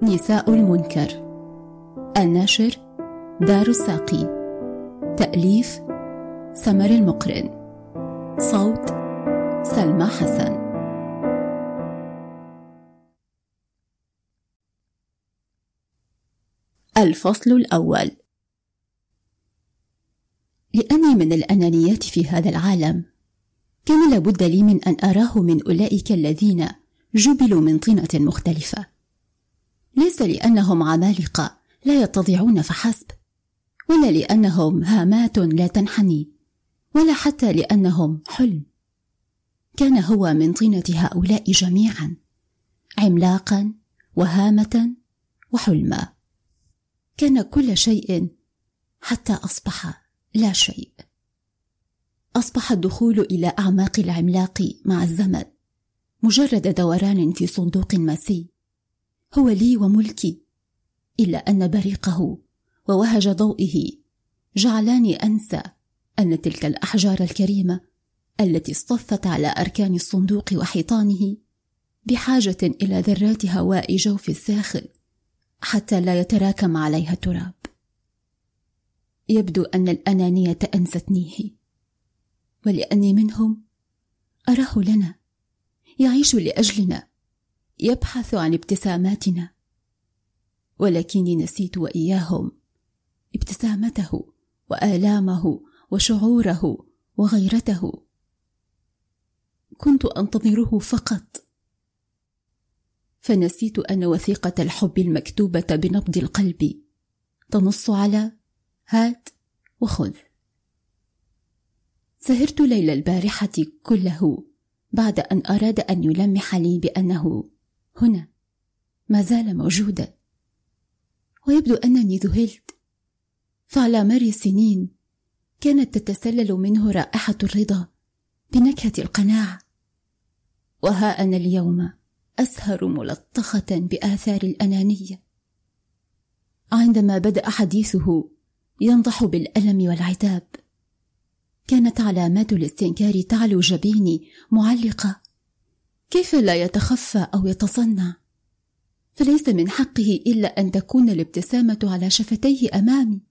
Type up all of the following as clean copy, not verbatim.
النساء المنكر. الناشر دار الساقي. تأليف سمر المقرن. صوت سلمى حسن. الفصل الأول. لأني من الأنانيات في هذا العالم، كان لابد لي من أن أراه من أولئك الذين جبلوا من طينة مختلفة، ليس لأنهم عمالقة لا يتضعون فحسب، ولا لأنهم هامات لا تنحني، ولا حتى لأنهم حلم. كان هو من طينة هؤلاء جميعا، عملاقا وهامة وحلما. كان كل شيء حتى أصبح لا شيء. أصبح الدخول إلى أعماق العملاق مع الزمن مجرد دوران في صندوق مسي، هو لي وملكي، إلا أن بريقه ووهج ضوئه جعلاني أنسى أن تلك الأحجار الكريمة التي اصطفت على أركان الصندوق وحيطانه بحاجة إلى ذرات هواء جوف الساخن حتى لا يتراكم عليها التراب. يبدو أن الأنانية أنستنيه، ولأني منهم أراه لنا، يعيش لأجلنا، يبحث عن ابتساماتنا، ولكني نسيت وإياهم ابتسامته وآلامه وشعوره وغيرته. كنت أنتظره فقط، فنسيت أن وثيقة الحب المكتوبة بنبض القلب تنص على هات وخذ. سهرت ليل البارحة كله بعد أن أراد أن يلمح لي بأنه هنا، ما زال موجودا، ويبدو أنني ذهلت، فعلى مر سنين كانت تتسلل منه رائحة الرضا بنكهة القناعة، وها أنا اليوم أسهر ملطخة بآثار الأنانية. عندما بدأ حديثه ينضح بالألم والعتاب، كانت علامات الاستنكار تعلو جبيني معلقة. كيف لا يتخفى أو يتصنع؟ فليس من حقه إلا أن تكون الابتسامة على شفتيه أمامي.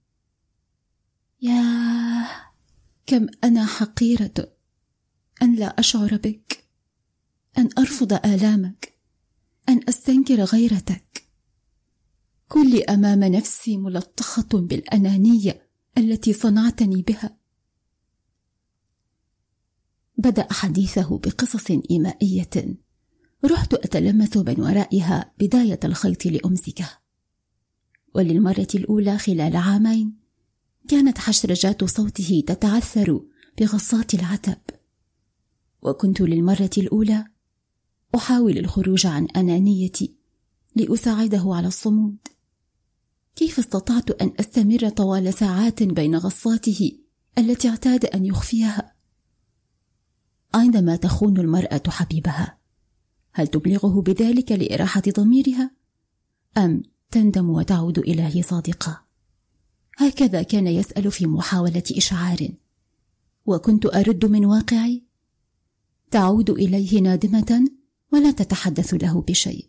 ياه، كم أنا حقيرة أن لا أشعر بك، أن أرفض آلامك، أن أستنكر غيرتك. كلي أمام نفسي ملطخة بالأنانية التي صنعتني بها. بدأ حديثه بقصص إيمائية رحت أتلمس من ورائها بداية الخيط لأمسكه، وللمرة الأولى خلال عامين كانت حشرجات صوته تتعثر بغصات العتب، وكنت للمرة الأولى أحاول الخروج عن أنانيتي لأساعده على الصمود. كيف استطعت أن أستمر طوال ساعات بين غصاته التي اعتاد أن يخفيها؟ عندما تخون المرأة حبيبها، هل تبلغه بذلك لإراحة ضميرها، أم تندم وتعود إليه صادقة؟ هكذا كان يسأل في محاولة إشعار، وكنت أرد من واقعي: تعود إليه نادمة ولا تتحدث له بشيء.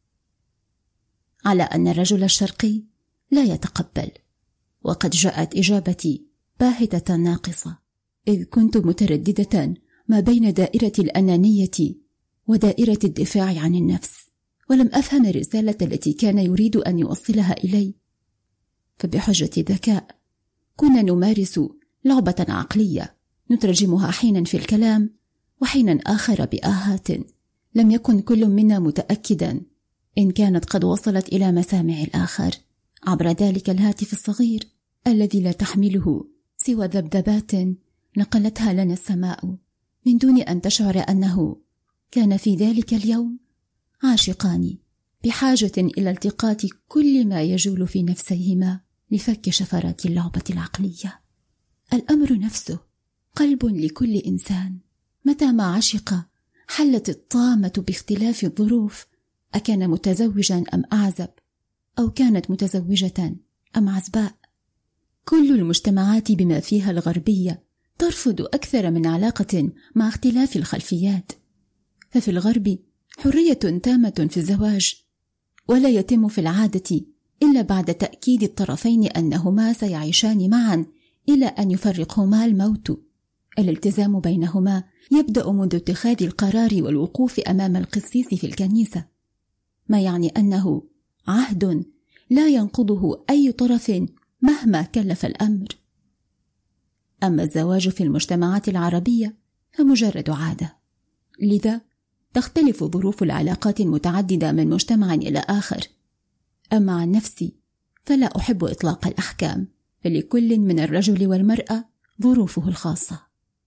على أن الرجل الشرقي لا يتقبل، وقد جاءت إجابتي باهتة ناقصة، إذ كنت مترددة ما بين دائرة الأنانية ودائرة الدفاع عن النفس، ولم أفهم الرسالة التي كان يريد أن يوصلها إلي. فبحجة الذكاء كنا نمارس لعبة عقلية نترجمها حينا في الكلام وحينا آخر بآهات لم يكن كل منا متأكدا إن كانت قد وصلت إلى مسامع الآخر عبر ذلك الهاتف الصغير الذي لا تحمله سوى ذبذبات نقلتها لنا السماء، من دون أن تشعر أنه كان في ذلك اليوم عاشقان بحاجة إلى التقاط كل ما يجول في نفسيهما لفك شفرات اللعبة العقلية. الأمر نفسه قلب لكل إنسان، متى ما عشق حلت الطامة باختلاف الظروف، أكان متزوجا أم أعزب، أو كانت متزوجة أم عزباء. كل المجتمعات بما فيها الغربية ترفض أكثر من علاقة مع اختلاف الخلفيات، ففي الغرب حرية تامة في الزواج، ولا يتم في العادة إلا بعد تأكيد الطرفين أنهما سيعيشان معا إلى أن يفرقهما الموت. الالتزام بينهما يبدأ منذ اتخاذ القرار والوقوف أمام القسيس في الكنيسة، ما يعني أنه عهد لا ينقضه أي طرف مهما كلف الأمر. أما الزواج في المجتمعات العربية فمجرد عادة، لذا تختلف ظروف العلاقات المتعددة من مجتمع إلى آخر. أما عن نفسي فلا أحب إطلاق الأحكام، فلكل من الرجل والمرأة ظروفه الخاصة.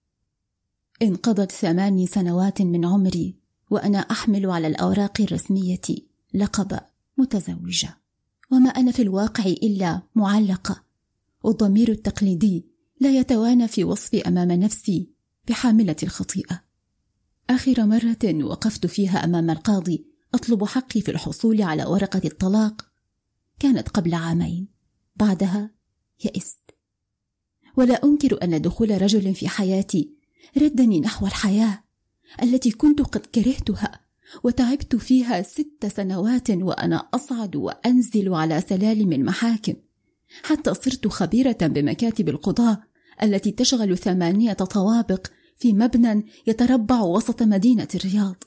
انقضت 8 سنوات من عمري وأنا أحمل على الأوراق الرسمية لقب متزوجة، وما أنا في الواقع إلا معلقة، والضمير التقليدي لا يتوانى في وصفي أمام نفسي بحاملة الخطيئة. آخر مرة وقفت فيها أمام القاضي أطلب حقي في الحصول على ورقة الطلاق كانت قبل 2 عام. بعدها يئست. ولا أنكر أن دخول رجل في حياتي ردني نحو الحياة التي كنت قد كرهتها وتعبت فيها 6 سنوات وأنا أصعد وأنزل على سلالم المحاكم، حتى صرت خبيرة بمكاتب القضاء التي تشغل 8 طوابق في مبنى يتربع وسط مدينة الرياض.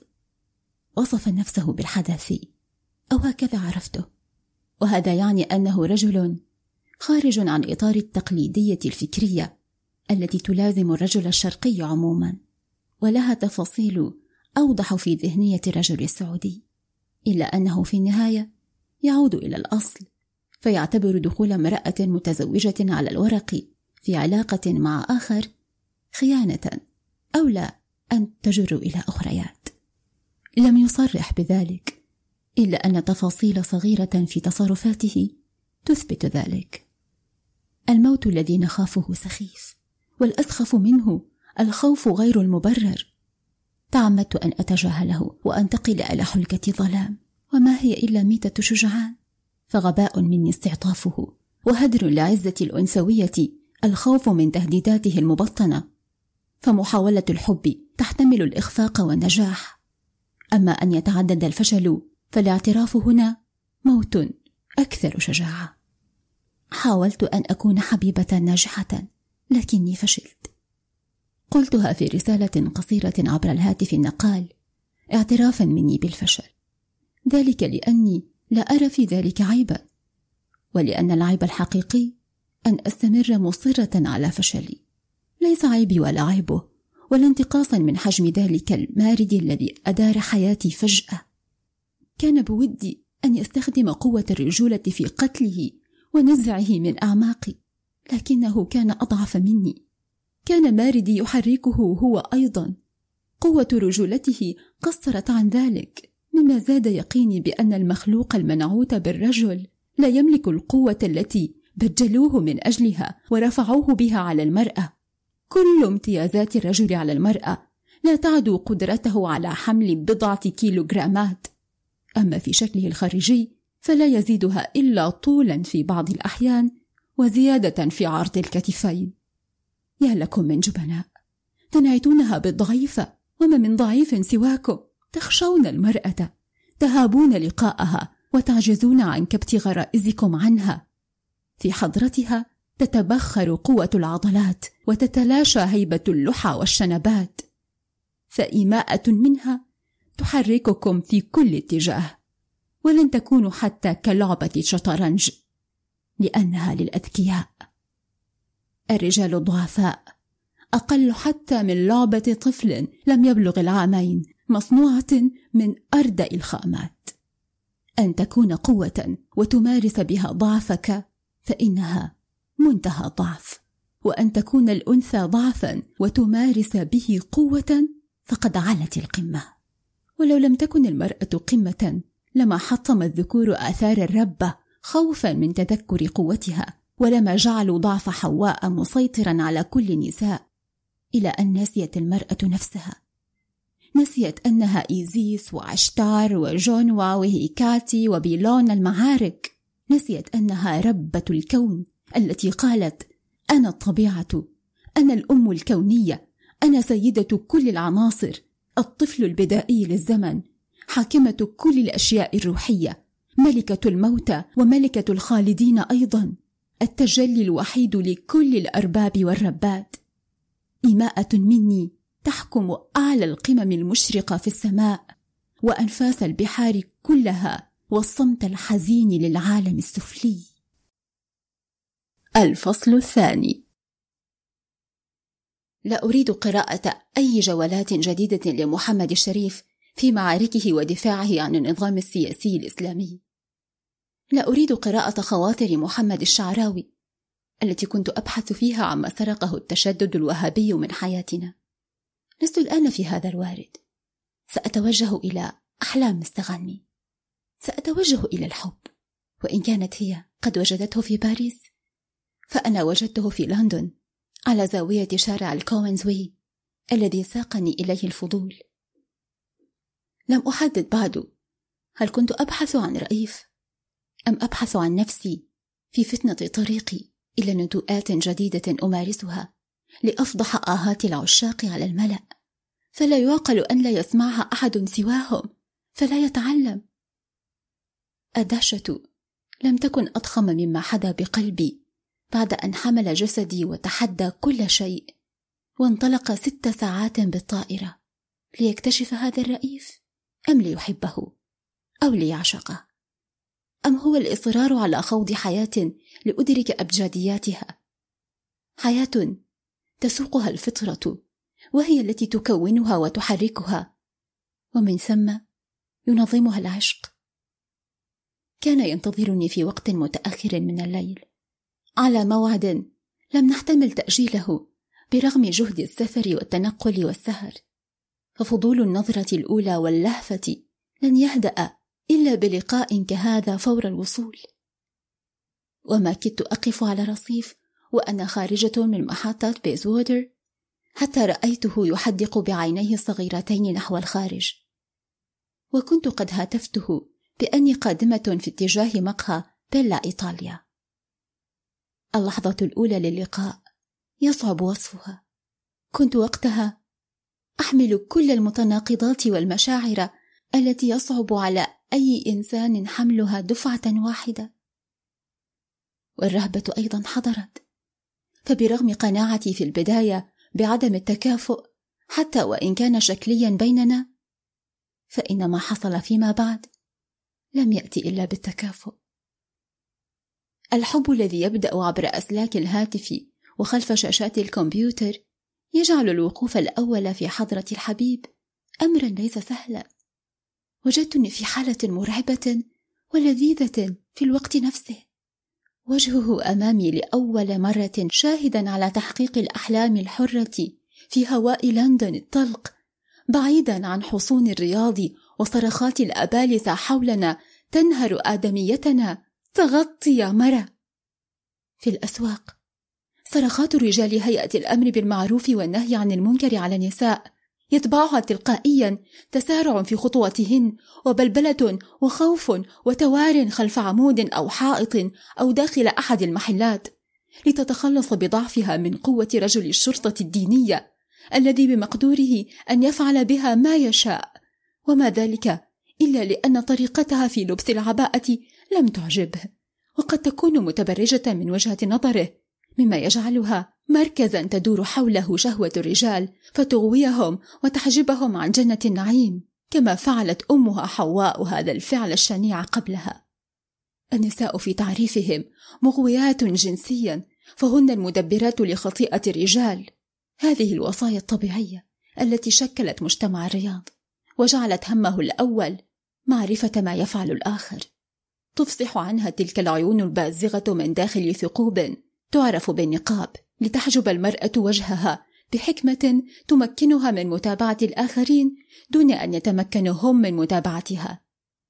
وصف نفسه بالحدثي، أو هكذا عرفته، وهذا يعني أنه رجل خارج عن إطار التقليدية الفكرية التي تلازم الرجل الشرقي عموما، ولها تفاصيل أوضح في ذهنية الرجل السعودي، إلا أنه في النهاية يعود إلى الأصل، فيعتبر دخول امرأة متزوجة على الورق في علاقة مع آخر خيانة أولى أن تجر إلى أخريات. لم يصرح بذلك، إلا أن تفاصيل صغيرة في تصرفاته تثبت ذلك. الموت الذي نخافه سخيف، والأسخف منه الخوف غير المبرر. تعمدت أن أتجاهله وأنتقل إلى حلقة ظلام، وما هي إلا ميتة شجعان، فغباء مني استعطافه، وهدر لعزة الأنثوية الخوف من تهديداته المبطنة. فمحاولة الحب تحتمل الإخفاق والنجاح، أما أن يتعدد الفشل فالاعتراف هنا موت أكثر شجاعة. حاولت أن أكون حبيبة ناجحة، لكني فشلت. قلتها في رسالة قصيرة عبر الهاتف النقال، اعترافا مني بالفشل، ذلك لأني لا أرى في ذلك عيبا، ولأن العيب الحقيقي أن أستمر مصرة على فشلي، ليس عيبي ولا عيبه، ولا انتقاصا من حجم ذلك المارد الذي أدار حياتي فجأة. كان بودي أن يستخدم قوة الرجولة في قتله ونزعه من أعماقي، لكنه كان أضعف مني. كان ماردي يحركه هو أيضا، قوة رجولته قصرت عن ذلك، مما زاد يقيني بأن المخلوق المنعوت بالرجل لا يملك القوة التي بجلوه من أجلها ورفعوه بها على المرأة. كل امتيازات الرجل على المرأة لا تعدو قدرته على حمل 1 كيلوغرامات، أما في شكله الخارجي فلا يزيدها إلا طولا في بعض الأحيان وزيادة في عرض الكتفين. يا لكم من جبناء تنعتونها بالضعيفة، وما من ضعيف سواكم، تخشون المرأة، تهابون لقاءها وتعجزون عن كبت غرائزكم عنها. في حضرتها تتبخر قوة العضلات وتتلاشى هيبة اللحى والشنبات، فإيماءة منها تحرككم في كل اتجاه، ولن تكونوا حتى كلعبة شطرنج، لأنها للأذكياء. الرجال الضعفاء أقل حتى من لعبة طفل لم يبلغ 2 عام، مصنوعة من أردأ الخامات. أن تكون قوة وتمارس بها ضعفك فإنها منتهى الضعف، وأن تكون الأنثى ضعفا وتمارس به قوة فقد علت القمة. ولو لم تكن المرأة قمة لما حطم الذكور آثار الربة خوفا من تذكر قوتها، ولما جعلوا ضعف حواء مسيطرا على كل النساء، إلى أن نسيت المرأة نفسها. نسيت أنها إيزيس وعشتار وجونوا وهيكاتي وبيلون المعارك. نسيت أنها ربة الكون التي قالت: أنا الطبيعة، أنا الأم الكونية، أنا سيدة كل العناصر، الطفل البدائي للزمن، حاكمة كل الأشياء الروحية، ملكة الموتى وملكة الخالدين أيضا، التجلي الوحيد لكل الأرباب والربات. إماءة مني تحكم أعلى القمم المشرقة في السماء، وأنفاس البحار كلها، والصمت الحزين للعالم السفلي. الفصل الثاني. لا أريد قراءة أي جولات جديدة لمحمد الشريف في معاركه ودفاعه عن النظام السياسي الإسلامي. لا أريد قراءة خواطر محمد الشعراوي التي كنت أبحث فيها عما سرقه التشدد الوهابي من حياتنا. لست الآن في هذا الوارد. سأتوجه إلى أحلام مستغني، سأتوجه إلى الحب، وإن كانت هي قد وجدته في باريس، فأنا وجدته في لندن على زاوية شارع الكوينزوي الذي ساقني إليه الفضول. لم أحدد بعد هل كنت أبحث عن رئيف أم أبحث عن نفسي في فتنة طريقي إلى ندوءات جديدة أمارسها لأفضح آهات العشاق على الملأ، فلا يعقل أن لا يسمعها أحد سواهم، فلا يتعلم. الدهشة لم تكن أضخم مما حدا بقلبي بعد أن حمل جسدي وتحدى كل شيء، وانطلق 6 ساعات بالطائرة ليكتشف هذا الرئيف، أم ليحبه أو ليعشقه، أم هو الإصرار على خوض حياة لأدرك أبجدياتها، حياة تسوقها الفطرة وهي التي تكونها وتحركها، ومن ثم ينظمها العشق. كان ينتظرني في وقت متأخر من الليل على موعد لم نحتمل تأجيله برغم جهد السفر والتنقل والسهر، ففضول النظرة الأولى واللهفة لن يهدأ إلا بلقاء كهذا فور الوصول. وما كدت أقف على رصيف وأنا خارجة من محطة بيزوودر حتى رأيته يحدق بعينيه الصغيرتين نحو الخارج، وكنت قد هاتفته بأني قادمة في اتجاه مقهى بيلا إيطاليا. اللحظة الأولى للقاء يصعب وصفها. كنت وقتها أحمل كل المتناقضات والمشاعر التي يصعب على أي إنسان حملها دفعة واحدة. والرهبة أيضا حضرت، فبرغم قناعتي في البداية بعدم التكافؤ حتى وإن كان شكليا بيننا، فإن ما حصل فيما بعد لم يأتي إلا بالتكافؤ. الحب الذي يبدأ عبر أسلاك الهاتف وخلف شاشات الكمبيوتر يجعل الوقوف الأول في حضرة الحبيب أمرا ليس سهلا. وجدتني في حالة مرعبة ولذيذة في الوقت نفسه، وجهه أمامي لأول مرة شاهدا على تحقيق الأحلام الحرة في هواء لندن الطلق، بعيدا عن حصون الرياض وصرخات الأبالسة حولنا تنهر آدميتنا تغطي يا مرة. في الأسواق صرخات رجال هيئة الأمر بالمعروف والنهي عن المنكر على النساء يتبعها تلقائيا تسارع في خطواتهن وبلبلة وخوف وتوار خلف عمود أو حائط أو داخل أحد المحلات لتتخلص بضعفها من قوة رجل الشرطة الدينية الذي بمقدوره أن يفعل بها ما يشاء، وما ذلك إلا لأن طريقتها في لبس العباءة لم تعجبه، وقد تكون متبرجة من وجهة نظره، مما يجعلها مركزا تدور حوله شهوة الرجال فتغويهم وتحجبهم عن جنة النعيم، كما فعلت أمها حواء هذا الفعل الشنيع قبلها. النساء في تعريفهم مغويات جنسيا، فهن المدبرات لخطيئة الرجال. هذه الوصايا الطبيعية التي شكلت مجتمع الرياض وجعلت همه الأول معرفة ما يفعل الآخر. تفصح عنها تلك العيون البازغة من داخل ثقوب تعرف بالنقاب لتحجب المرأة وجهها بحكمة تمكنها من متابعة الآخرين دون أن يتمكنوا هم من متابعتها.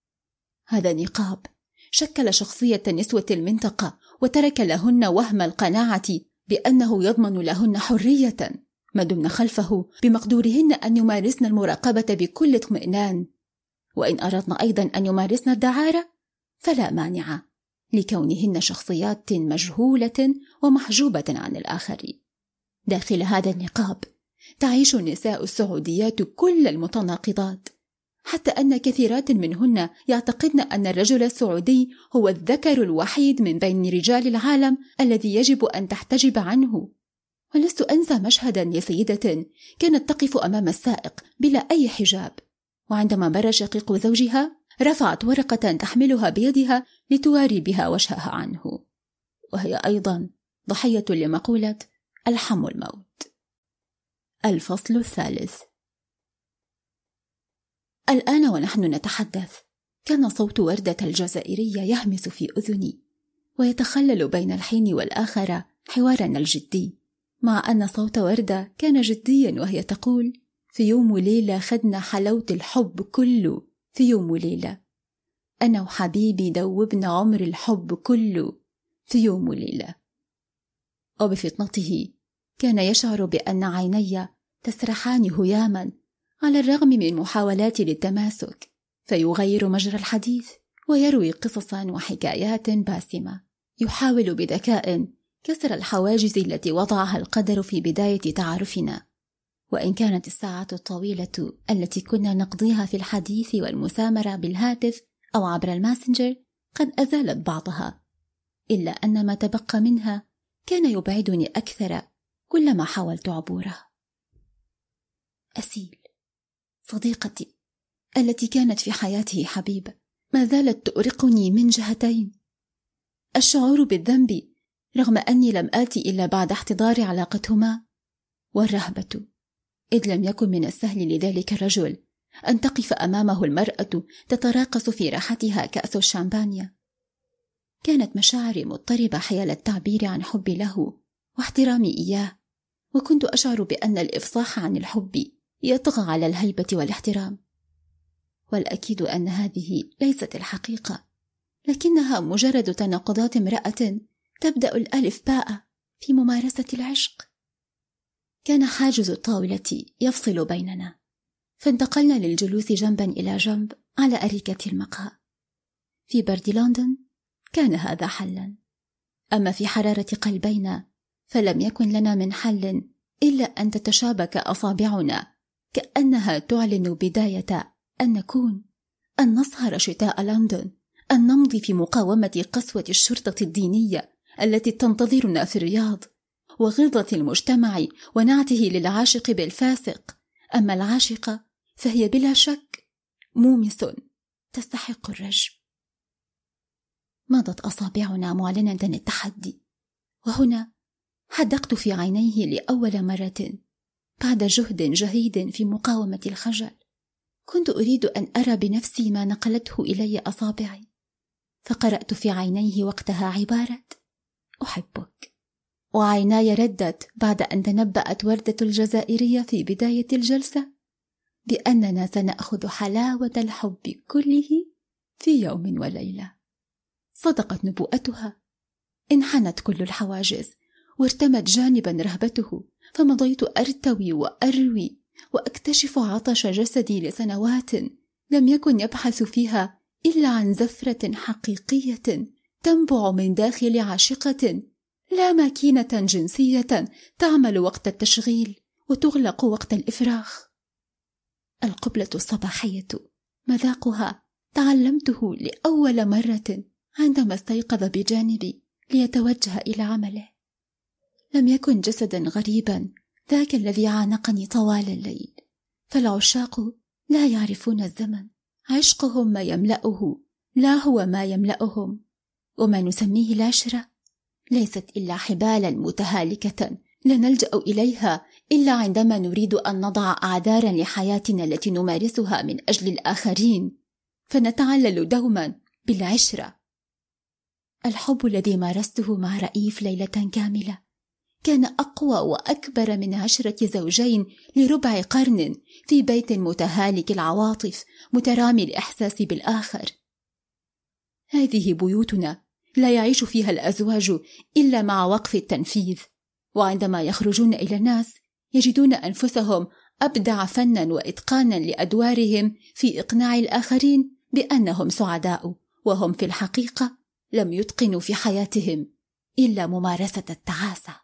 هذا النقاب شكل شخصية نسوة المنطقة وترك لهن وهم القناعة بأنه يضمن لهن حرية ما دمن خلفه، بمقدورهن أن يمارسن المراقبة بكل اطمئنان، وإن أردن أيضا أن يمارسن الدعارة فلا مانع، لكونهن شخصيات مجهولة ومحجوبة عن الآخرين. داخل هذا النقاب تعيش النساء السعوديات كل المتناقضات، حتى أن كثيرات منهن يعتقدن أن الرجل السعودي هو الذكر الوحيد من بين رجال العالم الذي يجب أن تحتجب عنه. ولست أنسى مشهدا لسيدة كانت تقف أمام السائق بلا أي حجاب، وعندما مر شقيق زوجها رفعت ورقة تحملها بيدها لتواري بها وجهها عنه، وهي أيضا ضحية لمقولة الحم الموت. الفصل الثالث. الآن ونحن نتحدث كان صوت وردة الجزائرية يهمس في أذني، ويتخلل بين الحين والآخر حوارنا الجدي، مع أن صوت وردة كان جديا وهي تقول: في يوم وليلة خدنا حلاوة الحب كله، في يوم وليلة أنا وحبيبي دوبنا عمر الحب كله، في يوم وليلة. وبفطنته كان يشعر بأن عيني تسرحان هياما على الرغم من محاولاتي للتماسك، فيغير مجرى الحديث ويروي قصصا وحكايات باسمة، يحاول بذكاء كسر الحواجز التي وضعها القدر في بداية تعارفنا. وإن كانت الساعة الطويلة التي كنا نقضيها في الحديث والمسامرة بالهاتف أو عبر الماسنجر قد أزالت بعضها، إلا أن ما تبقى منها كان يبعدني أكثر كلما حاولت عبوره. أسيل صديقتي التي كانت في حياته حبيبة ما زالت تؤرقني من جهتين: الشعور بالذنب رغم أني لم آتي إلا بعد احتضار علاقتهما، والرهبة إذ لم يكن من السهل لذلك الرجل أن تقف أمامه المرأة تتراقص في راحتها كأس الشامبانيا. كانت مشاعري مضطربة حيال التعبير عن حبي له واحترامي إياه، وكنت أشعر بأن الإفصاح عن الحب يطغى على الهيبة والاحترام. والأكيد أن هذه ليست الحقيقة، لكنها مجرد تناقضات امرأة تبدأ الألف باء في ممارسة العشق. كان حاجز الطاولة يفصل بيننا، فانتقلنا للجلوس جنبا إلى جنب على أريكة المقهى. في برد لندن كان هذا حلا، أما في حرارة قلبينا فلم يكن لنا من حل إلا أن تتشابك أصابعنا كأنها تعلن بداية أن نكون، أن نسهر شتاء لندن، أن نمضي في مقاومة قسوة الشرطة الدينية التي تنتظرنا في الرياض، وغلظة المجتمع ونعته للعاشق بالفاسق. أما العاشقة فهي بلا شك مومس تستحق الرجم. مضت أصابعنا معلنة التحدي، وهنا حدقت في عينيه لأول مرة بعد جهد جهيد في مقاومة الخجل. كنت أريد أن أرى بنفسي ما نقلته إلي أصابعي، فقرأت في عينيه وقتها عبارة أحبك، وعيناي ردت بعد أن تنبأت وردة الجزائرية في بداية الجلسة بأننا سنأخذ حلاوة الحب كله في يوم وليلة. صدقت نبوءتها، انحنت كل الحواجز وارتمت جانبا رهبته، فمضيت أرتوي وأروي وأكتشف عطش جسدي لسنوات لم يكن يبحث فيها إلا عن زفرة حقيقية تنبع من داخل عاشقة، لا ماكينة جنسية تعمل وقت التشغيل وتغلق وقت الإفراغ. القبلة الصباحية مذاقها تعلمته لأول مرة عندما استيقظ بجانبي ليتوجه إلى عمله. لم يكن جسدا غريبا ذاك الذي عانقني طوال الليل، فالعشاق لا يعرفون الزمن، عشقهم ما يملأه لا هو ما يملأهم، وما نسميه العشرة ليست إلا حبالا متهالكة لا نلجأ إليها إلا عندما نريد أن نضع أعذارا لحياتنا التي نمارسها من أجل الآخرين، فنتعلل دوما بالعشرة. الحب الذي مارسته مع رئيف ليلة كاملة كان أقوى وأكبر من 10 زوجين لربع قرن في بيت متهالك العواطف مترامي الإحساس بالآخر. هذه بيوتنا لا يعيش فيها الأزواج إلا مع وقف التنفيذ، وعندما يخرجون إلى الناس يجدون أنفسهم أبدع فنا وإتقانا لأدوارهم في إقناع الآخرين بأنهم سعداء، وهم في الحقيقة لم يتقنوا في حياتهم إلا ممارسة التعاسة.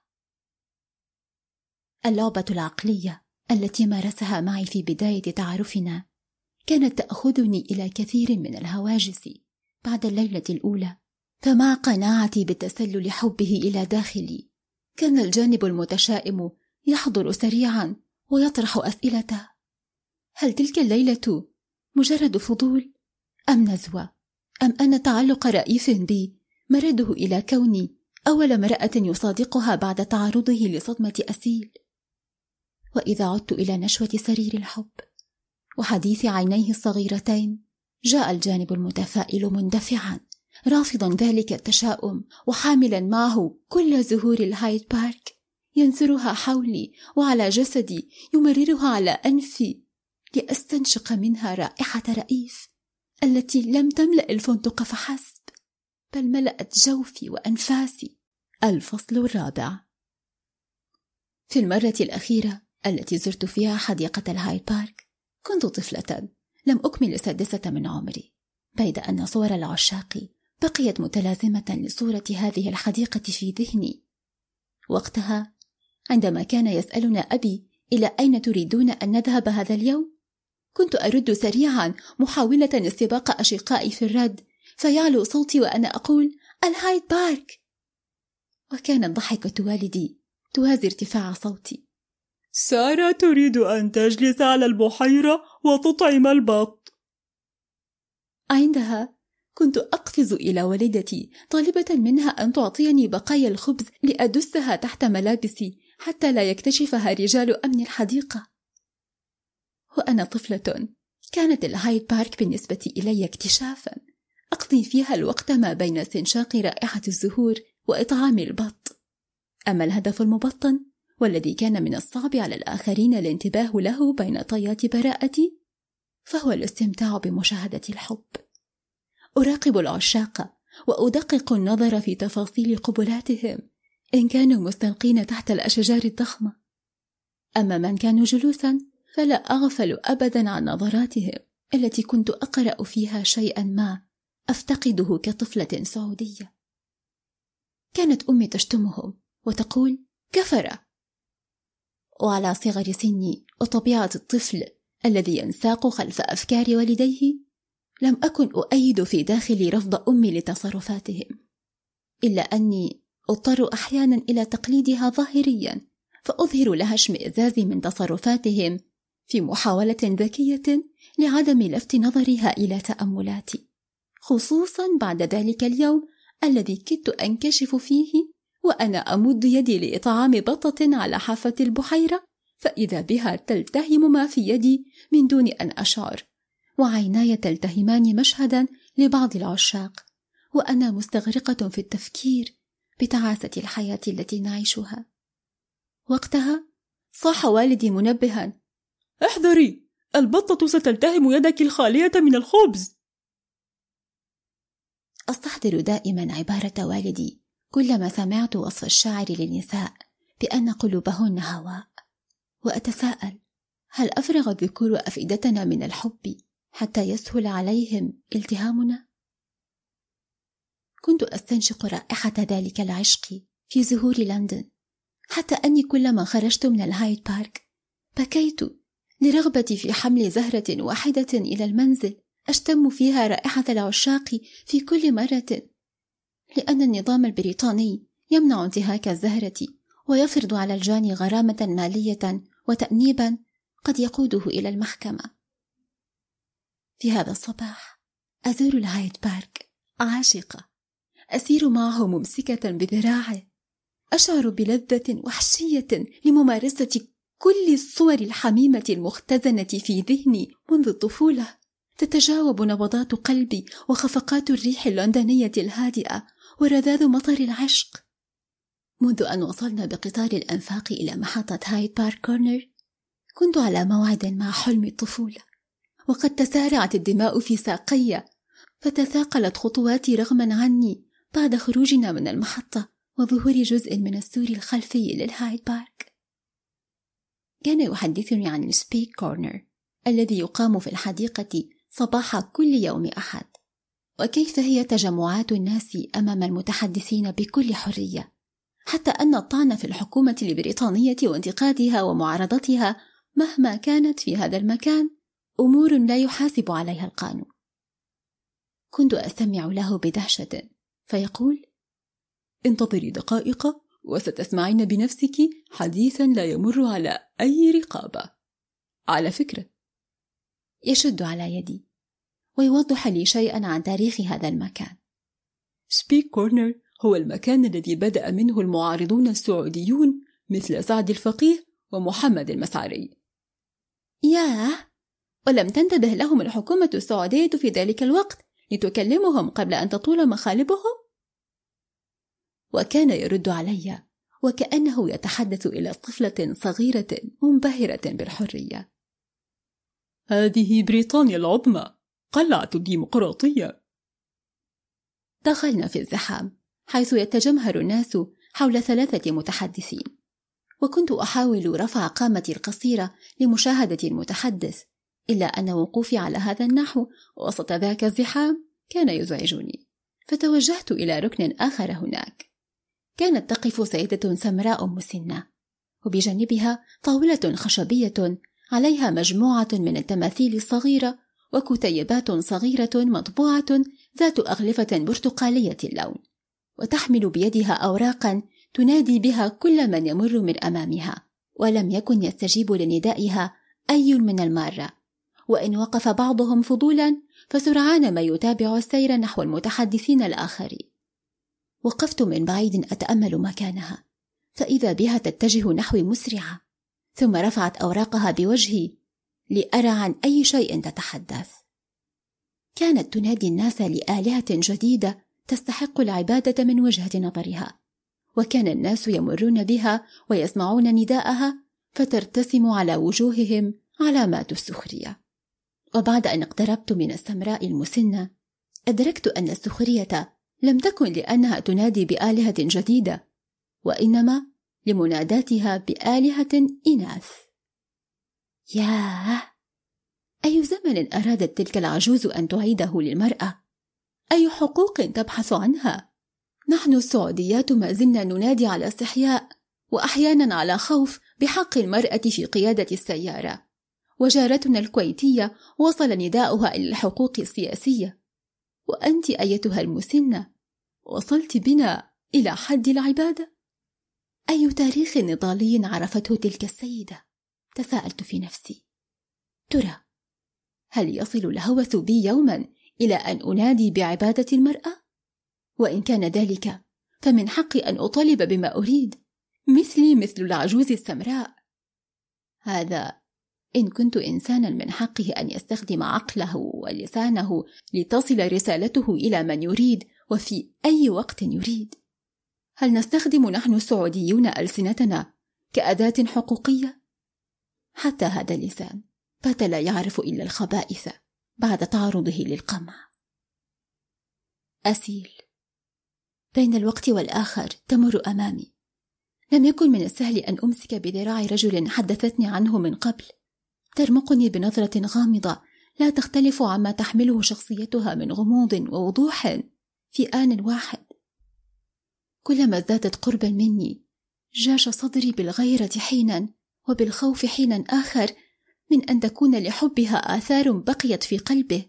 اللعبة العقلية التي مارسها معي في بداية تعارفنا كانت تأخذني إلى كثير من الهواجس بعد الليلة الأولى، فمع قناعتي بتسلل حبه إلى داخلي كان الجانب المتشائم يحضر سريعا ويطرح أسئلته: هل تلك الليلة مجرد فضول أم نزوة، أم أن تعلق رئيف بي مرده إلى كوني أول امرأة يصادقها بعد تعرضه لصدمة أسيل؟ وإذا عدت إلى نشوة سرير الحب وحديث عينيه الصغيرتين، جاء الجانب المتفائل مندفعا رافضا ذلك التشاؤم وحاملا معه كل زهور الهايد بارك، ينثرها حولي وعلى جسدي، يمررها على أنفي لأستنشق منها رائحة رئيف التي لم تملأ الفندق فحسب، بل ملأت جوفي وأنفاسي. الفصل الرابع. في المرة الأخيرة التي زرت فيها حديقة الهايد بارك كنت طفلة لم أكمل 6 من عمري، بيد أن صور العشاق بقيت متلازمة لصورة هذه الحديقة في ذهني. وقتها عندما كان يسألنا أبي إلى أين تريدون أن نذهب هذا اليوم، كنت أرد سريعا محاولة استباق أشقائي في الرد، فيعلو صوتي وأنا أقول الهايد بارك، وكانت ضحكة والدي توازي ارتفاع صوتي. سارة تريد أن تجلس على البحيرة وتطعم البط. عندها كنت أقفز إلى والدتي طالبة منها أن تعطيني بقايا الخبز لأدسها تحت ملابسي حتى لا يكتشفها رجال أمن الحديقة. وأنا طفلة كانت الهايد بارك بالنسبة إلي اكتشافا أقضي فيها الوقت ما بين استنشاق رائحة الزهور وإطعام البط. أما الهدف المبطن والذي كان من الصعب على الآخرين الانتباه له بين طيات براءتي، فهو الاستمتاع بمشاهدة الحب. أراقب العشاق وأدقق النظر في تفاصيل قبلاتهم إن كانوا مستلقين تحت الأشجار الضخمة، أما من كانوا جلوسا فلا أغفل أبدا عن نظراتهم التي كنت أقرأ فيها شيئا ما أفتقده كطفلة سعودية. كانت أمي تشتمهم وتقول كفرة، وعلى صغر سني وطبيعة الطفل الذي ينساق خلف أفكار والديه لم أكن أؤيد في داخلي رفض أمي لتصرفاتهم، إلا أني أضطر أحيانا إلى تقليدها ظاهريا، فأظهر لها اشمئزازي من تصرفاتهم في محاولة ذكية لعدم لفت نظرها إلى تأملاتي، خصوصا بعد ذلك اليوم الذي كدت أنكشف فيه وأنا أمد يدي لإطعام بطة على حافة البحيرة، فإذا بها تلتهم ما في يدي من دون أن أشعر، وعيناي تلتهمان مشهدا لبعض العشاق، وأنا مستغرقة في التفكير بتعاسة الحياة التي نعيشها. وقتها صاح والدي منبها: احذري، البطة ستلتهم يدك الخالية من الخبز. أستحضر دائما عبارة والدي كلما سمعت وصف الشاعر للنساء بأن قلوبهن هواء، وأتساءل: هل أفرغ الذكور أفئدتنا من الحب حتى يسهل عليهم التهامنا؟ كنت أستنشق رائحة ذلك العشق في زهور لندن، حتى أني كلما خرجت من الهايد بارك بكيت لرغبتي في حمل زهرة واحدة إلى المنزل أشتم فيها رائحة العشاق في كل مرة، لأن النظام البريطاني يمنع انتهاك الزهرة ويفرض على الجاني غرامة مالية وتأنيبا قد يقوده إلى المحكمة. في هذا الصباح أزور الهايد بارك عاشقة، أسير معه ممسكة بذراعه، أشعر بلذة وحشية لممارسة كل الصور الحميمة المختزنة في ذهني منذ الطفولة. تتجاوب نبضات قلبي وخفقات الريح اللندنية الهادئة ورذاذ مطر العشق. منذ أن وصلنا بقطار الأنفاق إلى محطة هايد بارك كورنر كنت على موعد مع حلم الطفولة، وقد تسارعت الدماء في ساقي، فتثاقلت خطواتي رغما عني بعد خروجنا من المحطة وظهور جزء من السور الخلفي للهايد بارك. كان يحدثني عن السبيك كورنر الذي يقام في الحديقة صباح كل يوم أحد، وكيف هي تجمعات الناس أمام المتحدثين بكل حرية، حتى أن الطعن في الحكومة البريطانية وانتقادها ومعارضتها مهما كانت في هذا المكان أمور لا يحاسب عليها القانون. كنت أستمع له بدهشة، فيقول: انتظري دقائق وستسمعين بنفسك حديثا لا يمر على أي رقابة. على فكرة. يشد على يدي ويوضح لي شيئا عن تاريخ هذا المكان. سبيك كورنر هو المكان الذي بدأ منه المعارضون السعوديون مثل سعد الفقيه ومحمد المسعري. ياه، ولم تنتبه لهم الحكومة السعودية في ذلك الوقت لتكلمهم قبل أن تطول مخالبهم؟ وكان يرد علي وكأنه يتحدث إلى طفلة صغيرة منبهرة بالحرية. هذه بريطانيا العظمى، قلعة الديمقراطية. دخلنا في الزحام حيث يتجمهر الناس حول 3 متحدثين، وكنت أحاول رفع قامتي القصيرة لمشاهدة المتحدث، إلا أن وقوفي على هذا النحو وسط ذاك الزحام كان يزعجني، فتوجهت إلى ركن آخر هناك. كانت تقف سيدة سمراء مسنة، وبجانبها طاولة خشبية عليها مجموعة من التماثيل الصغيرة وكتيبات صغيرة مطبوعة ذات أغلفة برتقالية اللون، وتحمل بيدها أوراقا تنادي بها كل من يمر من أمامها، ولم يكن يستجيب لندائها أي من المارة، وإن وقف بعضهم فضولا فسرعان ما يتابع السير نحو المتحدثين الآخرين. وقفت من بعيد أتأمل مكانها، فإذا بها تتجه نحوي مسرعة، ثم رفعت أوراقها بوجهي لأرى عن أي شيء تتحدث. كانت تنادي الناس لآلهة جديدة تستحق العبادة من وجهة نظرها، وكان الناس يمرون بها ويسمعون نداءها فترتسم على وجوههم علامات السخرية. وبعد أن اقتربت من السمراء المسنة أدركت أن السخرية لم تكن لأنها تنادي بآلهة جديدة، وإنما لمناداتها بآلهة إناث. ياه، أي زمن أرادت تلك العجوز أن تعيده للمرأة؟ أي حقوق تبحث عنها؟ نحن السعوديات ما زلنا ننادي على استحياء وأحيانا على خوف بحق المرأة في قيادة السيارة، وجارتنا الكويتية وصل نداؤها إلى الحقوق السياسية، وأنت أيتها المسنة وصلت بنا إلى حد العبادة. أي تاريخ نضالي عرفته تلك السيدة؟ تساءلت في نفسي. ترى هل يصل الهوس بي يوما إلى أن أنادي بعبادة المرأة؟ وإن كان ذلك فمن حقي أن أطالب بما أريد، مثلي مثل العجوز السمراء. هذا إن كنت إنسانا من حقه أن يستخدم عقله ولسانه لتصل رسالته إلى من يريد وفي أي وقت يريد. هل نستخدم نحن السعوديون ألسنتنا كأداة حقوقية؟ حتى هذا اللسان بات لا يعرف إلا الخبائث بعد تعرضه للقمع. أسيل. بين الوقت والآخر تمر أمامي. لم يكن من السهل أن أمسك بذراع رجل حدثتني عنه من قبل، ترمقني بنظرة غامضة لا تختلف عما تحمله شخصيتها من غموض ووضوح في آن واحد. كلما ازدادت قربا مني جاش صدري بالغيرة حينا وبالخوف حينا آخر من أن تكون لحبها آثار بقيت في قلبه.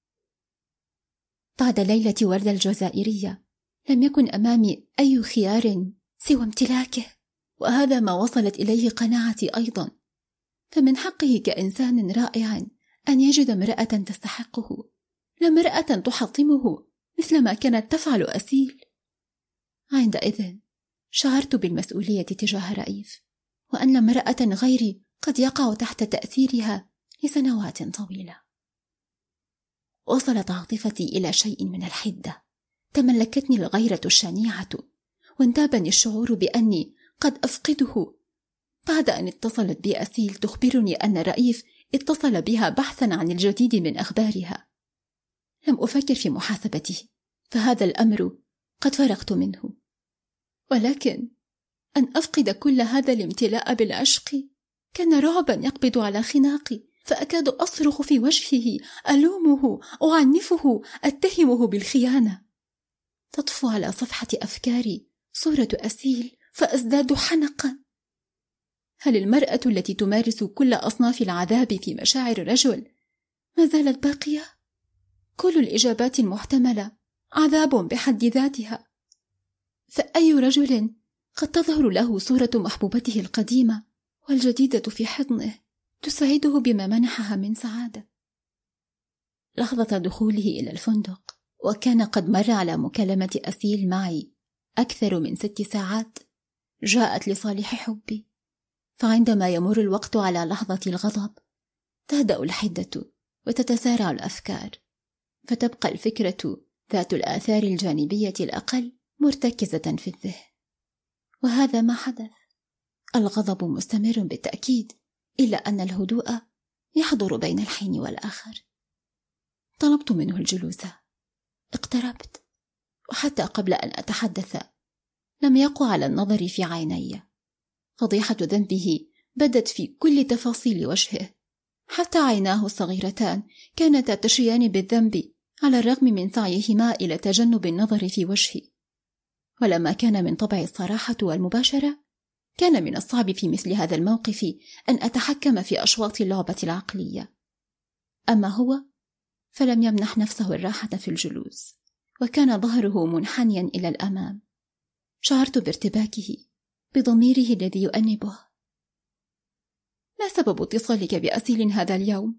بعد ليلة وردة الجزائرية لم يكن أمامي أي خيار سوى امتلاكه، وهذا ما وصلت إليه قناعتي أيضا، فمن حقه كإنسان رائع أن يجد امرأة تستحقه، لا امرأة تحطمه مثل ما كانت تفعل أسيل. عندئذ شعرت بالمسؤولية تجاه رئيف، وأن امرأة غيري قد يقع تحت تأثيرها لسنوات طويلة. وصلت عاطفتي إلى شيء من الحدة، تملكتني الغيرة الشنيعة، وانتابني الشعور بأني قد أفقده بعد أن اتصلت بي أسيل تخبرني أن رئيف اتصل بها بحثا عن الجديد من أخبارها. لم أفكر في محاسبته، فهذا الأمر قد فرغت منه، ولكن أن أفقد كل هذا الامتلاء بالعشق كان رعبا يقبض على خناقي، فأكاد أصرخ في وجهه، ألومه، أعنفه، أتهمه بالخيانة. تطفو على صفحة أفكاري صورة أسيل فأزداد حنقا. هل المرأة التي تمارس كل أصناف العذاب في مشاعر الرجل ما زالت باقية؟ كل الإجابات المحتملة عذاب بحد ذاتها. فأي رجل قد تظهر له صورة محبوبته القديمة والجديدة في حضنه تسعده بما منحها من سعادة؟ لحظة دخوله إلى الفندق، وكان قد مر على مكالمة أسيل معي أكثر من 6 ساعات، جاءت لصالح حبي. فعندما يمر الوقت على لحظة الغضب تهدأ الحدة وتتسارع الأفكار، فتبقى الفكرة ذات الآثار الجانبية الأقل مرتكزة في الذهن. وهذا ما حدث. الغضب مستمر بالتأكيد، إلا أن الهدوء يحضر بين الحين والآخر. طلبت منه الجلوس، اقتربت، وحتى قبل أن أتحدث لم يقع على النظر في عيني. فضيحة ذنبه بدت في كل تفاصيل وجهه، حتى عيناه الصغيرتان كانتا تشيان بالذنب على الرغم من سعيهما إلى تجنب النظر في وجهي. ولما كان من طبع الصراحة والمباشرة، كان من الصعب في مثل هذا الموقف أن أتحكم في أشواط اللعبة العقلية. أما هو فلم يمنح نفسه الراحة في الجلوس، وكان ظهره منحنيا إلى الأمام. شعرت بارتباكه، بضميره الذي يؤنبه. ما سبب اتصالك بأسيل هذا اليوم؟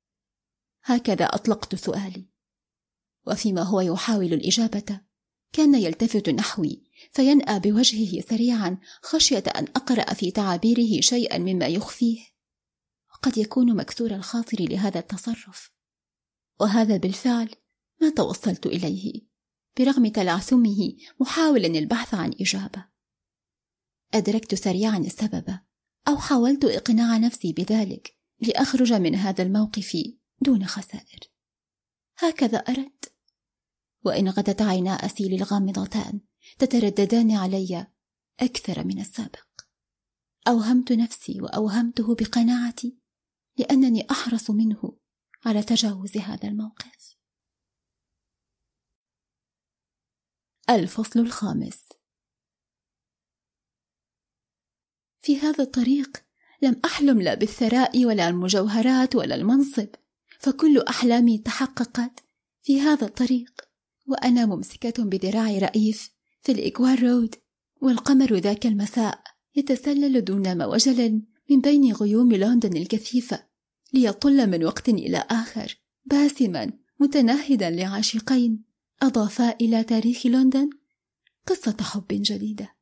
هكذا أطلقت سؤالي، وفيما هو يحاول الإجابة كان يلتفت نحوي فينأى بوجهه سريعا خشية أن أقرأ في تعابيره شيئا مما يخفيه، وقد يكون مكسور الخاطر لهذا التصرف. وهذا بالفعل ما توصلت إليه برغم تلعثمه محاولا البحث عن إجابة. أدركت سريعا السبب، أو حاولت إقناع نفسي بذلك لأخرج من هذا الموقف دون خسائر. هكذا أردت. وإن غدت عينا أسيل الغامضتان تترددان علي أكثر من السابق، أوهمت نفسي وأوهمته بقناعتي لأنني أحرص منه على تجاوز هذا الموقف. الفصل 5. في هذا الطريق لم أحلم لا بالثراء ولا المجوهرات ولا المنصب، فكل أحلامي تحققت في هذا الطريق وأنا ممسكة بذراع رئيف في الإكوار رود، والقمر ذاك المساء يتسلل دون ما وجل من بين غيوم لندن الكثيفة ليطل من وقت إلى آخر باسما متنهدا لعاشقين أضافا إلى تاريخ لندن قصة حب جديدة.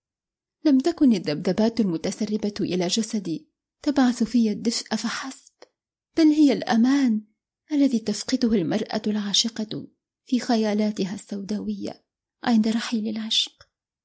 لم تكن الذبذبات المتسربة إلى جسدي تبعث في الدفء فحسب، بل هي الأمان الذي تفقده المرأة العاشقة في خيالاتها السوداوية عند رحيل العشق.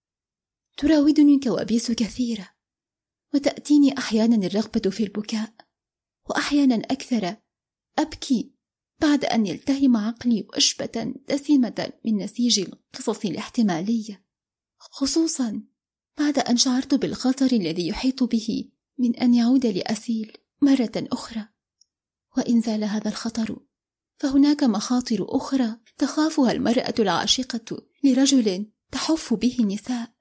تراودني كوابيس كثيرة، وتأتيني أحيانا الرغبة في البكاء، وأحيانا أكثر أبكي بعد أن يلتهم عقلي وجبة دسمة من نسيج القصص الاحتمالية، خصوصا بعد أن شعرت بالخطر الذي يحيط به من أن يعود لأسيل مرة أخرى. وإن زال هذا الخطر فهناك مخاطر أخرى تخافها المرأة العاشقة لرجل تحف به النساء.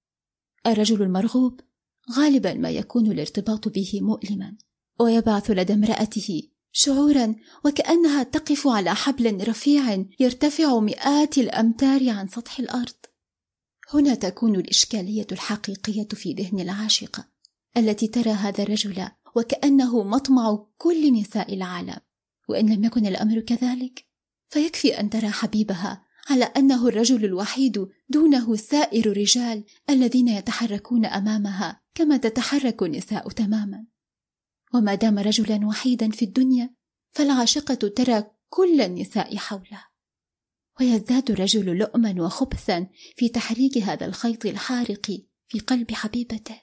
الرجل المرغوب غالبا ما يكون الارتباط به مؤلما، ويبعث لدى امرأته شعورا وكأنها تقف على حبل رفيع يرتفع مئات الأمتار عن سطح الأرض. هنا تكون الإشكالية الحقيقية في ذهن العاشقة التي ترى هذا الرجل وكأنه مطمع كل نساء العالم. وإن لم يكن الأمر كذلك فيكفي أن ترى حبيبها على أنه الرجل الوحيد دونه سائر الرجال الذين يتحركون أمامها كما تتحرك النساء تماما. وما دام رجلا وحيدا في الدنيا فالعاشقة ترى كل النساء حولها، ويزداد الرجل لؤما وخبثا في تحريك هذا الخيط الحارق في قلب حبيبته.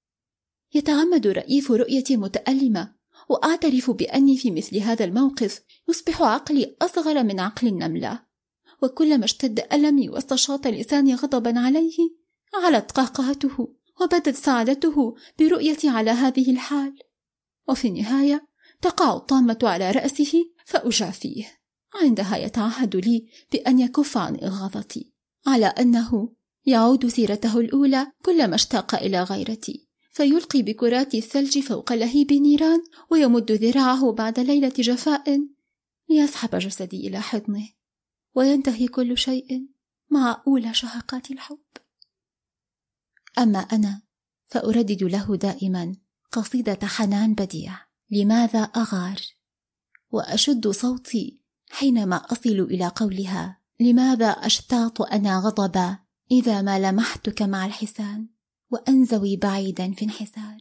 يتعمد رئيف رؤيتي متألمة، وأعترف بأني في مثل هذا الموقف يصبح عقلي أصغر من عقل النملة، وكلما اشتد ألمي واستشاط لساني غضبا عليه علت قهقهته وبدت سعادته برؤيتي على هذه الحال. وفي النهاية تقع الطامة على رأسه فأجافيه. عندها يتعهد لي بأن يكف عن إغاظتي، على أنه يعود سيرته الأولى كلما اشتاق إلى غيرتي، فيلقي بكرات الثلج فوق لهيب النيران، ويمد ذراعه بعد ليلة جفاء ليسحب جسدي إلى حضنه وينتهي كل شيء مع أولى شهقات الحب. أما أنا فأردد له دائما قصيدة حنان بديع، لماذا أغار، وأشد صوتي حينما أصل إلى قولها: لماذا أشتاط أنا غضبا إذا ما لمحتك مع الحسان وأنزوي بعيدا في انحسار.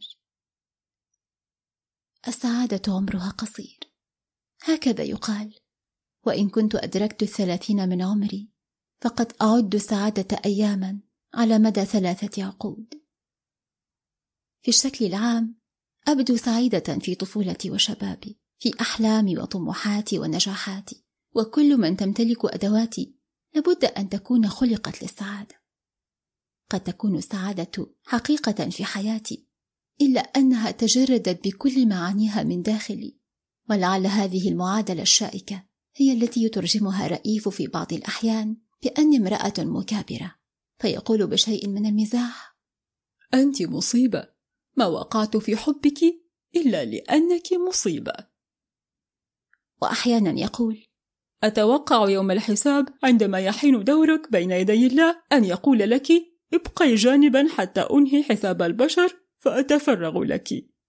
السعادة عمرها قصير، هكذا يقال، وإن كنت أدركت 30 من عمري فقد أعد السعادة أياما على مدى 3 عقود. في الشكل العام أبدو سعيدة في طفولتي وشبابي، في أحلامي وطموحاتي ونجاحاتي، وكل من تمتلك أدواتي لابد أن تكون خلقت للسعادة. قد تكون السعادة حقيقة في حياتي، إلا أنها تجردت بكل معانيها من داخلي، ولعل هذه المعادلة الشائكة هي التي يترجمها رئيف في بعض الأحيان بأني امرأة مكابرة، فيقول بشيء من المزاح: أنت مصيبة، ما وقعت في حبك إلا لأنك مصيبة. وأحيانا يقول: أتوقع يوم الحساب عندما يحين دورك بين يدي الله أن يقول لك: ابقي جانبا حتى أنهي حساب البشر فأتفرغ لك.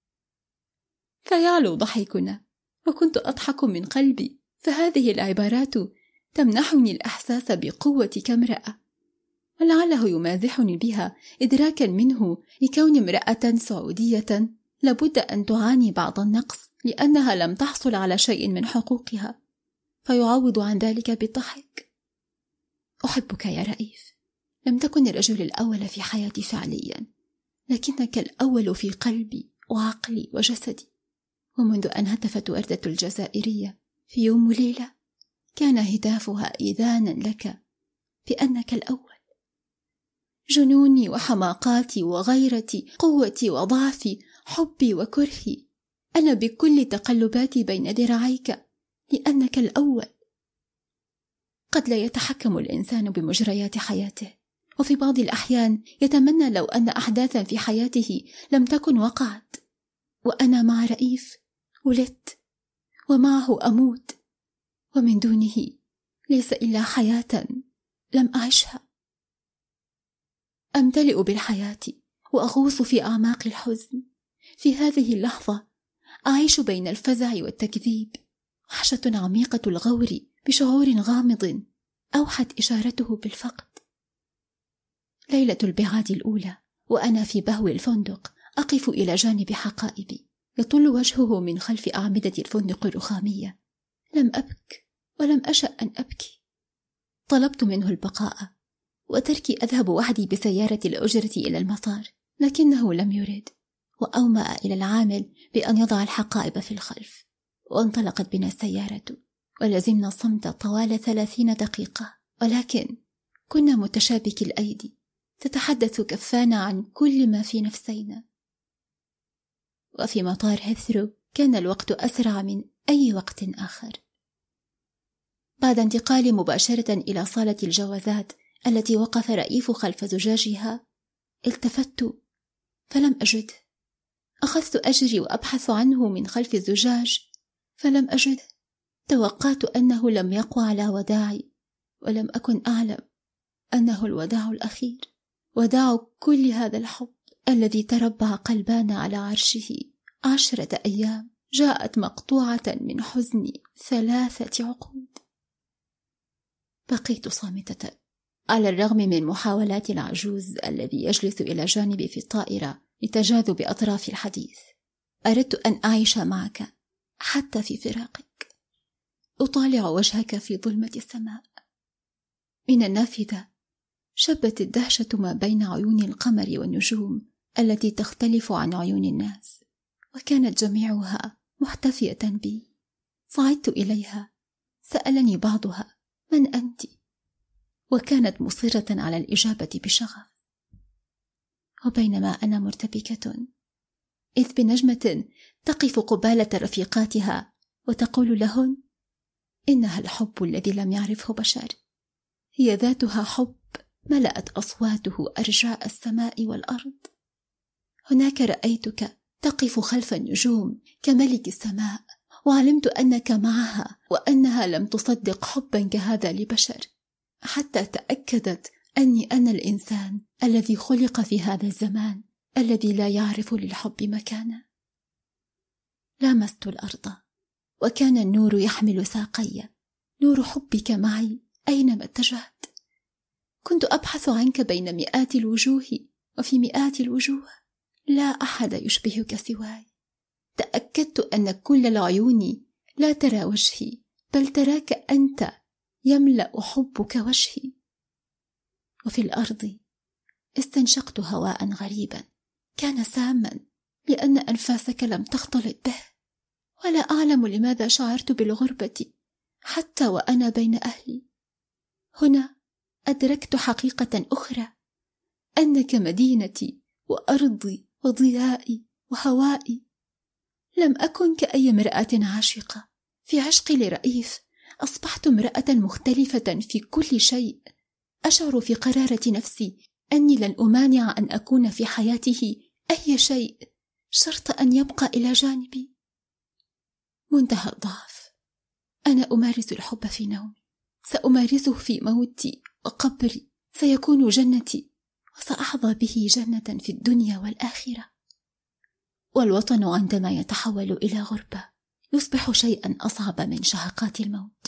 فيعلو ضحكنا، وكنت أضحك من قلبي، فهذه العبارات تمنحني الإحساس بقوتي كامرأة، ولعله يمازحني بها إدراكا منه لكون امرأة سعودية لابد أن تعاني بعض النقص لأنها لم تحصل على شيء من حقوقها، فيعوض عن ذلك بالضحك. أحبك يا رئيف، لم تكن الرجل الأول في حياتي فعليا، لكنك الأول في قلبي وعقلي وجسدي، ومنذ أن هتفت وردة الجزائرية في يوم وليلة كان هتافها إذانا لك بأنك الأول. جنوني وحماقاتي وغيرتي، قوتي وضعفي، حبي وكرهي، أنا بكل تقلباتي بين ذراعيك لأنك الأول. قد لا يتحكم الإنسان بمجريات حياته، وفي بعض الأحيان يتمنى لو أن أحداثا في حياته لم تكن وقعت، وأنا مع رئيف ولدت ومعه أموت، ومن دونه ليس إلا حياة لم أعشها. أمتلئ بالحياة وأغوص في أعماق الحزن. في هذه اللحظة أعيش بين الفزع والتكذيب، وحشة عميقة الغور بشعور غامض أوحت إشارته بالفقد. ليلة البعاد الأولى وأنا في بهو الفندق أقف إلى جانب حقائبي، يطل وجهه من خلف أعمدة الفندق الرخامية. لم أبك ولم أشأ أن أبكي. طلبت منه البقاء وتركي أذهب وحدي بسيارة الأجرة إلى المطار، لكنه لم يرد، وأومأ إلى العامل بأن يضع الحقائب في الخلف، وانطلقت بنا السيارة، ولزمنا الصمت طوال 30 دقيقة، ولكن كنا متشابك الأيدي، تتحدث كفانا عن كل ما في نفسينا. وفي مطار هيثرو كان الوقت أسرع من أي وقت آخر. بعد انتقالي مباشرة إلى صالة الجوازات التي وقف رئيف خلف زجاجها، التفت فلم أجده. أخذت أجري وأبحث عنه من خلف الزجاج فلم أجده. توقعت أنه لم يقوى على وداعي، ولم أكن أعلم أنه الوداع الأخير، وداع كل هذا الحب الذي تربع قلبانا على عرشه 10 أيام، جاءت مقطوعة من حزني 3 عقود. بقيت صامتة على الرغم من محاولات العجوز الذي يجلس إلى جانبي في الطائرة لتجاذب أطراف الحديث. أردت أن أعيش معك حتى في فراقك. أطالع وجهك في ظلمة السماء. من النافذة شبت الدهشة ما بين عيون القمر والنجوم التي تختلف عن عيون الناس، وكانت جميعها محتفية بي. صعدت إليها، سألني بعضها: من أنت؟ وكانت مصرة على الإجابة بشغف. وبينما أنا مرتبكة، إذ بنجمة تقف قبالة رفيقاتها وتقول لهن: إنها الحب الذي لم يعرفه بشر، هي ذاتها حب ملأت أصواته أرجاء السماء والأرض. هناك رأيتك تقف خلف النجوم كملك السماء، وعلمت أنك معها وأنها لم تصدق حبا كهذا لبشر، حتى تأكدت أني أنا الإنسان الذي خلق في هذا الزمان الذي لا يعرف للحب مكانا. لامست الأرض وكان النور يحمل ساقي، نور حبك معي أينما اتجهت. كنت أبحث عنك بين مئات الوجوه، وفي مئات الوجوه لا أحد يشبهك سواي. تأكدت أن كل العيون لا ترى وجهي، بل تراك أنت، يملأ حبك وجهي. وفي الأرض استنشقت هواء غريبا كان ساما، لأن أنفاسك لم تختلط به، ولا أعلم لماذا شعرت بالغربة حتى وأنا بين أهلي. هنا أدركت حقيقة أخرى، أنك مدينتي وأرضي وضيائي وهوائي. لم أكن كأي امرأة عاشقة. في عشقي لرئيف أصبحت امرأة مختلفة في كل شيء. أشعر في قرارة نفسي أني لن أمانع أن أكون في حياته أي شيء، شرط أن يبقى إلى جانبي. منتهى الضعف. أنا أمارس الحب في نومي، سأمارسه في موتي وقبري، سيكون جنتي، وسأحظى به جنة في الدنيا والآخرة. والوطن عندما يتحول إلى غربة يصبح شيئا أصعب من شهقات الموت،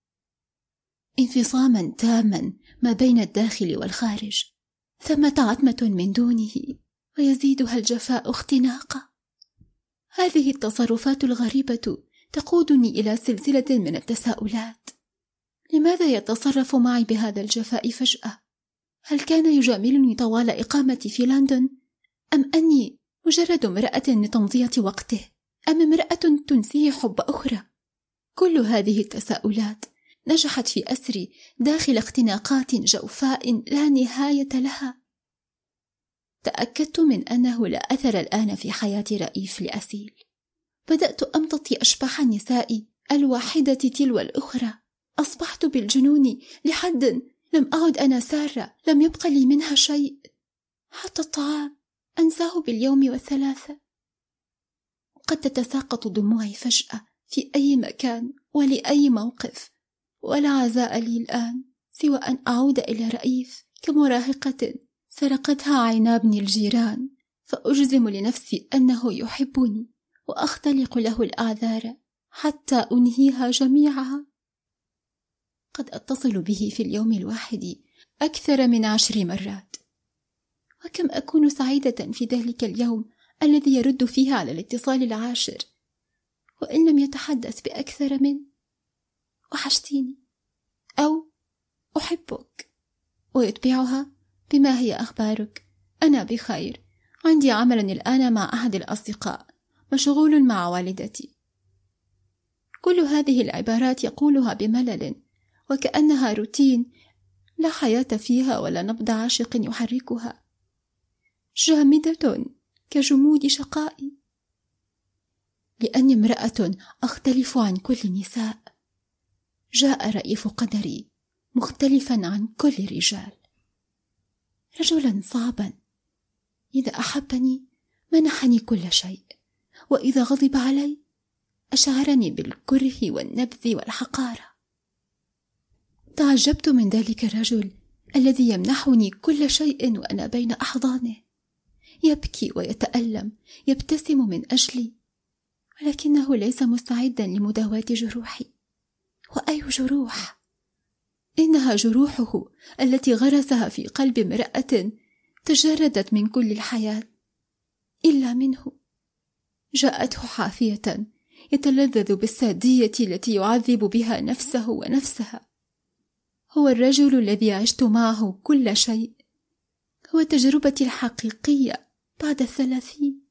انفصاما تاما ما بين الداخل والخارج. ثمة عتمة من دونه ويزيدها الجفاء اختناقا. هذه التصرفات الغريبة تقودني إلى سلسلة من التساؤلات. لماذا يتصرف معي بهذا الجفاء فجأة؟ هل كان يجاملني طوال إقامتي في لندن؟ أم أني مجرد امرأة لتمضية وقته؟ أم امرأة تنسيه حب أخرى؟ كل هذه التساؤلات نجحت في أسري داخل اختناقات جوفاء لا نهاية لها. تأكدت من أنه لا أثر الآن في حياة رئيف لأسيل. بدأت أمتطي أشباح النساء الواحدة تلو الأخرى. أصبحت بالجنون لحد لم أعد أنا سارة، لم يبق لي منها شيء، حتى الطعام أنساه باليوم والثلاثة. قد تتساقط دموعي فجأة في أي مكان ولأي موقف، ولا عزاء لي الآن سوى أن أعود إلى رئيف كمراهقة سرقتها عينا ابن الجيران، فأجزم لنفسي أنه يحبني وأختلق له الأعذار حتى أنهيها جميعها. قد أتصل به في اليوم الواحد أكثر من 10 مرات، وكم أكون سعيدة في ذلك اليوم الذي يرد فيه على الاتصال 10، وإن لم يتحدث بأكثر من وحشتيني أو أحبك، ويتبعها بما هي أخبارك؟ أنا بخير، عندي عمل الآن مع أحد الأصدقاء، مشغول مع والدتي. كل هذه العبارات يقولها بملل، وكأنها روتين لا حياة فيها ولا نبض عاشق يحركها، جامدة كجمود شقائي. لأني امرأة أختلف عن كل النساء، جاء رئيف قدري مختلفا عن كل الرجال، رجلا صعبا. إذا أحبني منحني كل شيء، وإذا غضب علي أشعرني بالكره والنبذ والحقارة. تعجبت من ذلك الرجل الذي يمنحني كل شيء وأنا بين أحضانه، يبكي ويتألم، يبتسم من أجلي، ولكنه ليس مستعدا لمداواة جروحي. وأي جروح؟ إنها جروحه التي غرسها في قلب امرأة تجردت من كل الحياة إلا منه. جاءته حافية يتلذذ بالسادية التي يعذب بها نفسه ونفسها. هو الرجل الذي عشت معه كل شيء، هو تجربتي الحقيقية بعد 30.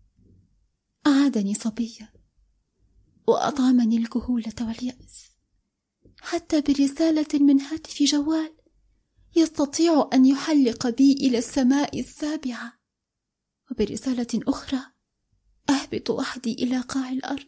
أعادني صبية وأطعمني الكهولة واليأس، حتى برسالة من هاتف جوال يستطيع أن يحلق بي إلى السماء 7، وبرسالة أخرى أهبط وحدي إلى قاع الأرض.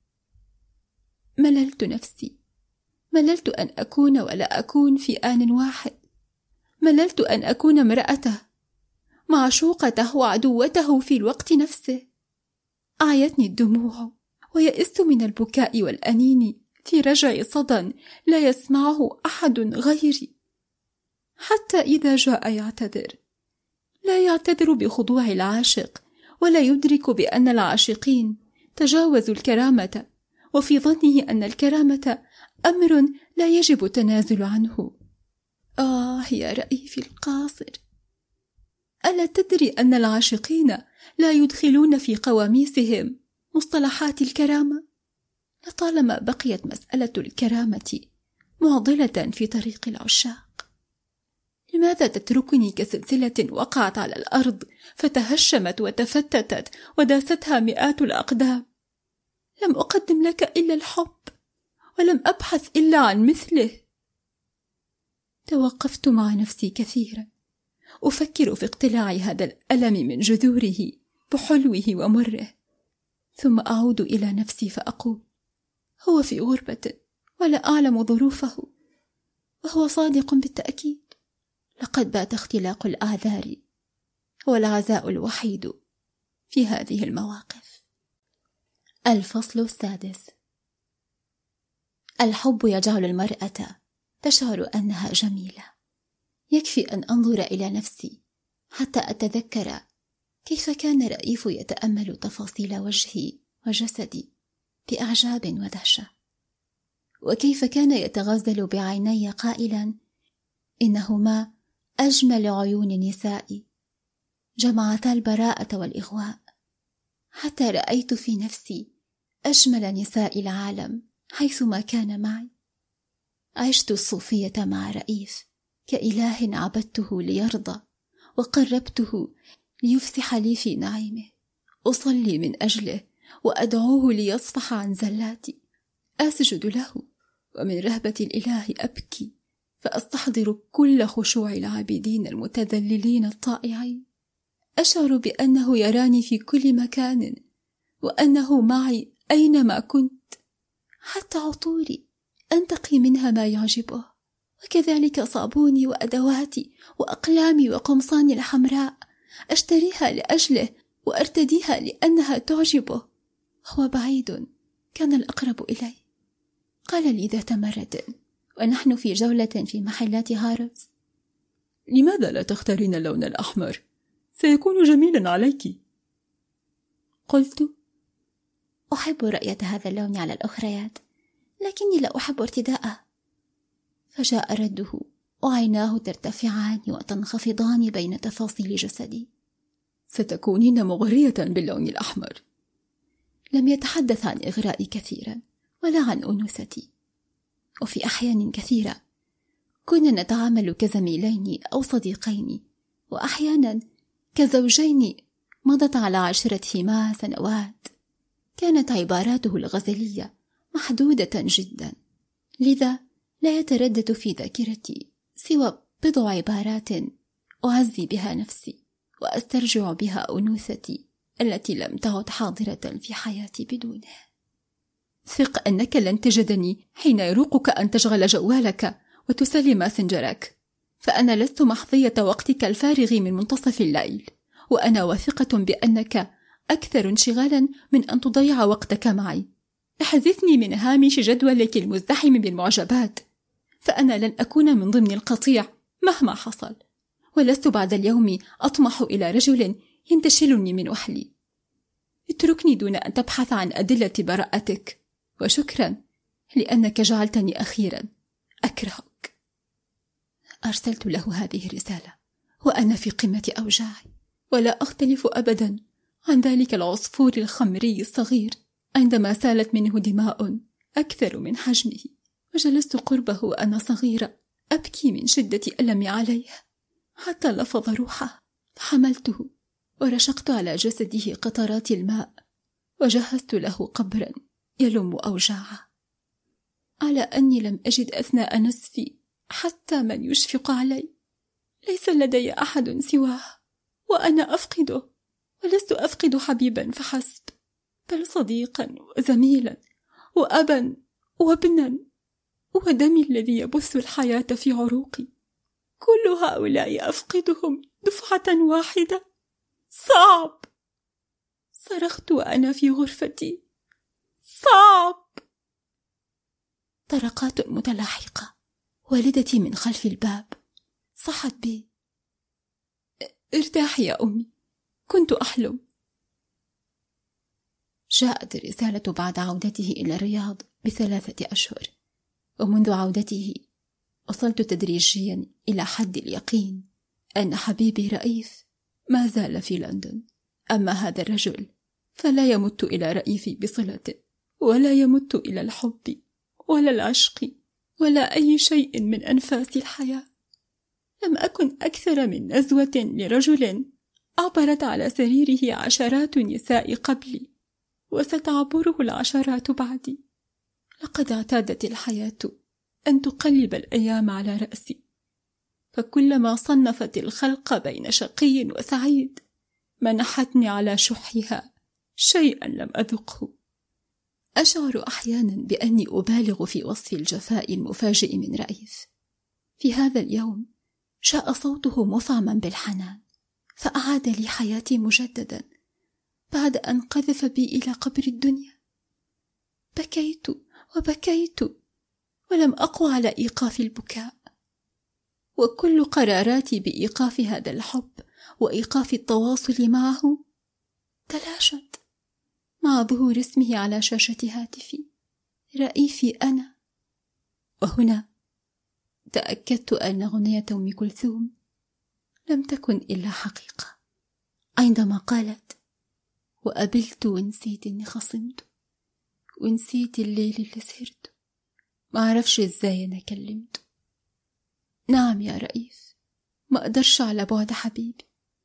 مللت نفسي، مللت أن أكون ولا أكون في آن واحد، مللت أن أكون امرأته، معشوقته وعدوته في الوقت نفسه. أعيتني الدموع ويئست من البكاء والأنين في رجع صدى لا يسمعه أحد غيري. حتى إذا جاء يعتذر لا يعتذر بخضوع العاشق، ولا يدرك بأن العاشقين تجاوزوا الكرامة، وفي ظنه أن الكرامة أمر لا يجب التنازل عنه. يا رئيفي القاصر، ألا تدري أن العاشقين لا يدخلون في قواميسهم مصطلحات الكرامة؟ لطالما بقيت مسألة الكرامة معضلة في طريق العشاق. لماذا تتركني كسلسلة وقعت على الأرض فتهشمت وتفتتت وداستها مئات الأقدام؟ لم أقدم لك إلا الحب، ولم أبحث إلا عن مثله. توقفت مع نفسي كثيرا أفكر في اقتلاع هذا الألم من جذوره بحلوه ومره، ثم أعود إلى نفسي فأقول: هو في غربة ولا أعلم ظروفه، وهو صادق بالتأكيد. لقد بات اختلاق الأعذار هو العزاء الوحيد في هذه المواقف. الفصل السادس. الحب يجعل المرأة تشعر أنها جميلة. يكفي أن أنظر إلى نفسي حتى أتذكر كيف كان رئيف يتأمل تفاصيل وجهي وجسدي بإعجاب ودهشة، وكيف كان يتغزل بعيني قائلا: إنهما أجمل عيون النساء، جمعتا البراءة والإغواء. حتى رأيت في نفسي أجمل نساء العالم حيثما كان معي. عشت الصوفية مع رئيف كإله عبدته ليرضى، وقربته ليفسح لي في نعيمه. أصلي من أجله وأدعوه ليصفح عن زلاتي، أسجد له، ومن رهبة الإله أبكي، فأستحضر كل خشوع العابدين المتذللين الطائعين. أشعر بأنه يراني في كل مكان، وأنه معي أينما كنت. حتى عطوري أنتقي منها ما يعجبه، وكذلك صابوني وأدواتي وأقلامي وقمصاني الحمراء أشتريها لأجله وأرتديها لأنها تعجبه. هو بعيد كان الأقرب إلي. قال لي ذات مرة ونحن في جولة في محلات هاربس: لماذا لا تختارين اللون الأحمر؟ سيكون جميلا عليك. قلت: أحب رؤية هذا اللون على الأخريات، لكني لا أحب ارتداءه. فجاء رده وعيناه ترتفعان وتنخفضان بين تفاصيل جسدي. ستكونين مغرية باللون الأحمر. لم يتحدث عن إغرائي كثيرا ولا عن أنوثتي، وفي أحيان كثيرة كنا نتعامل كزميلين أو صديقين، وأحيانا كزوجين مضت على عشرتهما سنوات. كانت عباراته الغزلية محدودة جدا، لذا لا يتردد في ذاكرتي سوى بضع عبارات أعزي بها نفسي وأسترجع بها أنوثتي التي لم تعد حاضرة في حياتي بدونه. ثق أنك لن تجدني حين يروقك أن تشغل جوالك وتسلي ماسنجرك، فأنا لست محظية وقتك الفارغ من منتصف الليل، وأنا واثقة بأنك أكثر انشغالا من أن تضيع وقتك معي. احذفني من هامش جدولك المزدحم بالمعجبات، فأنا لن أكون من ضمن القطيع مهما حصل، ولست بعد اليوم أطمح إلى رجل ينتشلني من وحلي. اتركني دون أن تبحث عن أدلة براءتك، وشكرا لأنك جعلتني أخيرا أكرهك. أرسلت له هذه الرسالة وأنا في قمة أوجاعي، ولا أختلف أبدا عن ذلك العصفور الخمري الصغير عندما سالت منه دماء أكثر من حجمه، وجلست قربه وأنا صغيرة أبكي من شدة ألمي عليه، حتى لفظ روحه، فحملته ورشقت على جسده قطرات الماء، وجهزت له قبرا يلم أوجاعه. على أني لم أجد أثناء نسفي حتى من يشفق علي. ليس لدي أحد سواه، وأنا أفقده، ولست أفقد حبيبا فحسب، بل صديقا وزميلا وأبا وابنا ودمي الذي يبث الحياة في عروقي. كل هؤلاء أفقدهم دفعة واحدة. صعب. صرخت وأنا في غرفتي: صعب. طرقات متلاحقة. والدتي من خلف الباب صحت بي: ارتاحي يا أمي، كنت أحلم. جاءت الرسالة بعد عودته إلى الرياض ب3 أشهر، ومنذ عودته وصلت تدريجيا إلى حد اليقين أن حبيبي رئيف ما زال في لندن. أما هذا الرجل فلا يمت إلى رئيفي بصلة، ولا يمت إلى الحب ولا العشق ولا أي شيء من أنفاس الحياة. لم أكن أكثر من نزوة لرجل عبرت على سريره عشرات النساء قبلي، وستعبره العشرات بعدي. لقد اعتادت الحياة أن تقلب الأيام على رأسي، فكلما صنفت الخلق بين شقي وسعيد منحتني على شحها شيئا لم أذقه. أشعر أحيانا بأني أبالغ في وصف الجفاء المفاجئ من رئيف. في هذا اليوم جاء صوته مفعما بالحنان، فأعاد لي حياتي مجددا بعد أن قذف بي إلى قبر الدنيا. بكيت وبكيت ولم أقوى على إيقاف البكاء، وكل قراراتي بإيقاف هذا الحب وإيقاف التواصل معه تلاشت مع ظهور اسمه على شاشة هاتفي: رئيفي أنا. وهنا تأكدت أن أغنية أم كلثوم لم تكن إلا حقيقة، عندما قالت: وقبلت ونسيت إني خصمت، ونسيت الليل اللي سهرت، ما أعرفش إزاي أنا كلمت. نعم يا رئيف، ما أقدرش على بعد حبيبي.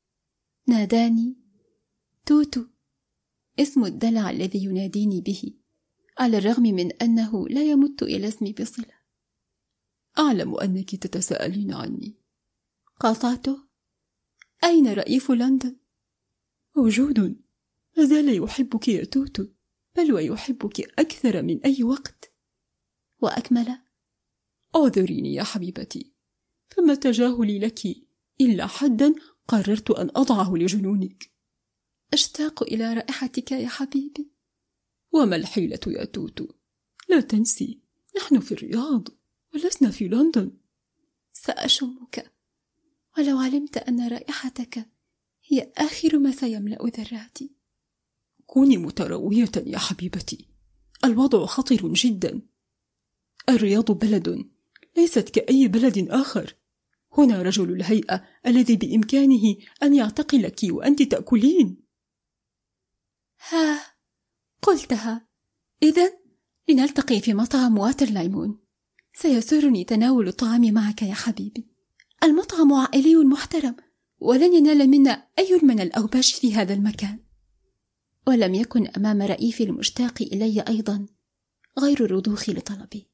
ناداني توتو، اسم الدلع الذي يناديني به، على الرغم من أنه لا يمت إلى اسمي بصلة. أعلم أنك تتساءلين عني. قاطعته: أين رئيف لندن؟ موجود، لازال يحبك يا توتو، بل ويحبك أكثر من أي وقت. وأكمل: أعذريني يا حبيبتي، فما تجاهلي لك إلا حدا قررت أن أضعه لجنونك. أشتاق إلى رائحتك يا حبيبي. وما الحيلة يا توتو؟ لا تنسي، نحن في الرياض ولسنا في لندن. سأشمك، ولو علمت أن رائحتك هي آخر ما سيملأ ذراتي. كوني متروية يا حبيبتي، الوضع خطر جدا. الرياض بلد ليست كأي بلد آخر. هنا رجل الهيئة الذي بإمكانه أن يعتقلك وأنت تأكلين. ها، قلتها. إذن لنلتقي في مطعم واترلايمون. سيسرني تناول الطعام معك يا حبيبي. المطعم عائلي محترم، ولن ينال منا أي من الأوباش في هذا المكان. ولم يكن أمام رئيفي المشتاق إلي أيضا غير الرضوخ لطلبي.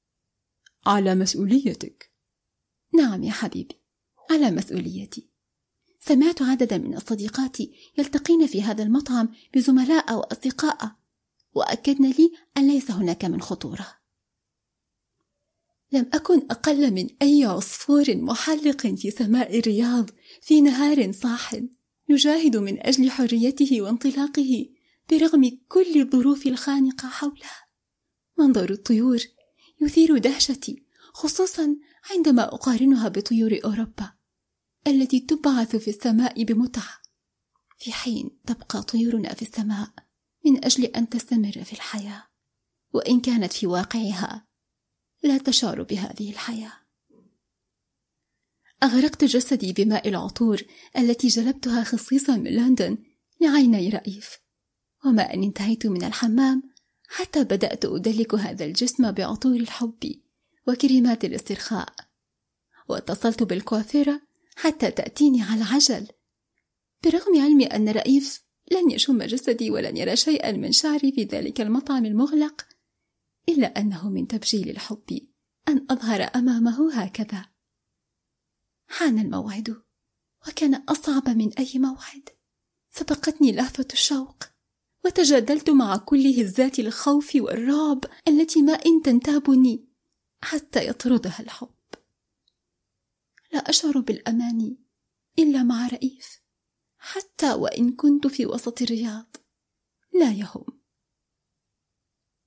على مسؤوليتك. نعم يا حبيبي، على مسؤوليتي. سمعت عددا من الصديقات يلتقين في هذا المطعم بزملاء وأصدقاء، وأكدن لي أن ليس هناك من خطورة. لم أكن أقل من أي عصفور محلق في سماء الرياض في نهار صاحن، يجاهد من أجل حريته وانطلاقه برغم كل الظروف الخانقة حوله. منظر الطيور يثير دهشتي، خصوصا عندما أقارنها بطيور أوروبا التي تبعث في السماء بمتعة، في حين تبقى طيورنا في السماء من أجل أن تستمر في الحياة، وإن كانت في واقعها لا تشعر بهذه الحياة. أغرقت جسدي بماء العطور التي جلبتها خصيصا من لندن لعيني رئيف، وما أن انتهيت من الحمام حتى بدأت أدلك هذا الجسم بعطور الحب وكريمات الاسترخاء، واتصلت بالكوافيرة حتى تأتيني على عجل، برغم علمي أن رئيف لن يشم جسدي ولن يرى شيئا من شعري في ذلك المطعم المغلق، إلا أنه من تبجيل الحب أن أظهر أمامه هكذا. حان الموعد، وكان أصعب من أي موعد. سبقتني لهفة الشوق، وتجادلت مع كل هزات الخوف والرعب التي ما إن تنتابني حتى يطردها الحب. لا أشعر بالأمان إلا مع رئيف، حتى وإن كنت في وسط الرياض لا يهم.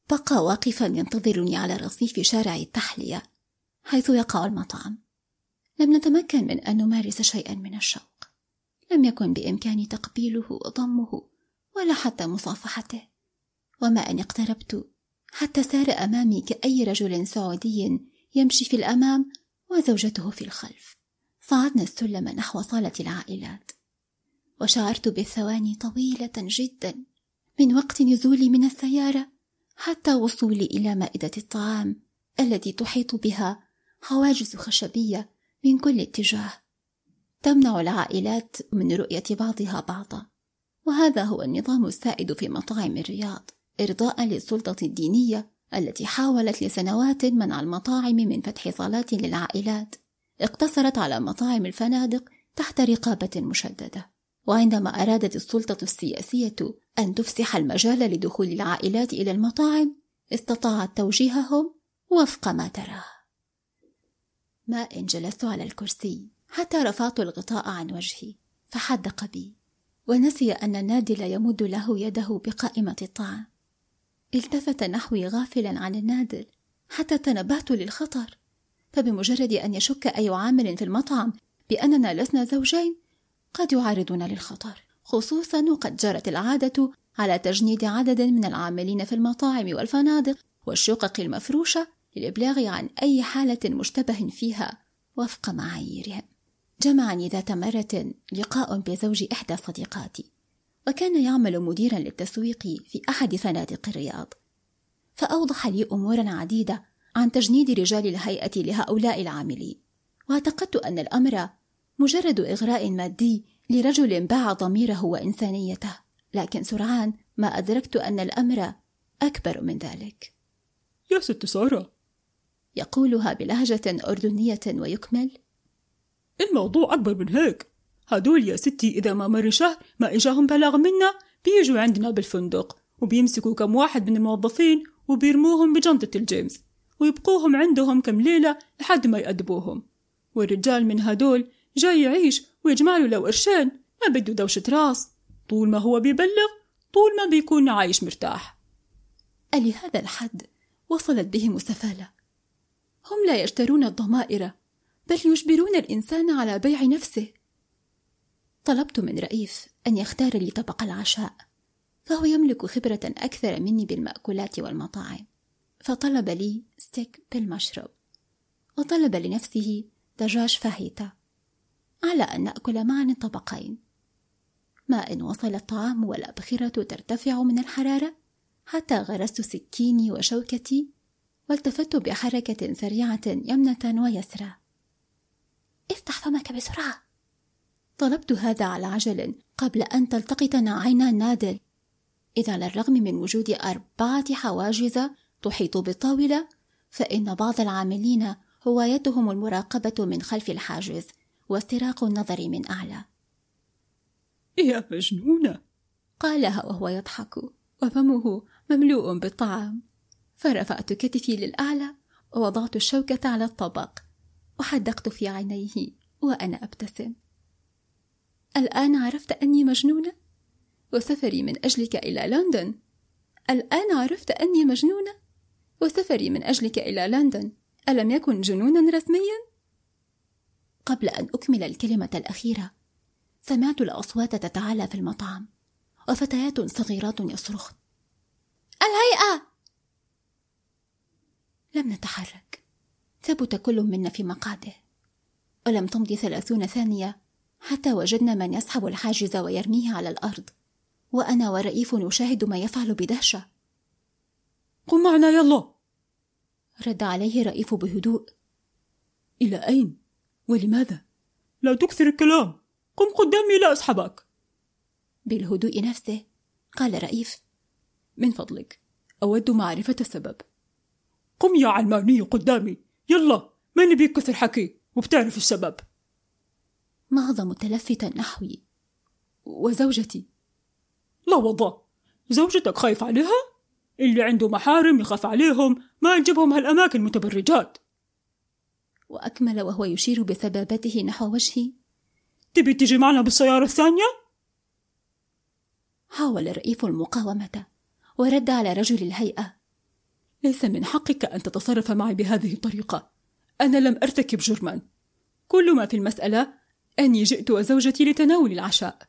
بقى واقفا ينتظرني على رصيف شارع التحلية حيث يقع المطعم. لم نتمكن من أن نمارس شيئا من الشوق. لم يكن بإمكاني تقبيله وضمه ولا حتى مصافحته، وما أن اقتربت حتى سار أمامي كأي رجل سعودي يمشي في الأمام وزوجته في الخلف. صعدنا السلم نحو صالة العائلات، وشعرت بالثواني طويلة جدا من وقت نزولي من السيارة حتى وصولي إلى مائدة الطعام التي تحيط بها حواجز خشبية من كل اتجاه تمنع العائلات من رؤية بعضها بعضا. وهذا هو النظام السائد في مطاعم الرياض، إرضاء للسلطة الدينية التي حاولت لسنوات منع المطاعم من فتح صالات للعائلات، اقتصرت على مطاعم الفنادق تحت رقابة مشددة. وعندما أرادت السلطة السياسية أن تفسح المجال لدخول العائلات إلى المطاعم، استطاعت توجيههم وفق ما تراه. ما إن جلست على الكرسي حتى رفعت الغطاء عن وجهي، فحدق بي ونسي أن النادل يمد له يده بقائمة الطعام. التفت نحوي غافلا عن النادل حتى تنبهت للخطر، فبمجرد أن يشك أي عامل في المطعم بأننا لسنا زوجين قد يعرضنا للخطر، خصوصا وقد جرت العادة على تجنيد عدد من العاملين في المطاعم والفنادق والشقق المفروشة للإبلاغ عن أي حالة مشتبه فيها وفق معاييرهم. جمعني ذات مرة لقاء بزوج إحدى صديقاتي، وكان يعمل مديرا للتسويق في أحد فنادق الرياض، فأوضح لي أمورا عديدة عن تجنيد رجال الهيئة لهؤلاء العاملين، واعتقدت أن الأمر مجرد إغراء مادي لرجل باع ضميره وإنسانيته، لكن سرعان ما أدركت أن الأمر أكبر من ذلك. يا ست سارة، يقولها بلهجة أردنية ويكمل: الموضوع أكبر من هيك. هدول يا ستي إذا ما مر شهر ما إجاهم بلاغ منا بيجوا عندنا بالفندق وبيمسكوا كم واحد من الموظفين وبيرموهم بجنطة الجيمس ويبقوهم عندهم كم ليلة لحد ما يأدبوهم، والرجال من هدول جاي يعيش ويجمعله لو قرشين، ما بده دوشة راس. طول ما هو بيبلغ طول ما بيكون عايش مرتاح. لهذا الحد وصلت بهم السفالة. هم لا يشترون الضمائر بل يجبرون الإنسان على بيع نفسه. طلبت من رئيف أن يختار لي طبق العشاء، فهو يملك خبرة أكثر مني بالمأكولات والمطاعم، فطلب لي ستيك بالمشروب، وطلب لنفسه دجاج فاهيتا، على أن نأكل معا الطبقين. ما إن وصل الطعام والأبخرة ترتفع من الحرارة حتى غرست سكيني وشوكتي والتفت بحركة سريعة يمنة ويسرى. افتح فمك بسرعة، طلبت هذا على عجل قبل أن تلتقطنا عينا نادل، إذ على الرغم من وجود 4 حواجز تحيط بالطاولة، فإن بعض العاملين هوايتهم المراقبة من خلف الحاجز واستراق النظر من أعلى. يا مجنونة، قالها وهو يضحك وفمه مملوء بالطعام. فرفعت كتفي للأعلى ووضعت الشوكة على الطبق وحدقت في عينيه وأنا أبتسم. الآن عرفت أني مجنونة؟ وسفري من أجلك إلى لندن. الآن عرفت أني مجنونة؟ وسفري من أجلك إلى لندن ألم يكن جنونا رسميا؟ قبل أن أكمل الكلمة الأخيرة سمعت الأصوات تتعالى في المطعم، وفتيات صغيرات يصرخن: الهيئة! لم نتحرك، ثبت كل منا في مقعده، ولم تمضي 30 ثانية حتى وجدنا من يسحب الحاجز ويرميه على الأرض، وأنا ورئيف نشاهد ما يفعل بدهشة. قم معنا يلا، رد عليه رئيف بهدوء. إلى أين؟ ولماذا؟ لا تكثر الكلام، قم قدامي لا أسحبك. بالهدوء نفسه قال رئيف: من فضلك أود معرفة السبب. قم يا علماني قدامي يلا، ما نبيك كثر حكي وبتعرف السبب. نهض متلفتا نحوي: وزوجتي؟ لا والله، زوجتك خايف عليها؟ اللي عنده محارم يخاف عليهم، ما يجيبهم هالأماكن متبرجات. وأكمل وهو يشير بسبابته نحو وجهي: تبي تيجي معنا بالسيارة الثانية؟ حاول الرئيف المقاومة ورد على رجل الهيئة: ليس من حقك أن تتصرف معي بهذه الطريقة. أنا لم أرتكب جرما، كل ما في المسألة أني جئت وزوجتي لتناول العشاء.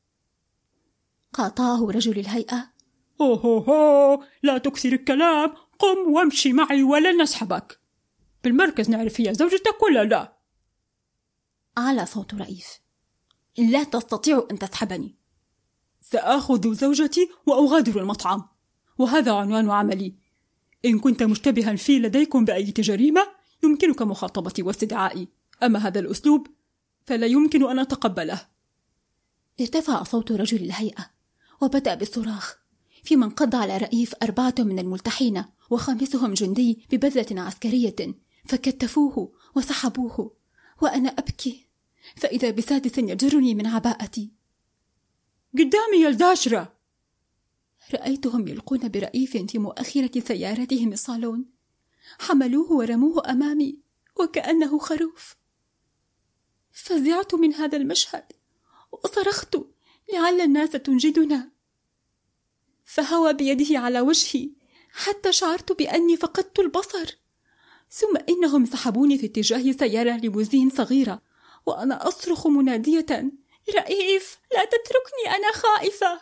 قاطعه رجل الهيئة: أوه لا تكثر الكلام، قم وامشي معي ولن نسحبك. بالمركز نعرف هي زوجتك ولا لا؟ على صوت رئيف: لا تستطيع أن تسحبني. سآخذ زوجتي وأغادر المطعم، وهذا عنوان عملي. إن كنت مشتبها في لديكم بأي جريمة يمكنك مخاطبتي واستدعائي، أما هذا الأسلوب فلا يمكن أن أتقبله. ارتفع صوت رجل الهيئة وبدأ بالصراخ، فيما انقض على رئيف 4 من الملتحين و5 جندي ببذلة عسكرية، فكتفوه وسحبوه، وأنا أبكي فإذا ب6 يجرني من عباءتي. قدامي يا الداشرة! رأيتهم يلقون برئيف في مؤخرة سيارتهم الصالون، حملوه ورموه أمامي وكأنه خروف. فزعت من هذا المشهد وصرخت لعل الناس تنجدنا، فهوى بيده على وجهي حتى شعرت بأني فقدت البصر، ثم إنهم سحبوني في اتجاه سيارة ليموزين صغيرة وأنا أصرخ منادية: رئيف لا تتركني، أنا خائفة.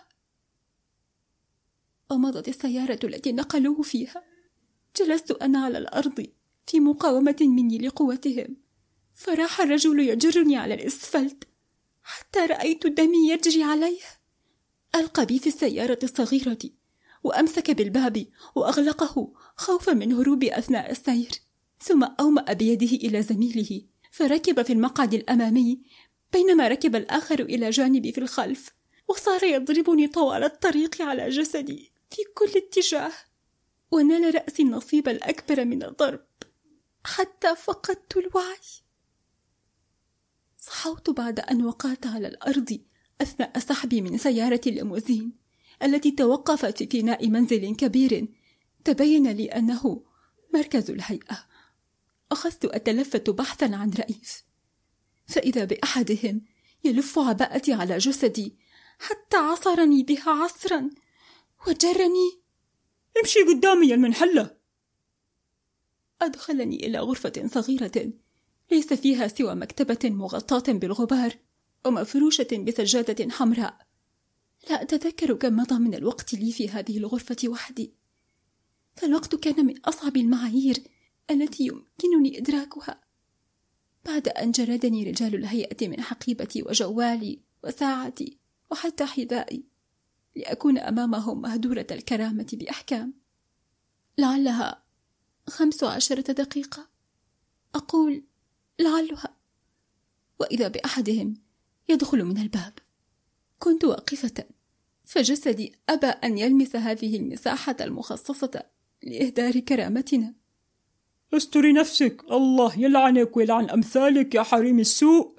ومضت السيارة التي نقلوه فيها. جلست أنا على الأرض في مقاومة مني لقوتهم، فراح الرجل يجرني على الإسفلت حتى رأيت دمي يجري عليه. ألقى بي في السيارة الصغيرة وأمسك بالباب وأغلقه خوفا من هروبي أثناء السير، ثم أومأ بيده إلى زميله فركب في المقعد الأمامي، بينما ركب الآخر إلى جانبي في الخلف، وصار يضربني طوال الطريق على جسدي في كل اتجاه، ونال رأسي النصيب الأكبر من الضرب حتى فقدت الوعي. صحوت بعد أن وقعت على الأرض أثناء سحبي من سيارة الليموزين التي توقفت في فناء منزل كبير تبين لي أنه مركز الهيئة. أخذت أتلفت بحثا عن رئيف، فإذا بأحدهم يلف عباءتي على جسدي حتى عصرني بها عصرا وجرني: امشي قدامي يا المنحلة. أدخلني إلى غرفة صغيرة ليس فيها سوى مكتبة مغطاة بالغبار ومفروشة بسجادة حمراء. لا أتذكر كم مضى من الوقت لي في هذه الغرفة وحدي، فالوقت كان من أصعب المعايير التي يمكنني إدراكها. بعد أن جردني رجال الهيئة من حقيبتي وجوالي وساعتي وحتى حذائي لأكون أمامهم مهدورة الكرامة بأحكام. لعلها 15 دقيقة، أقول لعلها، وإذا بأحدهم يدخل من الباب. كنت واقفة، فجسدي أبى أن يلمس هذه المساحة المخصصة لإهدار كرامتنا. استري نفسك، الله يلعنك ويلعن أمثالك يا حريم السوء.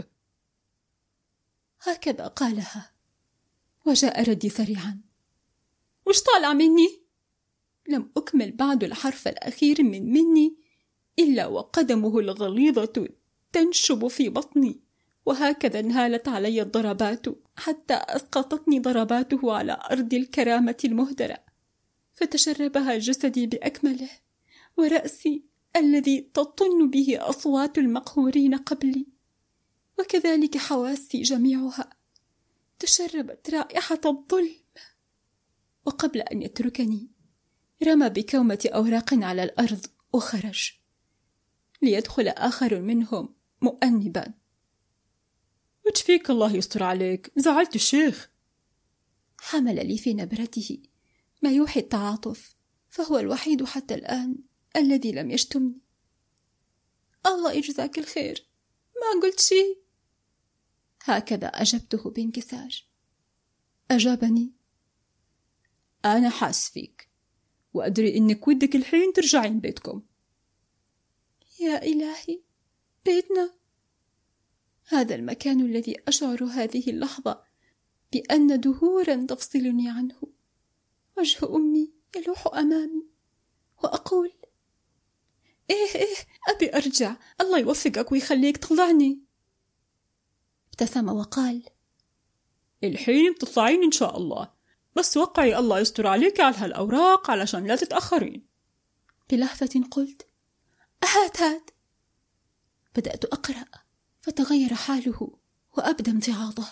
هكذا قالها، وجاء ردي سريعا: وش طالع مني؟ لم أكمل بعد الحرف الأخير من مني إلا وقدمه الغليظة تنشب في بطني، وهكذا انهالت علي الضربات حتى أسقطتني ضرباته على أرض الكرامة المهدرة، فتشربها جسدي بأكمله، ورأسي الذي تطن به أصوات المقهورين قبلي، وكذلك حواسي جميعها تشربت رائحة الظلم. وقبل أن يتركني رمى بكومة أوراق على الأرض وخرج، ليدخل آخر منهم مؤنبا: وش فيك الله يستر عليك، زعلت الشيخ؟ حمل لي في نبرته ما يوحي التعاطف، فهو الوحيد حتى الآن الذي لم يشتمني. الله يجزاك الخير، ما قلت شيء. هكذا أجبته بانكسار. أجابني: أنا حاس فيك، وأدري إنك ودك الحين ترجعين بيتكم. يا إلهي، بيتنا؟ هذا المكان الذي أشعر هذه اللحظة بأن دهورا تفصلني عنه. وجه أمي يلوح أمامي، وأقول: إيه أبي أرجع، الله يوفقك ويخليك تطلعني. ابتسم وقال: الحين بتطلعين إن شاء الله، بس وقعي الله يستر عليك على هالأوراق علشان لا تتأخرين. بلهفة قلت: هات. بدأت أقرأ، فتغير حاله وأبدى امتعاضه.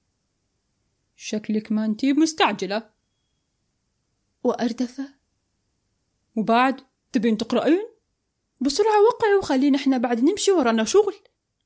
شكلك ما انتي مستعجلة. وأردف: وبعد تبين تقرأين؟ بسرعة وقعي وخلينا احنا بعد نمشي ورانا شغل.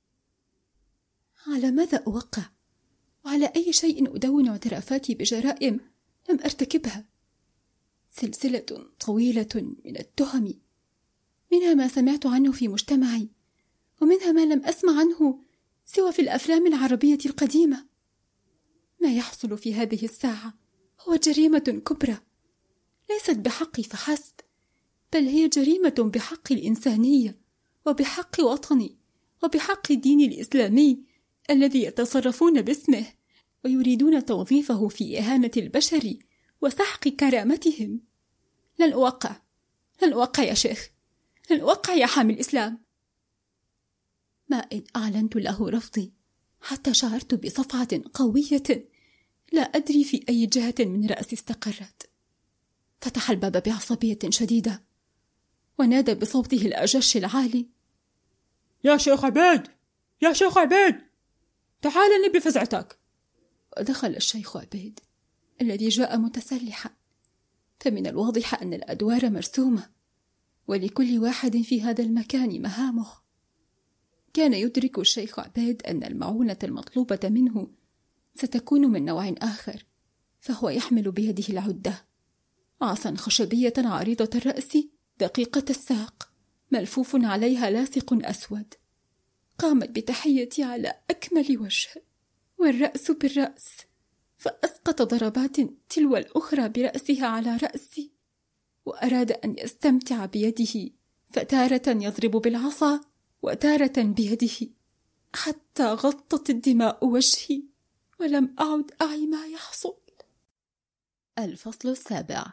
على ماذا أوقع؟ وعلى أي شيء أدون اعترافاتي بجرائم لم أرتكبها؟ سلسلة طويلة من التهم، منها ما سمعت عنه في مجتمعي، ومنها ما لم أسمع عنه سوى في الأفلام العربية القديمة. ما يحصل في هذه الساعة هو جريمة كبرى، ليست بحقي فحسب، بل هي جريمة بحق الإنسانية، وبحق وطني، وبحق الدين الإسلامي الذي يتصرفون باسمه ويريدون توظيفه في إهانة البشر وسحق كرامتهم. لن أوقع يا شيخ، لن أوقع يا حامي الإسلام. ما إن أعلنت له رفضي حتى شعرت بصفعة قوية لا أدري في أي جهة من رأسي استقرت. فتح الباب بعصبية شديدة ونادى بصوته الأجش العالي: يا شيخ عبيد، يا شيخ عبيد، تعال نبي فزعتك. ودخل الشيخ عبيد الذي جاء متسلحا، فمن الواضح أن الأدوار مرسومة، ولكل واحد في هذا المكان مهامه. كان يدرك الشيخ عبيد أن المعونة المطلوبة منه ستكون من نوع آخر، فهو يحمل بيده العدة، عصا خشبية عريضة الرأس دقيقة الساق ملفوف عليها لاصق أسود. قامت بتحيتي على أكمل وجه، والرأس بالرأس، فأسقط ضربات تلو الأخرى برأسها على رأسي، وأراد أن يستمتع بيده، فتارة يضرب بالعصا وتارة بيده، حتى غطت الدماء وجهي ولم أعد أعي ما يحصل. الفصل 7.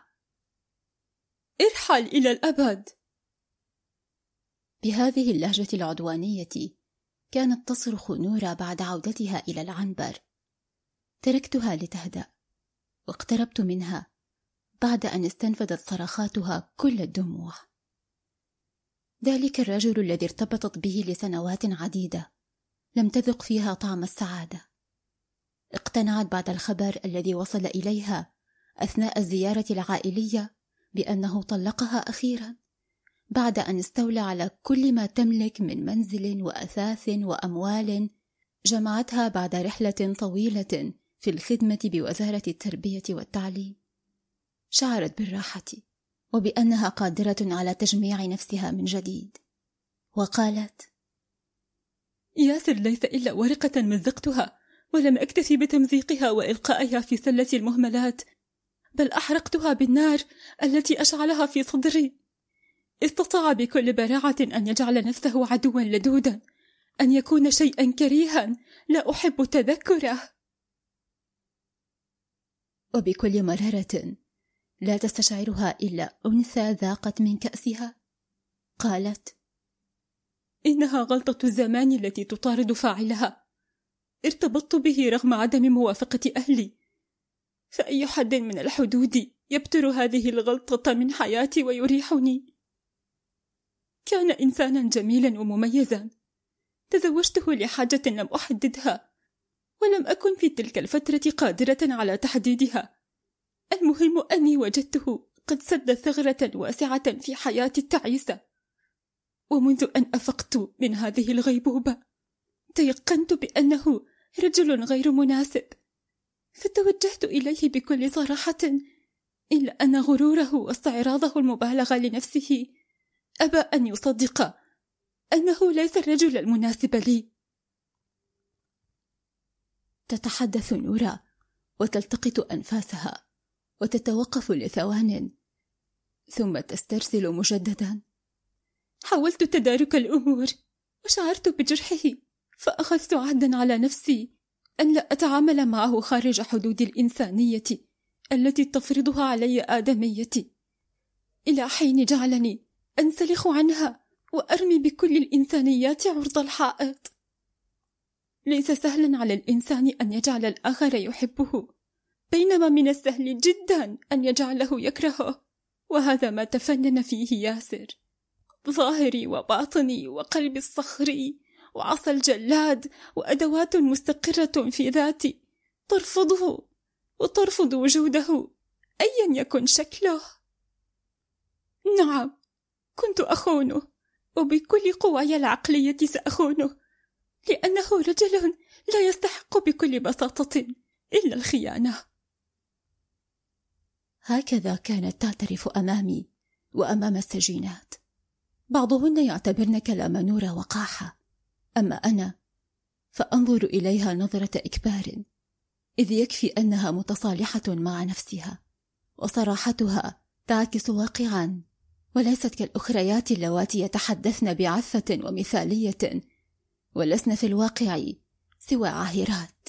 ارحل إلى الأبد. بهذه اللهجة العدوانية كانت تصرخ نورا بعد عودتها إلى العنبر. تركتها لتهدأ، واقتربت منها بعد أن استنفذت صرخاتها كل الدموع. ذلك الرجل الذي ارتبطت به لسنوات عديدة لم تذق فيها طعم السعادة. اقتنعت بعد الخبر الذي وصل إليها أثناء الزيارة العائلية بأنه طلقها أخيرا، بعد أن استولى على كل ما تملك من منزل وأثاث وأموال جمعتها بعد رحلة طويلة في الخدمة بوزارة التربية والتعليم. شعرت بالراحة وبأنها قادرة على تجميع نفسها من جديد، وقالت: ياسر ليس إلا ورقة مزقتها، ولم أكتفي بتمزيقها وإلقائها في سلة المهملات، بل أحرقتها بالنار التي أشعلها في صدري. استطاع بكل براعة أن يجعل نفسه عدوا لدودا، أن يكون شيئا كريها لا أحب تذكره. وبكل مرارة لا تستشعرها إلا أنثى ذاقت من كأسها، قالت: إنها غلطة الزمان التي تطارد فاعلها. ارتبطت به رغم عدم موافقة أهلي، فأي حد من الحدود يبتر هذه الغلطة من حياتي ويريحني. كان إنسانا جميلا ومميزا، تزوجته لحاجة لم أحددها، ولم أكن في تلك الفترة قادرة على تحديدها. المهم أني وجدته قد سد ثغرة واسعة في حياتي التعيسة، ومنذ أن أفقت من هذه الغيبوبة تيقنت بأنه رجل غير مناسب، فتوجهت إليه بكل صراحة، إلا أن غروره واستعراضه المبالغ لنفسه أبى أن يصدق أنه ليس الرجل المناسب لي. تتحدث نورا وتلتقط أنفاسها وتتوقف لثوان، ثم تسترسل مجددا: حاولت تدارك الأمور وشعرت بجرحه، فأخذت عهدا على نفسي أن لا أتعامل معه خارج حدود الإنسانية التي تفرضها علي آدميتي، إلى حين جعلني أنسلخ عنها وأرمي بكل الإنسانيات عرض الحائط. ليس سهلا على الإنسان أن يجعل الآخر يحبه، بينما من السهل جدا أن يجعله يكرهه. وهذا ما تفنن فيه ياسر، ظاهري وباطني وقلبي الصخري وعصا الجلاد وأدوات مستقرة في ذاتي ترفضه وترفض وجوده أيا يكن شكله. نعم، كنت أخونه، وبكل قواي العقلية سأخونه، لأنه رجل لا يستحق بكل بساطة إلا الخيانة. هكذا كانت تعترف أمامي وأمام السجينات. بعضهن يعتبرن كلام نورا وقاحة، أما أنا فأنظر إليها نظرة إكبار، إذ يكفي أنها متصالحة مع نفسها، وصراحتها تعكس واقعا، وليست كالأخريات اللواتي يتحدثن بعفة ومثالية ولسن في الواقع سوى عاهرات.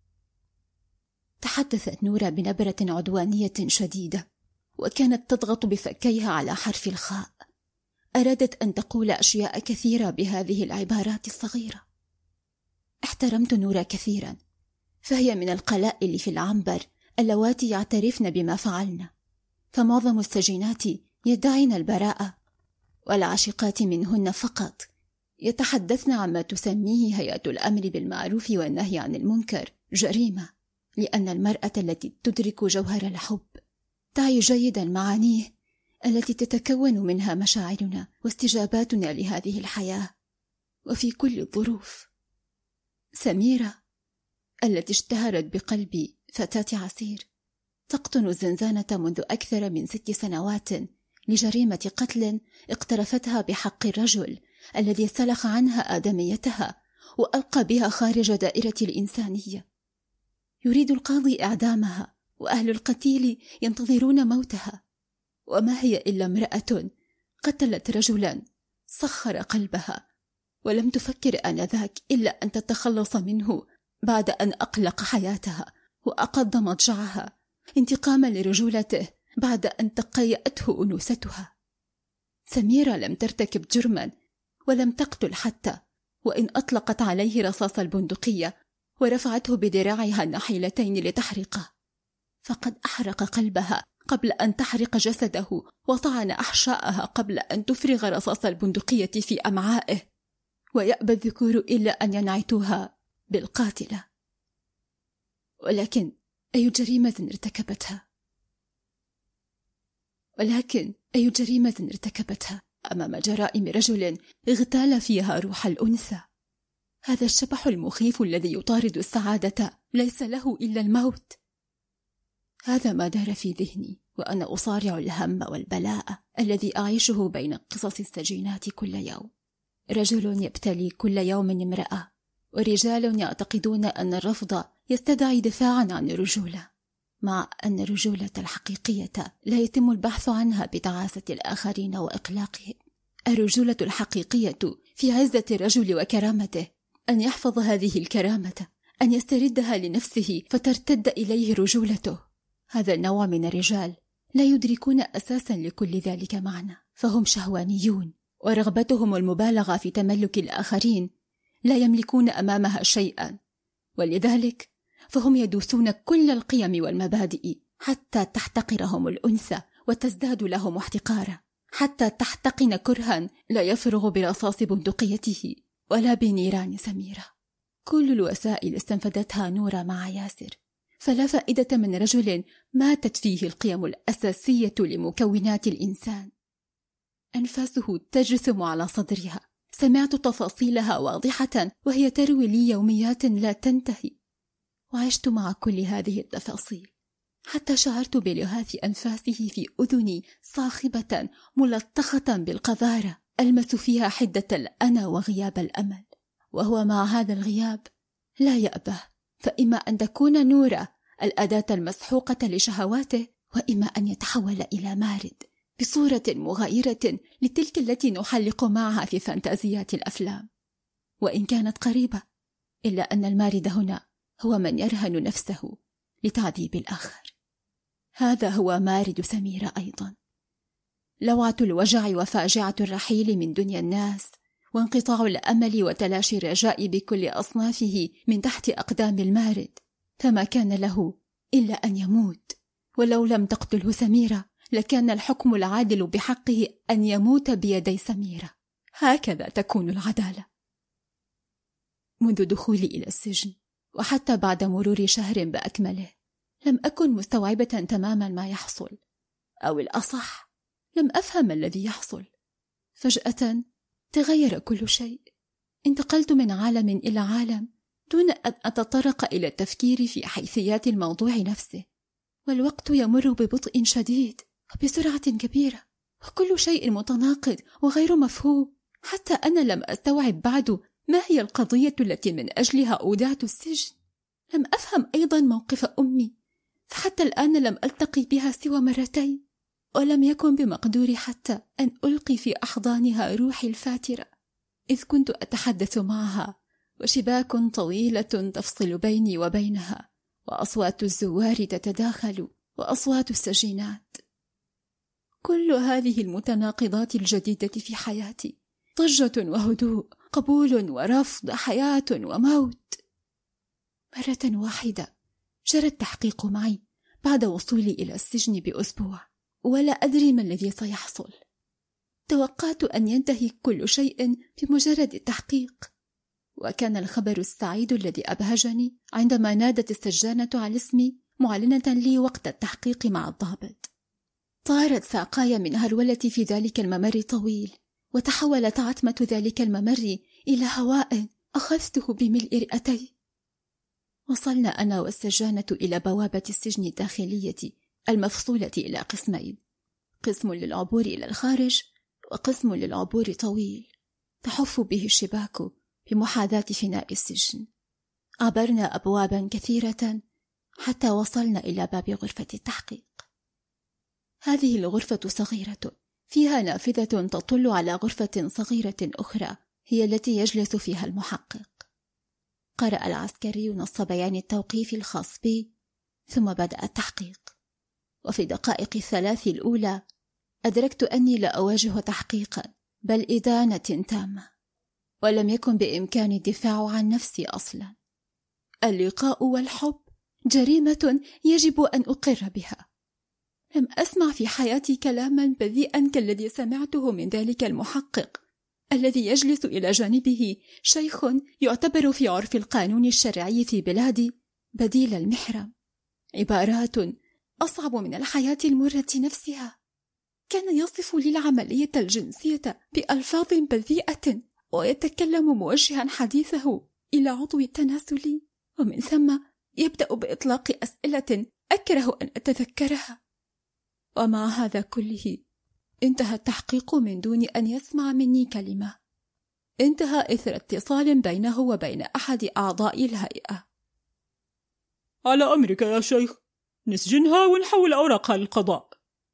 تحدثت نورا بنبرة عدوانية شديدة، وكانت تضغط بفكيها على حرف الخاء. أرادت أن تقول أشياء كثيرة بهذه العبارات الصغيرة. احترمت نورا كثيرا، فهي من القلائل في العنبر اللواتي يعترفن بما فعلن، فمعظم السجينات يدعين البراءة، والعاشقات منهن فقط يتحدثن عما تسميه هيئة الأمر بالمعروف والنهي عن المنكر جريمة، لأن المرأة التي تدرك جوهر الحب تعي جيدا معانيه التي تتكون منها مشاعرنا واستجاباتنا لهذه الحياة وفي كل الظروف. سميرة التي اشتهرت بقلب فتاة عسير تقطن الزنزانة منذ أكثر من 6 سنوات لجريمة قتل اقترفتها بحق الرجل الذي سلخ عنها آدميتها وألقى بها خارج دائرة الإنسانية. يريد القاضي إعدامها، وأهل القتيل ينتظرون موتها، وما هي إلا امرأة قتلت رجلا سخر قلبها، ولم تفكر آنذاك إلا أن تتخلص منه بعد أن أقلق حياتها وأقض مضجعها انتقاما لرجولته بعد أن تقيأته أنوثتها. سميرة لم ترتكب جرما ولم تقتل حتى، وإن أطلقت عليه رصاص البندقية ورفعته بدراعها النحيلتين لتحرقه، فقد أحرق قلبها قبل أن تحرق جسده، وطعن أحشاءها قبل أن تفرغ رصاص البندقية في أمعائه، ويأبى الذكور إلا أن ينعتوها بالقاتلة. ولكن أي جريمة ارتكبتها أمام جرائم رجل اغتال فيها روح الأنثى؟ هذا الشبح المخيف الذي يطارد السعادة ليس له إلا الموت. هذا ما دار في ذهني وأنا أصارع الهم والبلاء الذي أعيشه بين قصص السجينات كل يوم. رجل يبتلي كل يوم امرأة، ورجال يعتقدون أن الرفض يستدعي دفاعا عن الرجولة، مع أن الرجولة الحقيقية لا يتم البحث عنها بتعاسة الآخرين وإقلاقهم. الرجولة الحقيقية في عزة الرجل وكرامته، أن يحفظ هذه الكرامة، أن يستردها لنفسه فترتد إليه رجولته. هذا النوع من الرجال لا يدركون أساسا لكل ذلك معنى، فهم شهوانيون، ورغبتهم المبالغة في تملك الآخرين لا يملكون أمامها شيئا، ولذلك فهم يدوسون كل القيم والمبادئ حتى تحتقرهم الأنثى وتزداد لهم احتقارا، حتى تحتقن كرها لا يفرغ برصاص بندقيته ولا بنيران سميرة. كل الوسائل استنفذتها نورا مع ياسر، فلا فائدة من رجل ماتت فيه القيم الأساسية لمكونات الإنسان. أنفاسه تجثم على صدرها، سمعت تفاصيلها واضحة وهي تروي لي يوميات لا تنتهي، وعشت مع كل هذه التفاصيل حتى شعرت بلهاث أنفاسه في أذني صاخبة ملطخة بالقذارة، ألمس فيها حدة الأنا وغياب الأمل. وهو مع هذا الغياب لا يأبه، فإما أن تكون نورا الأداة المسحوقة لشهواته، وإما أن يتحول إلى مارد بصورة مغايرة لتلك التي نحلق معها في فانتازيات الأفلام. وإن كانت قريبة، إلا أن المارد هنا هو من يرهن نفسه لتعذيب الآخر. هذا هو مارد سميرة أيضا. لوعة الوجع وفاجعة الرحيل من دنيا الناس، وانقطاع الأمل وتلاشي الرجاء بكل أصنافه من تحت أقدام المارد، فما كان له إلا أن يموت. ولو لم تقتله سميرة لكان الحكم العادل بحقه أن يموت بيدي سميرة. هكذا تكون العدالة. منذ دخولي إلى السجن وحتى بعد مرور شهر بأكمله لم أكن مستوعبة تماما ما يحصل، أو الأصح لم أفهم الذي يحصل. فجأة تغير كل شيء. انتقلت من عالم إلى عالم دون أن أتطرق إلى التفكير في حيثيات الموضوع نفسه، والوقت يمر ببطء شديد وبسرعة كبيرة، وكل شيء متناقض وغير مفهوم. حتى أنا لم أستوعب بعد ما هي القضية التي من أجلها أودعت السجن. لم أفهم أيضا موقف أمي، فحتى الآن لم ألتقي بها سوى مرتين، ولم يكن بمقدوري حتى أن ألقي في أحضانها روحي الفاترة، إذ كنت أتحدث معها وشباك طويلة تفصل بيني وبينها، وأصوات الزوار تتداخل وأصوات السجينات. كل هذه المتناقضات الجديدة في حياتي، ضجة وهدوء، قبول ورفض، حياة وموت. مرة واحدة جرى التحقيق معي بعد وصولي إلى السجن بأسبوع، ولا أدري ما الذي سيحصل. توقعت أن ينتهي كل شيء بمجرد التحقيق، وكان الخبر السعيد الذي أبهجني عندما نادت السجانة على اسمي معلنة لي وقت التحقيق مع الضابط. طارت ساقاي من هرولتي في ذلك الممر طويل، وتحولت عتمة ذلك الممر إلى هواء أخذته بملء رئتي. وصلنا أنا والسجانة إلى بوابة السجن الداخلية المفصولة إلى قسمين، قسم للعبور إلى الخارج وقسم للعبور طويل تحف به الشباك بمحاذاة فناء السجن. عبرنا أبوابا كثيرة حتى وصلنا إلى باب غرفة التحقيق. هذه الغرفة صغيرة فيها نافذة تطل على غرفة صغيرة أخرى هي التي يجلس فيها المحقق. قرأ العسكري نص بيان التوقيف الخاص بي، ثم بدأ التحقيق. وفي دقائق الثلاث الأولى أدركت أني لا أواجه تحقيقا بل إدانة تامة، ولم يكن بإمكاني الدفاع عن نفسي أصلا. اللقاء والحب جريمة يجب أن أقر بها. لم أسمع في حياتي كلاما بذيئا كالذي سمعته من ذلك المحقق الذي يجلس إلى جانبه شيخ يعتبر في عرف القانون الشرعي في بلادي بديل المحرم. عبارات أصعب من الحياة المرة نفسها. كان يصف لي العملية الجنسية بألفاظ بذيئة، ويتكلم موجها حديثه إلى عضو التناسل، ومن ثم يبدأ بإطلاق أسئلة أكره أن أتذكرها. ومع هذا كله انتهى التحقيق من دون أن يسمع مني كلمة. انتهى إثر اتصال بينه وبين أحد أعضاء الهيئة. على أمرك يا شيخ، نسجنها ونحول أوراقها للقضاء.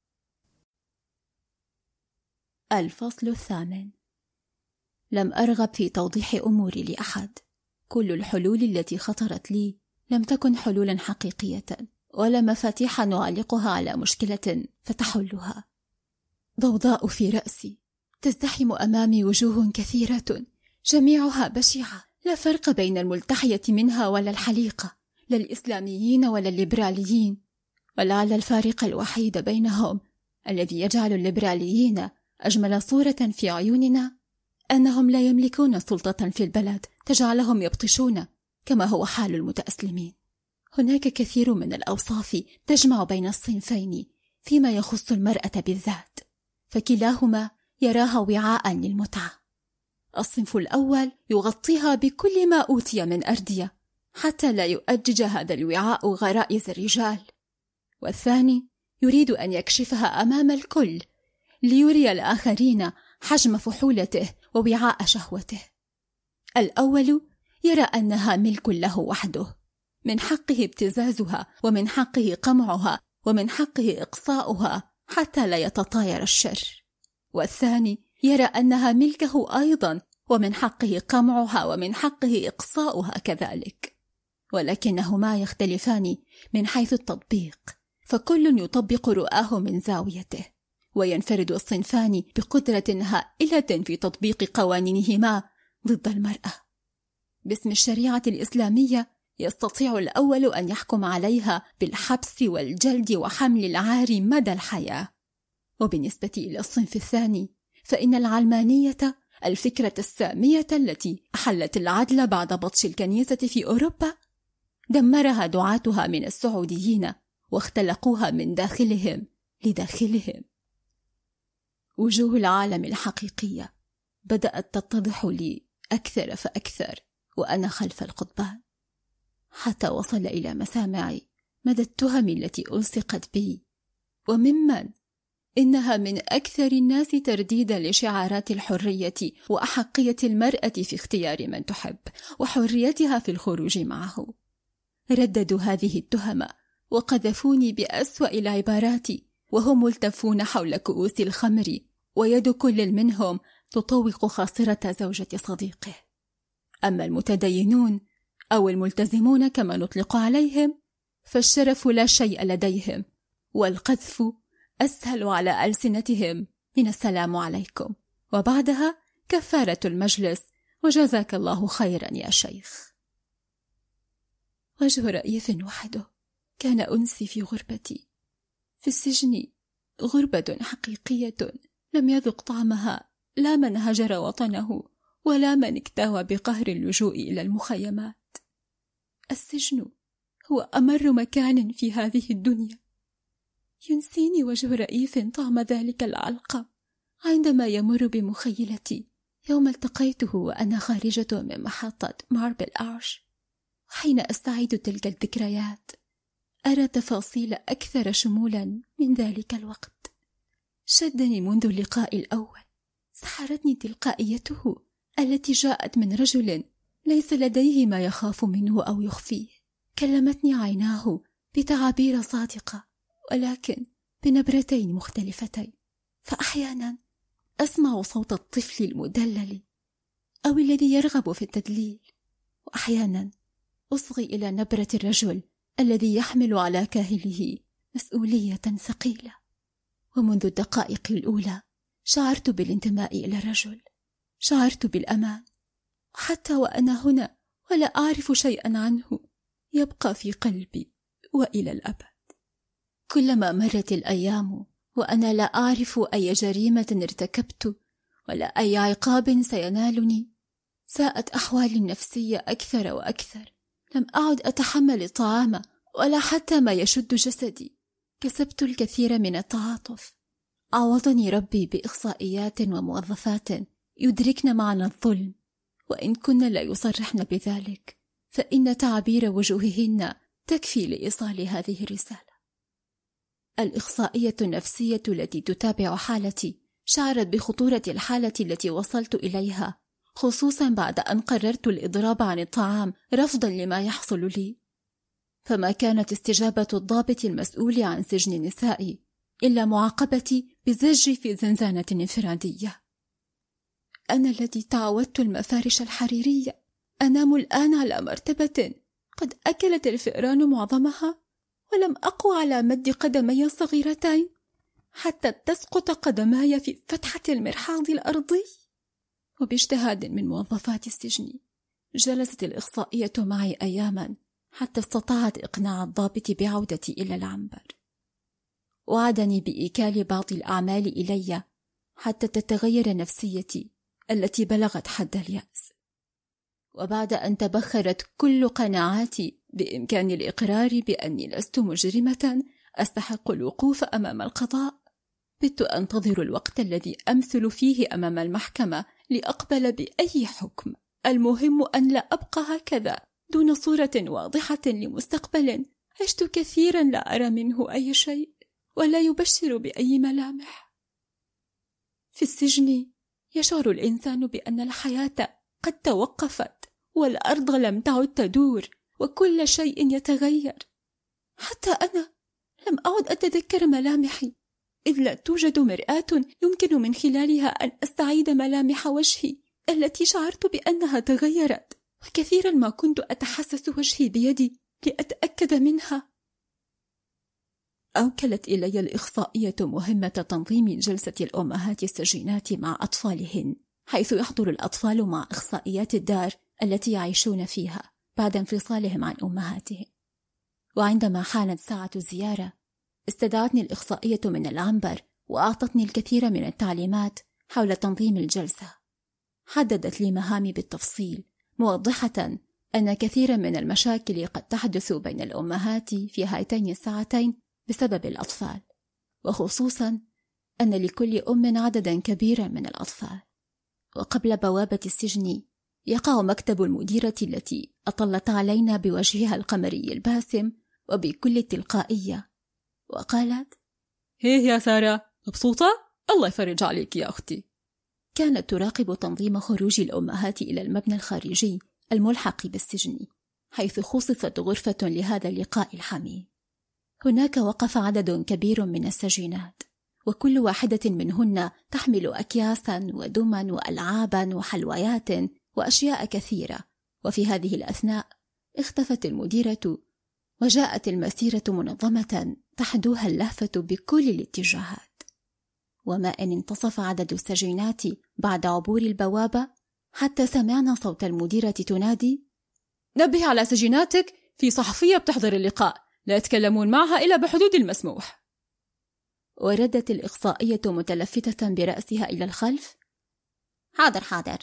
الفصل 8. لم أرغب في توضيح أموري لأحد. كل الحلول التي خطرت لي لم تكن حلولا حقيقية، ولا مفاتيح نعلقها على مشكلة فتحلها. ضوضاء في رأسي، تزدحم أمامي وجوه كثيرة جميعها بشعة، لا فرق بين الملتحية منها ولا الحليقة، لا الإسلاميين ولا الليبراليين. ولعل الفارق الوحيد بينهم الذي يجعل الليبراليين أجمل صورة في عيوننا أنهم لا يملكون سلطة في البلد تجعلهم يبطشون كما هو حال المتأسلمين. هناك كثير من الأوصاف تجمع بين الصنفين فيما يخص المرأة بالذات، فكلاهما يراها وعاء للمتعة. الصنف الأول يغطيها بكل ما أوتي من أردية حتى لا يؤجج هذا الوعاء غرائز الرجال، والثاني يريد أن يكشفها أمام الكل ليري الآخرين حجم فحولته ووعاء شهوته. الأول يرى أنها ملك له وحده، من حقه ابتزازها، ومن حقه قمعها، ومن حقه إقصاؤها حتى لا يتطاير الشر. والثاني يرى أنها ملكه أيضا، ومن حقه قمعها ومن حقه إقصاؤها كذلك، ولكنهما يختلفان من حيث التطبيق، فكل يطبق رؤاه من زاويته، وينفرد الصنفان بقدرة هائلة في تطبيق قوانينهما ضد المرأة. باسم الشريعة الإسلامية يستطيع الأول أن يحكم عليها بالحبس والجلد وحمل العار مدى الحياة، وبالنسبة إلى الصنف الثاني فإن العلمانية، الفكرة السامية التي أحلت العدل بعد بطش الكنيسة في أوروبا، دمرها دعاتها من السعوديين واختلقوها من داخلهم لداخلهم. وجوه العالم الحقيقية بدأت تتضح لي أكثر فأكثر وأنا خلف القضبان، حتى وصل إلى مسامعي مدى التهم التي ألصقت بي، وممن إنها من أكثر الناس ترديدا لشعارات الحرية وأحقية المرأة في اختيار من تحب وحريتها في الخروج معه. رددوا هذه التهم وقذفوني بأسوأ العبارات وهم ملتفون حول كؤوس الخمر، ويد كل منهم تطوق خاصرة زوجة صديقه. أما المتدينون أو الملتزمون كما نطلق عليهم فالشرف لا شيء لديهم، والقذف أسهل على ألسنتهم من السلام عليكم، وبعدها كفارة المجلس وجزاك الله خيرا يا شيخ. وجه رئيف وحده كان أنسي في غربتي في السجن، غربة حقيقية لم يذق طعمها لا من هجر وطنه ولا من اكتوى بقهر اللجوء إلى المخيمات. السجن هو أمر مكان في هذه الدنيا. ينسيني وجه رئيف طعم ذلك العلقة عندما يمر بمخيلتي يوم التقيته وأنا خارجة من محطة ماربل آرش. حين أستعيد تلك الذكريات أرى تفاصيل أكثر شمولا من ذلك الوقت. شدني منذ اللقاء الأول، سحرتني تلقائيته التي جاءت من رجل ليس لديه ما يخاف منه أو يخفيه. كلمتني عيناه بتعابير صادقة ولكن بنبرتين مختلفتين، فأحيانا أسمع صوت الطفل المدلل أو الذي يرغب في التدليل، وأحيانا أصغي إلى نبرة الرجل الذي يحمل على كاهله مسؤولية ثقيلة. ومنذ الدقائق الأولى شعرت بالانتماء إلى الرجل، شعرت بالأمان، حتى وأنا هنا ولا أعرف شيئا عنه يبقى في قلبي وإلى الأبد. كلما مرت الأيام وأنا لا أعرف أي جريمة ارتكبت ولا أي عقاب سينالني، ساءت أحوالي النفسية أكثر وأكثر. لم أعد أتحمل الطعام ولا حتى ما يشد جسدي. كسبت الكثير من التعاطف، عوضني ربي بإخصائيات وموظفات يدركن معنى الظلم، وإن كن لا يصرحن بذلك فإن تعبير وجوههن تكفي لإيصال هذه الرسالة. الإخصائية النفسية التي تتابع حالتي شعرت بخطورة الحالة التي وصلت إليها، خصوصا بعد أن قررت الإضراب عن الطعام رفضا لما يحصل لي. فما كانت استجابة الضابط المسؤول عن سجن نسائي إلا معاقبتي بالزج في زنزانة انفرادية. أنا الذي تعودت المفارش الحريرية أنام الآن على مرتبة قد أكلت الفئران معظمها، ولم أقوى على مد قدمي الصغيرتين حتى تسقط قدماي في فتحة المرحاض الأرضي. وباجتهاد من موظفات السجن جلست الإخصائية معي أياما حتى استطاعت إقناع الضابط بعودتي إلى العنبر. وعدني بإيكال بعض الأعمال إلي حتى تتغير نفسيتي التي بلغت حد اليأس. وبعد أن تبخرت كل قناعاتي بإمكان الإقرار بأني لست مجرمة أستحق الوقوف أمام القضاء، بت أنتظر الوقت الذي أمثل فيه أمام المحكمة لأقبل بأي حكم. المهم أن لا أبقى هكذا دون صورة واضحة لمستقبل عشت كثيرا لا أرى منه أي شيء ولا يبشر بأي ملامح. في السجن يشعر الإنسان بأن الحياة قد توقفت والأرض لم تعد تدور وكل شيء يتغير. حتى أنا لم أعد أتذكر ملامحي، إذ لا توجد مرآة يمكن من خلالها أن أستعيد ملامح وجهي التي شعرت بأنها تغيرت، وكثيرا ما كنت أتحسس وجهي بيدي لأتأكد منها. أوكلت إلي الإخصائية مهمة تنظيم جلسة الأمهات السجينات مع أطفالهن، حيث يحضر الأطفال مع إخصائيات الدار التي يعيشون فيها بعد انفصالهم عن أمهاتهم. وعندما حانت ساعة الزيارة استدعتني الإخصائية من العنبر وأعطتني الكثير من التعليمات حول تنظيم الجلسة. حددت لي مهامي بالتفصيل، موضحة أن كثيرا من المشاكل قد تحدث بين الأمهات في هاتين الساعتين بسبب الأطفال، وخصوصا أن لكل أم عددا كبيرا من الأطفال. وقبل بوابة السجن يقع مكتب المديرة التي أطلت علينا بوجهها القمري الباسم وبكل تلقائية، وقالت: هيه يا سارة، مبسوطة؟ الله يفرج عليك يا أختي. كانت تراقب تنظيم خروج الأمهات إلى المبنى الخارجي الملحق بالسجن، حيث خصصت غرفة لهذا اللقاء الحميم. هناك وقف عدد كبير من السجينات، وكل واحدة منهن تحمل أكياسا ودما وألعابا وحلويات وأشياء كثيرة. وفي هذه الأثناء اختفت المديرة، وجاءت المسيرة منظمة تحدوها اللهفة بكل الاتجاهات. وما إن انتصف عدد السجينات بعد عبور البوابة حتى سمعنا صوت المديرة تنادي: نبه على سجيناتك، في صحفية بتحضر اللقاء، لا يتكلمون معها إلا بحدود المسموح. وردت الإخصائية متلفتة برأسها إلى الخلف: حاضر حاضر.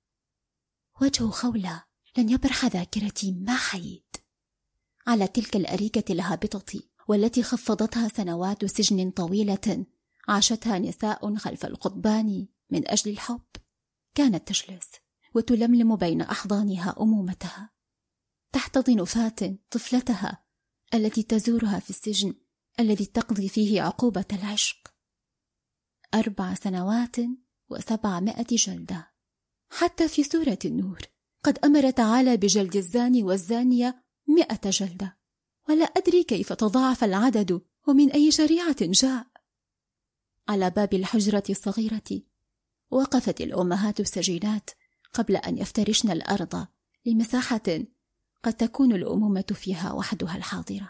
وجه خولة لن يبرح ذاكرتي ما حييت. على تلك الأريكة الهابطة والتي خفضتها سنوات سجن طويلة عاشتها نساء خلف القضبان من أجل الحب، كانت تجلس وتلملم بين أحضانها أمومتها، تحتضن فاتن طفلتها التي تزورها في السجن الذي تقضي فيه عقوبة العشق. 4 سنوات و700 جلدة. حتى في سورة النور قد أمر تعالى بجلد الزاني والزانية 100 جلدة، ولا أدري كيف تضاعف العدد ومن أي شريعة جاء. على باب الحجرة الصغيرة وقفت الأمهات السجينات قبل أن يفترشن الأرض لمساحة قد تكون الأمومة فيها وحدها الحاضرة.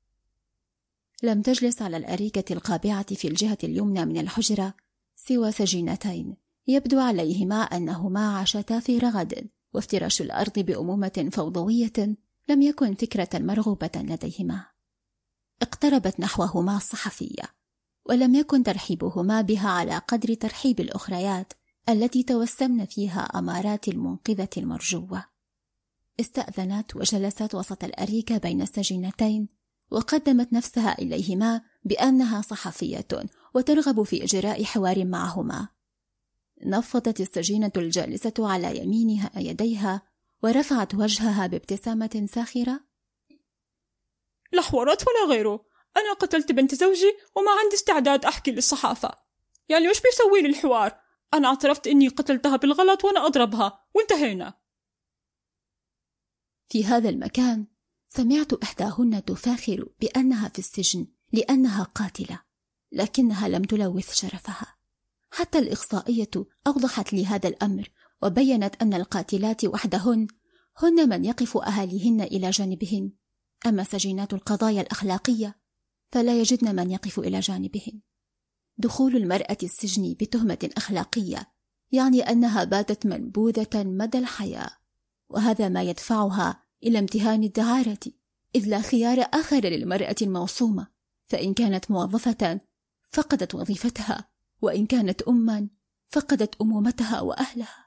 لم تجلس على الأريكة القابعة في الجهة اليمنى من الحجرة سوى سجينتين يبدو عليهما أنهما عاشتا في رغد، وافتراش الأرض بأمومة فوضوية لم يكن فكرة مرغوبة لديهما. اقتربت نحوهما الصحفية، ولم يكن ترحيبهما بها على قدر ترحيب الأخريات التي توسمن فيها أمارات المنقذة المرجوة. استأذنت وجلست وسط الأريكة بين السجينتين، وقدمت نفسها إليهما بأنها صحفية وترغب في إجراء حوار معهما. نفضت السجينة الجالسة على يمينها يديها ورفعت وجهها بابتسامة ساخرة: لا حوارات ولا غيره، أنا قتلت بنت زوجي وما عندي استعداد أحكي للصحافة. يعني وش بيسوي لي الحوار؟ أنا اعترفت إني قتلتها بالغلط وأنا أضربها وانتهينا. في هذا المكان سمعت إحداهن تفاخر بأنها في السجن لأنها قاتلة، لكنها لم تلوث شرفها. حتى الإخصائية أوضحت لي هذا الأمر، وبينت أن القاتلات وحدهن هن من يقف أهاليهن إلى جانبهن، أما سجينات القضايا الأخلاقية فلا يجدن من يقف إلى جانبهن. دخول المرأة السجن بتهمة أخلاقية يعني أنها باتت منبوذة مدى الحياة، وهذا ما يدفعها إلى امتهان الدعارة، إذ لا خيار آخر للمرأة الموصومة، فإن كانت موظفة فقدت وظيفتها، وإن كانت أماً فقدت أمومتها وأهلها.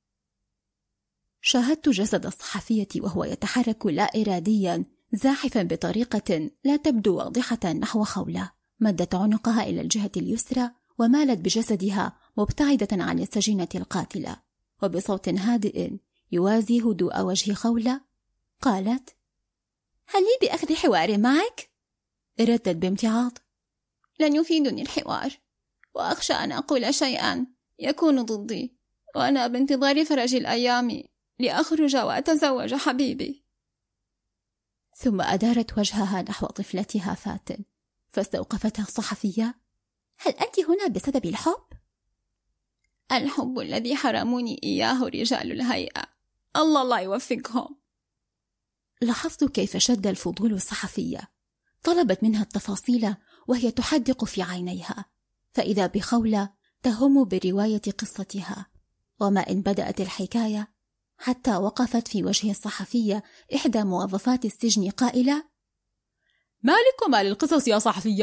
شاهدت جسد الصحفية وهو يتحرك لا إرادياً زاحفاً بطريقة لا تبدو واضحة نحو خولة. مدت عنقها إلى الجهة اليسرى ومالت بجسدها مبتعدة عن السجينة القاتلة، وبصوت هادئ يوازي هدوء وجه خولة قالت: هل لي بأخذ حوار معك؟ ردت بامتعاض: لن يفيدني الحوار، وأخشى أن أقول شيئا يكون ضدي، وأنا بانتظار فرج الأيام لأخرج وأتزوج حبيبي. ثم أدارت وجهها نحو طفلتها فاتن، فاستوقفتها الصحفية: هل أنت هنا بسبب الحب؟ الحب الذي حرموني إياه رجال الهيئة، الله لا يوفقهم. لاحظت كيف شد الفضول الصحفية، طلبت منها التفاصيل وهي تحدق في عينيها، فإذا بخولة تهم برواية قصتها. وما إن بدأت الحكاية حتى وقفت في وجه الصحفية إحدى موظفات السجن قائلة: مالك ومال القصص يا صحفية؟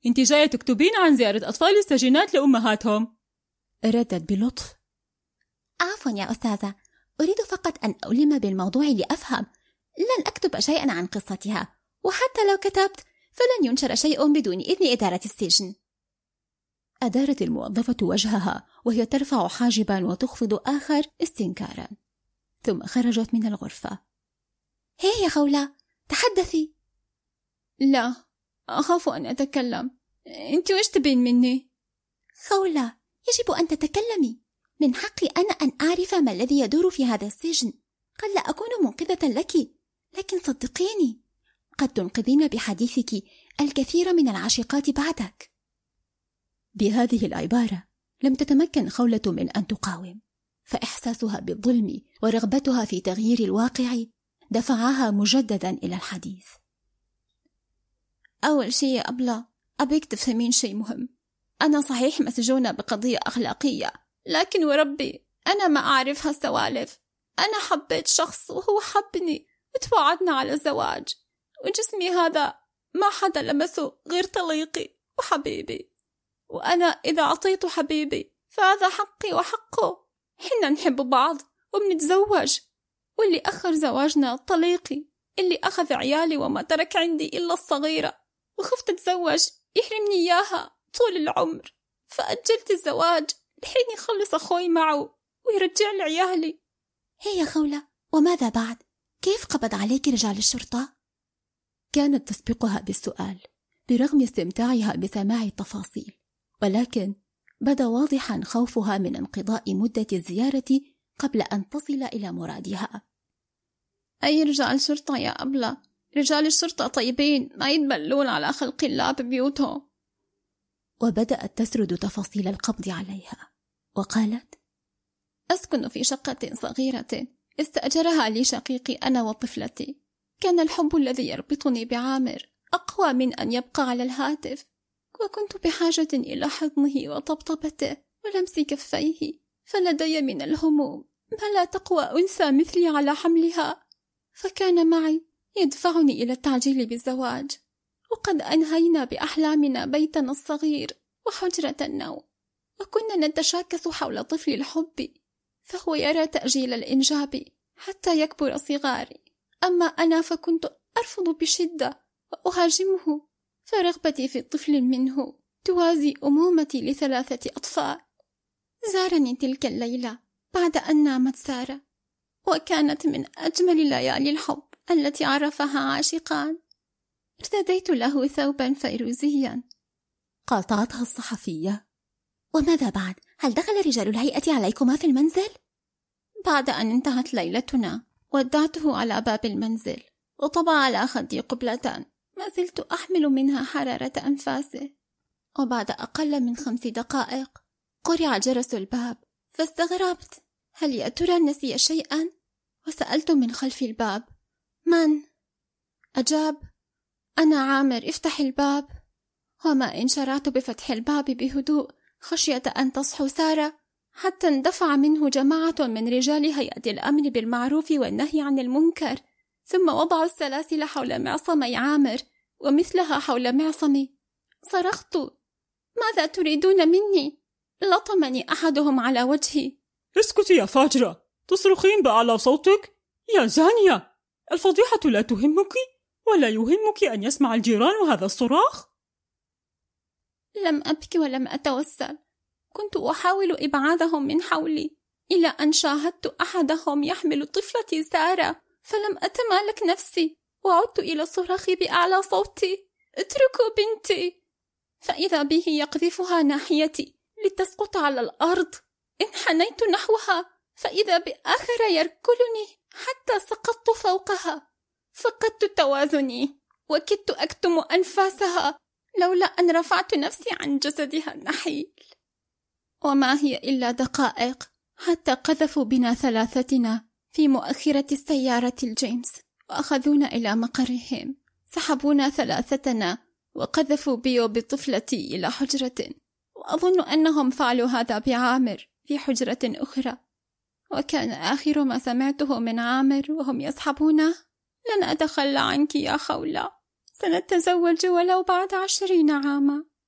أنت جاية تكتبين عن زيارة أطفال السجينات لأمهاتهم. ردت بلطف. عفوا يا أستاذة، أريد فقط أن ألم بالموضوع لأفهم. لن أكتب شيئا عن قصتها، وحتى لو كتبت فلن ينشر شيء بدون إذن إدارة السجن. أدارت الموظفة وجهها وهي ترفع حاجبا وتخفض آخر استنكارا، ثم خرجت من الغرفة. هي يا خولة، تحدثي. لا، أخاف أن أتكلم. أنت وش تبين مني؟ خولة، يجب أن تتكلمي. من حقي أنا أن أعرف ما الذي يدور في هذا السجن. قد لا أكون منقذة لك، لكن صدقيني قد تنقذين بحديثك الكثير من العاشقات بعدك. بهذه العبارة لم تتمكن خولة من أن تقاوم، فإحساسها بالظلم ورغبتها في تغيير الواقع دفعها مجددا إلى الحديث. أول شيء يا أبلة، أبيك تفهمين شيء مهم. أنا صحيح مسجونة بقضية أخلاقية، لكن وربي أنا ما أعرف هالسوالف. أنا حبيت شخص وهو حبني، وتوعدنا على الزواج، وجسمي هذا ما حدا لمسه غير طليقي وحبيبي، وأنا إذا أعطيته حبيبي فهذا حقي وحقه. حنا نحب بعض وبنتزوج، واللي أخر زواجنا طليقي اللي أخذ عيالي وما ترك عندي إلا الصغيرة، وخفت أتزوج يحرمني إياها طول العمر، فأجلت الزواج لحين يخلص أخوي معه ويرجع لي عيالي. هي يا خولة، وماذا بعد؟ كيف قبض عليك رجال الشرطة؟ كانت تسبقها بالسؤال برغم استمتاعها بسماع التفاصيل، ولكن بدا واضحا خوفها من انقضاء مدة الزيارة قبل أن تصل إلى مرادها. أي رجال شرطة يا أبلة؟ رجال الشرطة طيبين، ما يتبلون على خلق الله ببيوتهم. وبدأت تسرد تفاصيل القبض عليها، وقالت: أسكن في شقة صغيرة استأجرها لي شقيقي أنا وطفلتي. كان الحب الذي يربطني بعامر أقوى من أن يبقى على الهاتف، وكنت بحاجة إلى حضنه وطبطبته ولمس كفيه، فلدي من الهموم ما لا تقوى أنثى مثلي على حملها، فكان معي يدفعني إلى التعجيل بالزواج. وقد أنهينا بأحلامنا بيتنا الصغير وحجرة النوم، وكنا نتشاكس حول طفل الحب، فهو يرى تأجيل الإنجاب حتى يكبر صغاري، أما أنا فكنت أرفض بشدة وأهاجمه، فرغبتي في طفل منه توازي أمومتي ل3 أطفال. زارني تلك الليلة بعد أن نامت سارة، وكانت من أجمل ليالي الحب التي عرفها عاشقان. ارتديت له ثوبا فيروزيا. قاطعتها الصحفية: وماذا بعد؟ هل دخل رجال الهيئة عليكما في المنزل؟ بعد أن انتهت ليلتنا ودعته على باب المنزل وطبع على خدي قبلة ما زلت أحمل منها حرارة أنفاسه، وبعد أقل من 5 دقائق قرع جرس الباب، فاستغربت، هل يا ترى نسي شيئا؟ وسألت من خلف الباب: من؟ أجاب: أنا عامر، افتح الباب. وما إن شرعت بفتح الباب بهدوء خشية أن تصحو سارة، حتى اندفع منه جماعة من رجال هيئة الأمر بالمعروف والنهي عن المنكر، ثم وضعوا السلاسل حول معصمي عامر ومثلها حول معصمي. صرخت: ماذا تريدون مني؟ لطمني أحدهم على وجهي: اسكتي يا فاجرة، تصرخين بأعلى صوتك يا زانية، الفضيحة لا تهمك ولا يهمك أن يسمع الجيران هذا الصراخ؟ لم أبكي ولم أتوسل، كنت أحاول إبعادهم من حولي، إلى أن شاهدت أحدهم يحمل طفلتي سارة، فلم أتمالك نفسي وعدت إلى الصراخ بأعلى صوتي: اتركوا بنتي! فإذا به يقذفها ناحيتي لتسقط على الأرض. انحنيت نحوها فإذا بآخر يركلني حتى سقطت فوقها، فقدت توازني وكدت أكتم أنفاسها لولا أن رفعت نفسي عن جسدها النحيل. وما هي إلا دقائق حتى قذفوا بنا 3 في مؤخرة السيارة الجيمس وأخذونا إلى مقرهم، سحبونا 3 وقذفوا بي وبطفلتي إلى حجرة، وأظن أنهم فعلوا هذا بعامر في حجرة أخرى. وكان آخر ما سمعته من عامر وهم يسحبونه: لن أتخلى عنك يا خولة، سنتزوج ولو بعد 20 عاما.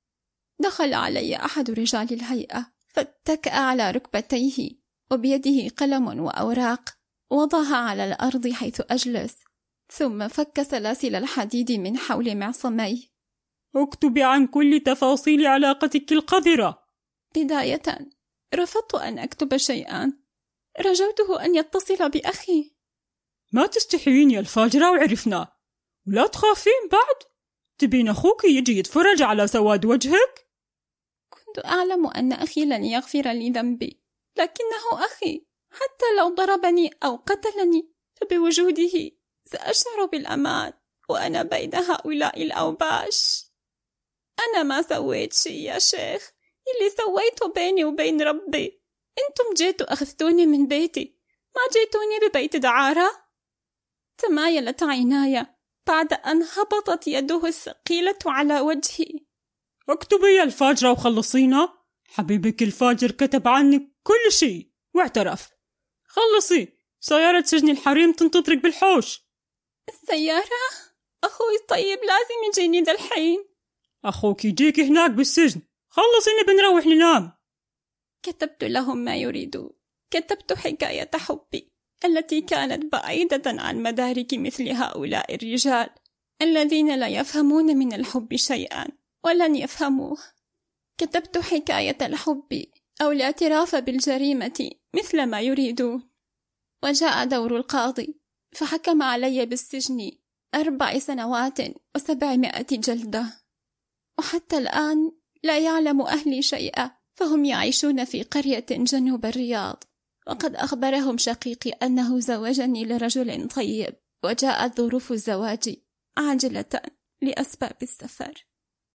دخل علي أحد رجال الهيئة فاتكأ على ركبتيه وبيده قلم وأوراق وضعها على الأرض حيث أجلس، ثم فك سلاسل الحديد من حول معصمي. اكتبي عن كل تفاصيل علاقتك القذرة. بداية رفضت أن أكتب شيئا، رجوته أن يتصل بأخي. ما تستحيين يا الفاجرة وعرفنا، ولا تخافين بعد؟ تبين أخوك يجي يتفرج على سواد وجهك؟ كنت أعلم أن أخي لن يغفر لي ذنبي، لكنه أخي، حتى لو ضربني أو قتلني فبوجوده سأشعر بالأمان وأنا بين هؤلاء الأوباش. أنا ما سويت شيء يا شيخ، اللي سويته بيني وبين ربي. أنتم جيتوا أخذتوني من بيتي، ما جيتوني ببيت دعارة. تمايلت عيناي بعد أن هبطت يده الثقيلة على وجهي. اكتبي يا الفاجرة وخلصينا، حبيبك الفاجر كتب عنك كل شيء واعترف. خلصي، سيارة سجن الحريم تنتظرك بالحوش. السيارة؟ أخوي الطيب لازم يجيني ذا الحين. أخوك يجيك هناك بالسجن، خلصي إني بنروح ننام. كتبت لهم ما يريدون، كتبت حكاية حبي التي كانت بعيدة عن مدارك مثل هؤلاء الرجال الذين لا يفهمون من الحب شيئا ولن يفهموه. كتبت حكاية الحب أو الاعتراف بالجريمة مثل ما يريدون. وجاء دور القاضي فحكم علي بالسجن 4 سنوات و700 جلدة. وحتى الآن لا يعلم أهلي شيئا، فهم يعيشون في قرية جنوب الرياض، وقد أخبرهم شقيقي أنه زوجني لرجل طيب، وجاءت ظروف الزواج عاجلة لأسباب السفر.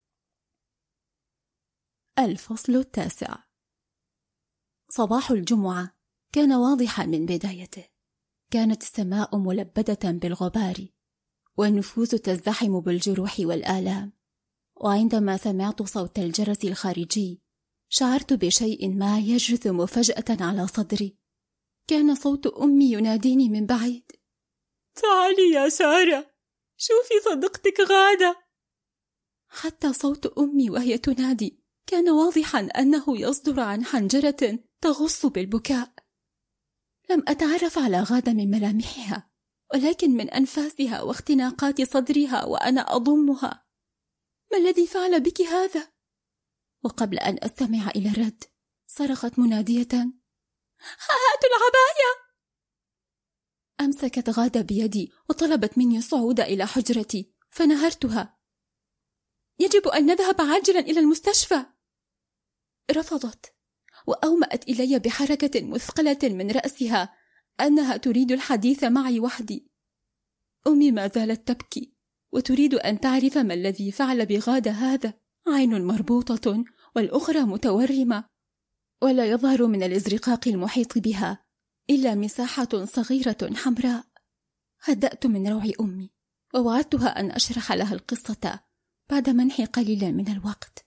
الفصل 9. صباح الجمعة كان واضحا من بدايته، كانت السماء ملبدة بالغبار، والنفوس تزدحم بالجروح والآلام. وعندما سمعت صوت الجرس الخارجي شعرت بشيء ما يجثم فجأة على صدري. كان صوت أمي يناديني من بعيد: تعالي يا سارة، شوفي صديقتك غادة. حتى صوت أمي وهي تنادي كان واضحا أنه يصدر عن حنجرة تغص بالبكاء. لم أتعرف على غادة من ملامحها، ولكن من أنفاسها واختناقات صدرها وأنا أضمها. ما الذي فعل بك هذا؟ وقبل أن أستمع إلى الرد صرخت منادية: هاتوا العباية! أمسكت غادة بيدي وطلبت مني الصعود إلى حجرتي، فنهرتها: يجب أن نذهب عاجلا إلى المستشفى. رفضت وأومأت إلي بحركة مثقلة من رأسها أنها تريد الحديث معي وحدي. أمي ما زالت تبكي وتريد أن تعرف ما الذي فعل بغادة هذا. عين مربوطة والأخرى متورمة، ولا يظهر من الازرقاق المحيط بها إلا مساحة صغيرة حمراء. هدأت من روع أمي ووعدتها أن أشرح لها القصة بعد منح قليلا من الوقت.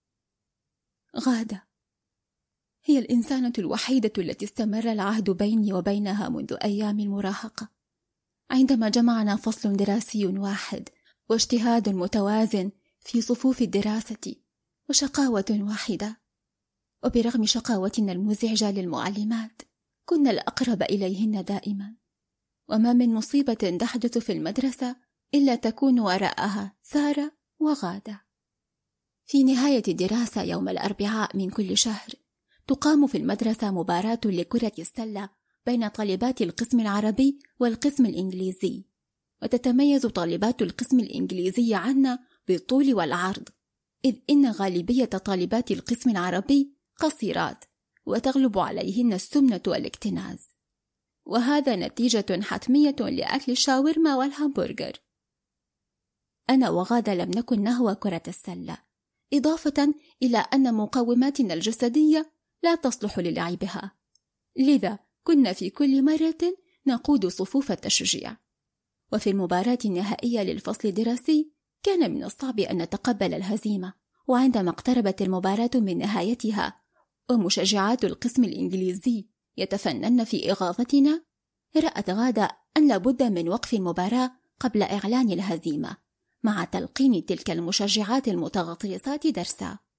غادة هي الإنسانة الوحيدة التي استمر العهد بيني وبينها منذ أيام المراهقة، عندما جمعنا فصل دراسي واحد واجتهاد متوازن في صفوف الدراسة وشقاوة واحدة. وبرغم شقاوتنا المزعجة للمعلمات كنا الأقرب إليهن دائما، وما من مصيبة تحدث في المدرسة إلا تكون وراءها سارة وغادة. في نهاية الدراسة يوم الأربعاء من كل شهر تقام في المدرسة مباراة لكرة السلة بين طالبات القسم العربي والقسم الإنجليزي، وتتميز طالبات القسم الإنجليزي عنا بالطول والعرض، إذ إن غالبية طالبات القسم العربي قصيرات وتغلب عليهن السمنة والاكتناز، وهذا نتيجة حتمية لأكل الشاورما والهامبرجر. أنا وغادة لم نكن نهوى كرة السلة، إضافة إلى أن مقوماتنا الجسدية لا تصلح للعبها، لذا كنا في كل مرة نقود صفوف التشجيع. وفي المباراة النهائية للفصل الدراسي كان من الصعب أن نتقبل الهزيمة، وعندما اقتربت المباراة من نهايتها ومشجعات القسم الإنجليزي يتفنن في إغاظتنا، رأت غادة أن لابد من وقف المباراة قبل إعلان الهزيمة، مع تلقين تلك المشجعات المتغطرسات درسا.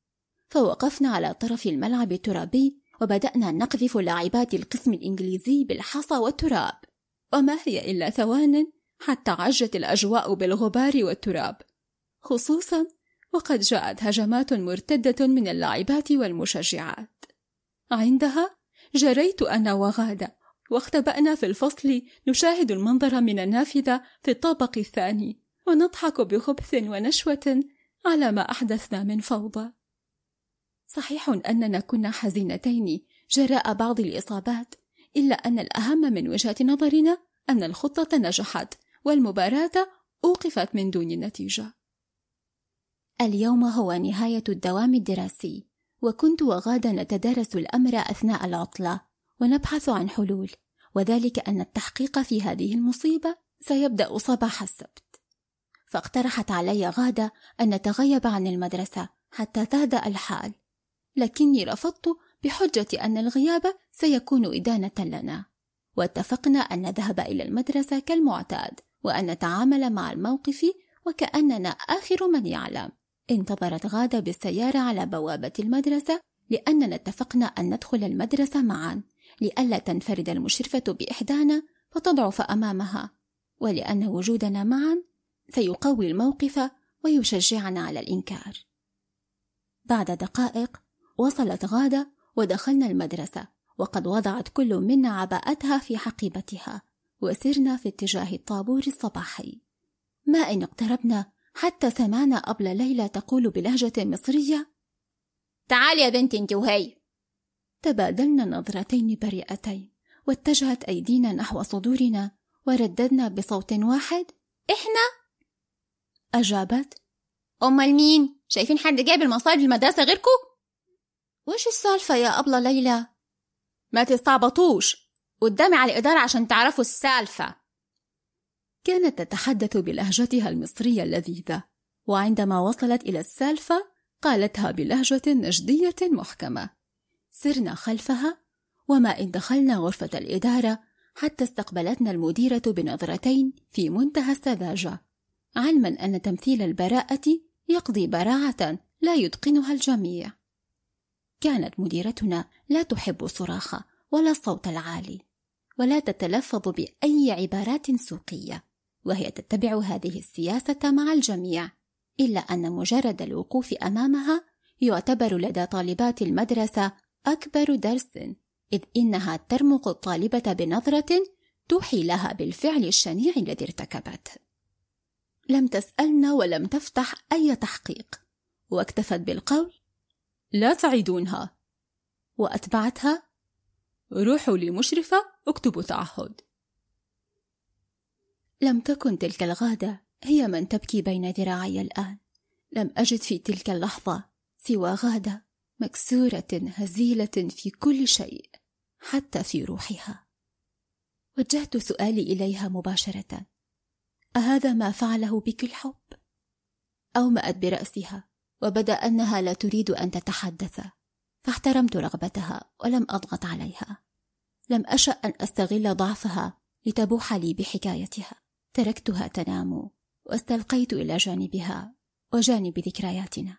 فوقفنا على طرف الملعب الترابي وبدأنا نقذف لاعبات القسم الإنجليزي بالحصى والتراب، وما هي إلا ثوان حتى عجت الأجواء بالغبار والتراب، خصوصا وقد جاءت هجمات مرتدة من اللاعبات والمشجعات. عندها جريت أنا وغادة واختبأنا في الفصل نشاهد المنظر من النافذة في الطابق الثاني ونضحك بخبث ونشوة على ما أحدثنا من فوضى. صحيح أننا كنا حزينتين جراء بعض الإصابات، إلا أن الأهم من وجهة نظرنا أن الخطة نجحت والمباراة أوقفت من دون نتيجة. اليوم هو نهاية الدوام الدراسي، وكنت وغادة نتدارس الأمر أثناء العطلة ونبحث عن حلول، وذلك أن التحقيق في هذه المصيبة سيبدأ صباح السبت. فاقترحت علي غادة أن نتغيب عن المدرسة حتى تهدأ الحال، لكني رفضت بحجة أن الغياب سيكون إدانة لنا، واتفقنا أن نذهب إلى المدرسة كالمعتاد وأن نتعامل مع الموقف وكأننا آخر من يعلم. انتظرت غادة بالسيارة على بوابة المدرسة لأننا اتفقنا أن ندخل المدرسة معا لئلا تنفرد المشرفة بإحدانا فتضعف أمامها، ولأن وجودنا معا سيقوي الموقف ويشجعنا على الإنكار. بعد دقائق وصلت غادة ودخلنا المدرسة، وقد وضعت كل منا عباءتها في حقيبتها، وسرنا في اتجاه الطابور الصباحي. ما إن اقتربنا حتى سمعنا أبلة ليلى تقول بلهجة مصرية: تعالي يا بنتي انت وهي. تبادلنا نظرتين بريئتين، واتجهت أيدينا نحو صدورنا ورددنا بصوت واحد: إحنا؟ أجابت: أمال مين؟ شايفين حد جايب المصاري للمدرسة غيركم؟ وش السالفة يا أبلة ليلى؟ ما تستعبطوش قدامي على الإدارة عشان تعرفوا السالفة. كانت تتحدث بلهجتها المصرية اللذيذة، وعندما وصلت إلى السالفة قالتها بلهجة نجدية محكمة. سرنا خلفها، وما إن دخلنا غرفة الإدارة حتى استقبلتنا المديرة بنظرتين في منتهى السذاجة، علما أن تمثيل البراءة يقضي براعة لا يتقنها الجميع. كانت مديرتنا لا تحب الصراخ ولا الصوت العالي، ولا تتلفظ بأي عبارات سوقية، وهي تتبع هذه السياسة مع الجميع، إلا أن مجرد الوقوف أمامها يعتبر لدى طالبات المدرسة أكبر درس، إذ إنها ترمق الطالبة بنظرة توحي لها بالفعل الشنيع الذي ارتكبته. لم تسألنا ولم تفتح أي تحقيق، واكتفت بالقول: لا تعيدونها، وأتبعتها: روحوا للمشرفة اكتبوا تعهد. لم تكن تلك الغادة هي من تبكي بين ذراعي الآن. لم أجد في تلك اللحظة سوى غادة مكسورة هزيلة في كل شيء حتى في روحها. وجهت سؤالي إليها مباشرة: أهذا ما فعله بك الحب؟ أومأت برأسها وبدا أنها لا تريد أن تتحدث، فاحترمت رغبتها ولم أضغط عليها. لم أشأ أن أستغل ضعفها لتبوح لي بحكايتها. تركتها تنام واستلقيت إلى جانبها وجانب ذكرياتنا.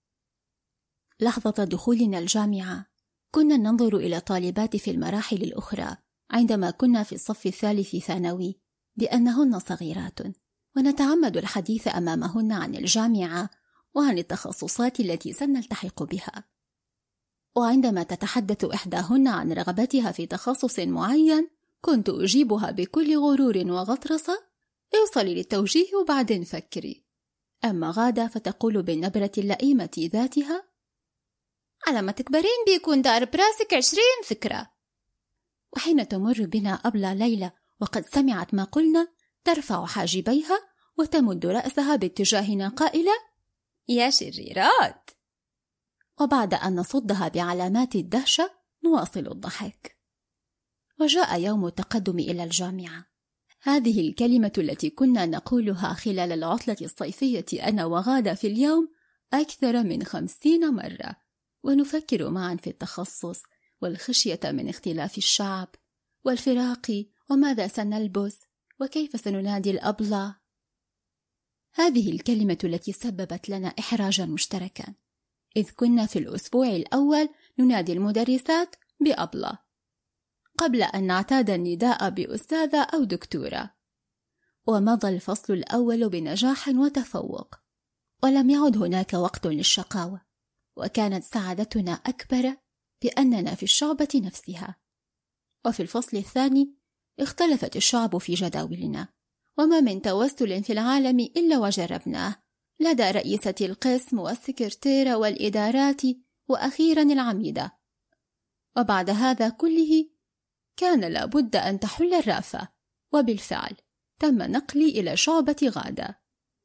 لحظة دخولنا الجامعة كنا ننظر إلى طالبات في المراحل الأخرى عندما كنا في الصف الثالث ثانوي بأنهن صغيرات، ونتعمد الحديث أمامهن عن الجامعة وعن التخصصات التي سنلتحق بها. وعندما تتحدث إحداهن عن رغبتها في تخصص معين كنت أجيبها بكل غرور وغطرسة: اوصلي للتوجيه وبعدين فكري. أما غادة فتقول بالنبرة اللئيمة ذاتها: على ما تكبرين بيكون دار براسك 20 فكرة. وحين تمر بنا أبلة ليلى وقد سمعت ما قلنا ترفع حاجبيها وتمد رأسها باتجاهنا قائلة: يا شريرات. وبعد أن نصدها بعلامات الدهشة نواصل الضحك. وجاء يوم التقدم إلى الجامعة. هذه الكلمة التي كنا نقولها خلال العطلة الصيفية أنا وغادة في اليوم أكثر من 50 مرة، ونفكر معا في التخصص والخشية من اختلاف الشعب والفراق وماذا سنلبس وكيف سننادي الأبلة. هذه الكلمة التي سببت لنا إحراجا مشتركا، إذ كنا في الأسبوع الأول ننادي المدرسات بأبلة قبل أن نعتاد النداء بأستاذة أو دكتورة. ومضى الفصل الأول بنجاح وتفوق، ولم يعد هناك وقت للشقاوة، وكانت سعادتنا أكبر بأننا في الشعبة نفسها. وفي الفصل الثاني اختلفت الشعب في جداولنا، وما من توسل في العالم إلا وجربناه لدى رئيسة القسم والسكرتيرة والإدارات وأخيرا العميدة. وبعد هذا كله كان لابد أن تحل الرافة، وبالفعل تم نقلي إلى شعبة غادة.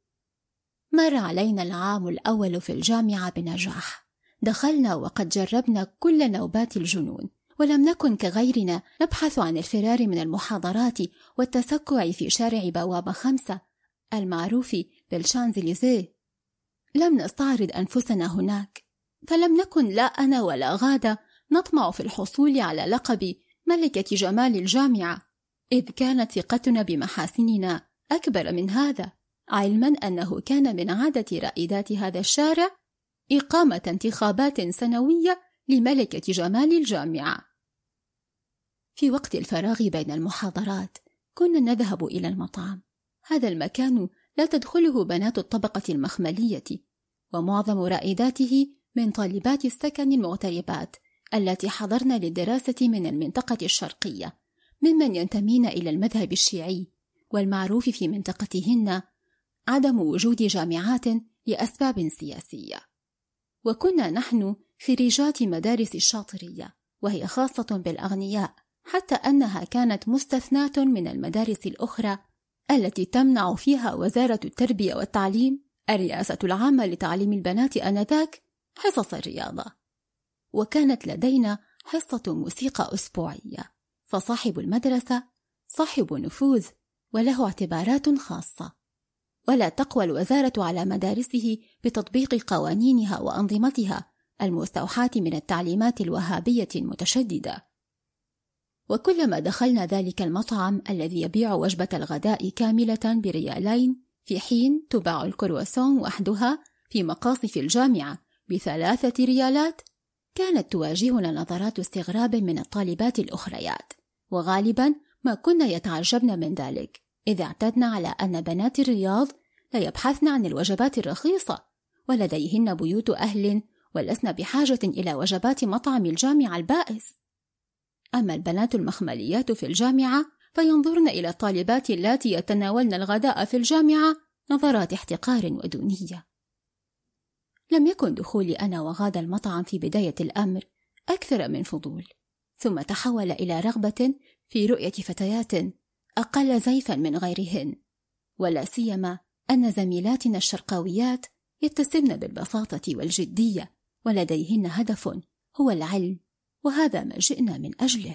مر علينا العام الأول في الجامعة بنجاح، دخلنا وقد جربنا كل نوبات الجنون، ولم نكن كغيرنا نبحث عن الفرار من المحاضرات والتسكع في شارع بوابة 5 المعروف بالشانزليزيه. لم نستعرض أنفسنا هناك، فلم نكن لا أنا ولا غادة نطمع في الحصول على لقب ملكة جمال الجامعة، إذ كانت ثقتنا بمحاسننا أكبر من هذا، علما أنه كان من عادة رائدات هذا الشارع إقامة انتخابات سنوية لملكة جمال الجامعة. في وقت الفراغ بين المحاضرات كنا نذهب إلى المطعم. هذا المكان لا تدخله بنات الطبقة المخملية، ومعظم رائداته من طالبات السكن المغتربات التي حضرن للدراسة من المنطقة الشرقية، ممن ينتمين إلى المذهب الشيعي، والمعروف في منطقتهن عدم وجود جامعات لأسباب سياسية. وكنا نحن خريجات مدارس الشاطرية، وهي خاصة بالأغنياء، حتى أنها كانت مستثناة من المدارس الأخرى التي تمنع فيها وزارة التربية والتعليم الرئاسة العامة لتعليم البنات آنذاك حصص الرياضة. وكانت لدينا حصة موسيقى أسبوعية، فصاحب المدرسة صاحب نفوذ وله اعتبارات خاصة، ولا تقوى الوزارة على مدارسه بتطبيق قوانينها وأنظمتها المستوحاة من التعليمات الوهابية المتشددة. وكلما دخلنا ذلك المطعم الذي يبيع وجبة الغداء كاملة بريالين، في حين تباع الكرواسون وحدها في مقاصف الجامعة ب3 ريالات، كانت تواجهنا نظرات استغراب من الطالبات الأخريات، وغالبا ما كنا يتعجبن من ذلك، إذ اعتدنا على أن بنات الرياض لا يبحثن عن الوجبات الرخيصة، ولديهن بيوت أهل، ولسن بحاجة إلى وجبات مطعم الجامعة البائس. أما البنات المخمليات في الجامعة فينظرن إلى الطالبات اللاتي يتناولن الغداء في الجامعة نظرات احتقار ودونية. لم يكن دخولي أنا وغادة المطعم في بداية الأمر أكثر من فضول، ثم تحول إلى رغبة في رؤية فتيات أقل زيفا من غيرهن، ولا سيما أن زميلاتنا الشرقاويات يتسمن بالبساطة والجدية، ولديهن هدف هو العلم، وهذا ما جئنا من أجله.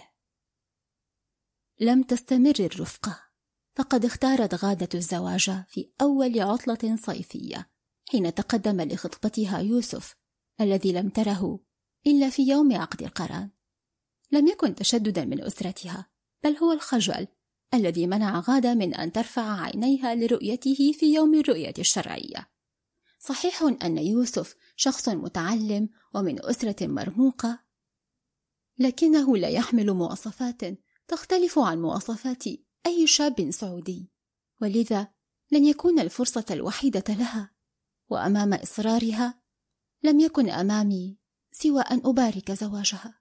لم تستمر الرفقة، فقد اختارت غادة الزواج في أول عطلة صيفية، حين تقدم لخطبتها يوسف الذي لم تره إلا في يوم عقد القران. لم يكن تشددا من أسرتها، بل هو الخجل الذي منع غادة من أن ترفع عينيها لرؤيته في يوم الرؤية الشرعية. صحيح أن يوسف شخص متعلم ومن أسرة مرموقة، لكنه لا يحمل مواصفات تختلف عن مواصفات أي شاب سعودي، ولذا لن يكون الفرصة الوحيدة لها. وأمام إصرارها لم يكن أمامي سوى أن أبارك زواجها.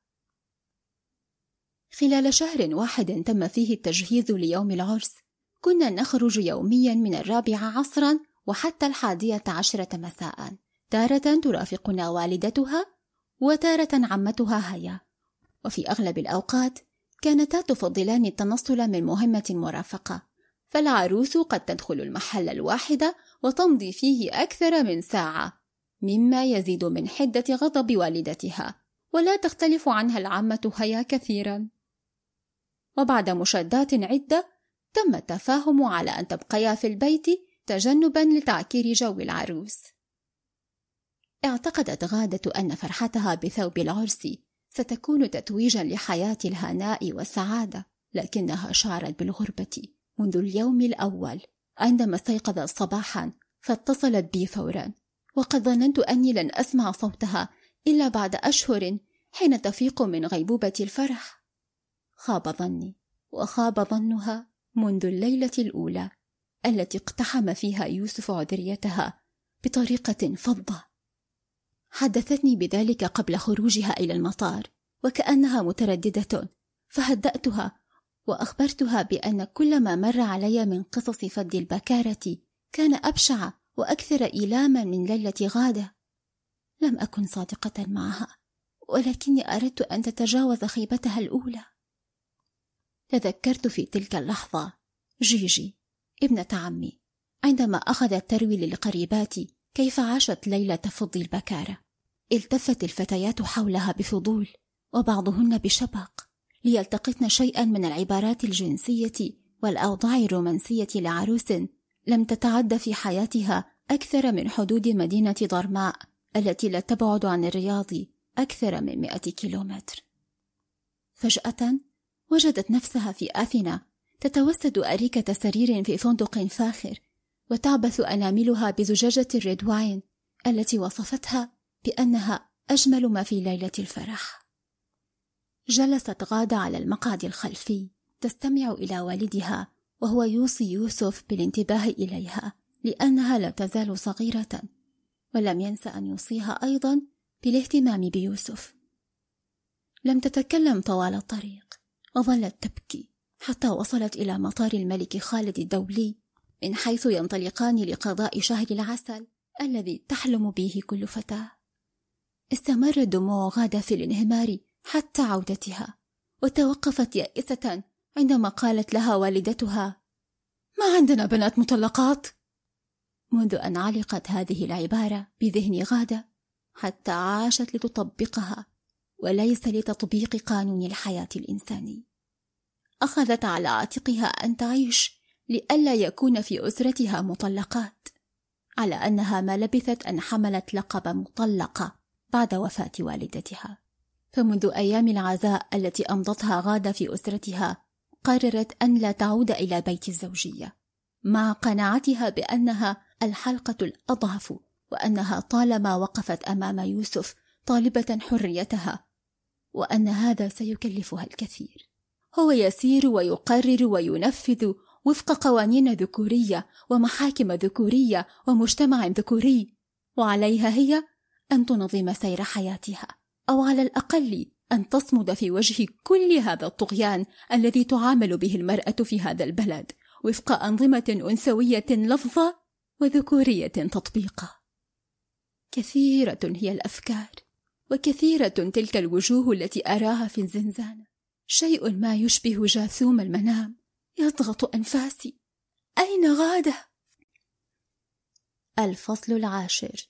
خلال شهر واحد تم فيه التجهيز ليوم العرس، كنا نخرج يوميا من 4 عصرا وحتى 11 مساء، تارة ترافقنا والدتها وتارة عمتها هيا، وفي أغلب الأوقات كانتا تفضلان التنصل من مهمة المرافقة، فالعروس قد تدخل المحل الواحد وتمضي فيه أكثر من ساعة، مما يزيد من حدة غضب والدتها، ولا تختلف عنها العمة هيا كثيرا. وبعد مشادات عدة تم التفاهم على أن تبقيا في البيت تجنبا لتعكير جو العروس. اعتقدت غادة أن فرحتها بثوب العرس ستكون تتويجا لحياة الهناء والسعادة، لكنها شعرت بالغربة منذ اليوم الأول عندما استيقظت صباحا، فاتصلت بي فورا وقد ظننت أني لن أسمع صوتها إلا بعد أشهر حين تفيق من غيبوبة الفرح. خاب ظني وخاب ظنها منذ الليلة الأولى التي اقتحم فيها يوسف عذريتها بطريقة فظة. حدثتني بذلك قبل خروجها إلى المطار وكأنها مترددة، فهدأتها وأخبرتها بأن كل ما مر علي من قصص فض البكارة كان أبشع وأكثر إيلاما من ليلة غادة. لم أكن صادقة معها، ولكني أردت أن تتجاوز خيبتها الأولى. تذكرت في تلك اللحظة جيجي ابنة عمي عندما أخذت تروي للقريبات كيف عاشت ليلة فض البكارة. التفت الفتيات حولها بفضول وبعضهن بشبق ليلتقطن شيئا من العبارات الجنسية والأوضاع الرومانسية لعروس لم تتعد في حياتها أكثر من حدود مدينة ضرماء التي لا تبعد عن الرياض أكثر من 100 كيلومتر. فجأة وجدت نفسها في آثينا تتوسد أريكة سرير في فندق فاخر وتعبث أناملها بزجاجة الريد واين التي وصفتها بأنها أجمل ما في ليلة الفرح. جلست غادة على المقعد الخلفي تستمع إلى والدها وهو يوصي يوسف بالانتباه إليها لأنها لا تزال صغيرة، ولم ينس أن يوصيها أيضا بالاهتمام بيوسف. لم تتكلم طوال الطريق وظلت تبكي حتى وصلت إلى مطار الملك خالد الدولي من حيث ينطلقان لقضاء شهر العسل الذي تحلم به كل فتاة. استمرت دموع غادة في الانهمار حتى عودتها، وتوقفت يائسة عندما قالت لها والدتها: ما عندنا بنات مطلقات. منذ أن علقت هذه العبارة بذهن غادة حتى عاشت لتطبقها وليس لتطبيق قانون الحياة الإنساني. أخذت على عاتقها أن تعيش لئلا يكون في أسرتها مطلقات، على أنها ما لبثت أن حملت لقب مطلقة بعد وفاة والدتها. فمنذ أيام العزاء التي أمضتها غادة في أسرتها قررت أن لا تعود إلى بيت الزوجية، مع قناعتها بأنها الحلقة الأضعف، وأنها طالما وقفت أمام يوسف طالبة حريتها، وأن هذا سيكلفها الكثير. هو يسير ويقرر وينفذ وفق قوانين ذكورية ومحاكم ذكورية ومجتمع ذكوري، وعليها هي أن تنظم سير حياتها، أو على الأقل أن تصمد في وجه كل هذا الطغيان الذي تعامل به المرأة في هذا البلد وفق أنظمة أنثوية لفظة وذكورية تطبيقة. كثيرة هي الأفكار وكثيرة تلك الوجوه التي أراها في الزنزانة، شيء ما يشبه جاثوم المنام يضغط أنفاسي. أين غادة؟ الفصل 10.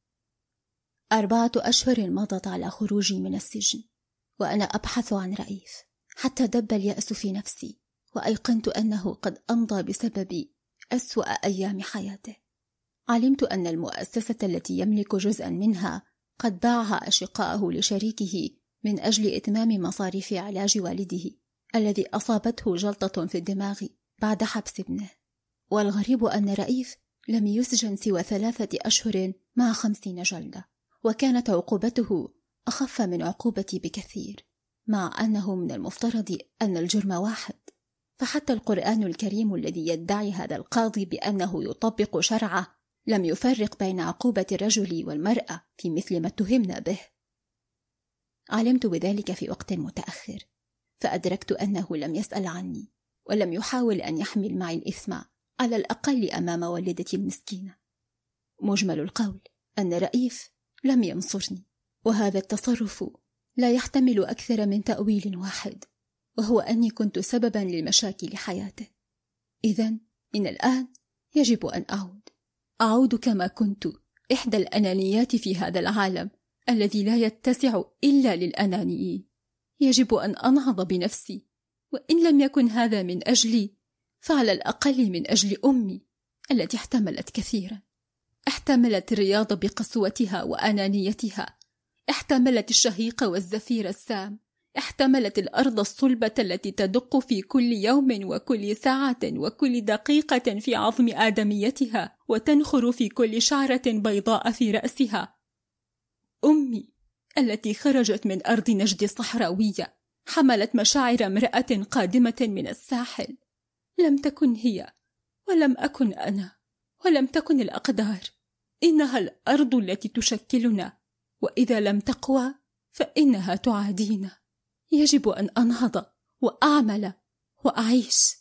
4 أشهر مضت على خروجي من السجن وأنا أبحث عن رئيف، حتى دب اليأس في نفسي وأيقنت أنه قد أمضى بسبب أسوأ أيام حياته. علمت أن المؤسسة التي يملك جزءا منها قد باعها أشقاءه لشريكه من أجل إتمام مصاريف علاج والده الذي أصابته جلطة في الدماغ بعد حبس ابنه. والغريب أن رئيف لم يسجن سوى 3 أشهر مع 50 جلدة، وكانت عقوبته أخف من عقوبتي بكثير، مع أنه من المفترض أن الجرم واحد. فحتى القرآن الكريم الذي يدعي هذا القاضي بأنه يطبق شرعه لم يفرق بين عقوبة الرجل والمرأة في مثل ما اتهمنا به. علمت بذلك في وقت متأخر، فأدركت أنه لم يسأل عني ولم يحاول أن يحمل معي الإثم، على الأقل أمام والدتي المسكينة. مجمل القول أن رئيف لم ينصرني، وهذا التصرف لا يحتمل أكثر من تأويل واحد، وهو أني كنت سببا للمشاكل حياته. إذن من الآن يجب أن أعود كما كنت، إحدى الأنانيات في هذا العالم الذي لا يتسع إلا للأنانيين. يجب أن أنهض بنفسي، وإن لم يكن هذا من أجلي فعلى الأقل من أجل أمي التي احتملت كثيرا. احتملت الرياض بقسوتها وأنانيتها، احتملت الشهيق والزفير السام، احتملت الأرض الصلبة التي تدق في كل يوم وكل ساعة وكل دقيقة في عظم آدميتها وتنخر في كل شعرة بيضاء في رأسها. أمي التي خرجت من أرض نجد الصحراوية حملت مشاعر امرأة قادمة من الساحل. لم تكن هي، ولم أكن أنا، ولم تكن الأقدار. إنها الأرض التي تشكلنا، وإذا لم تقوى فإنها تعادينا. يجب أن أنهض وأعمل وأعيش.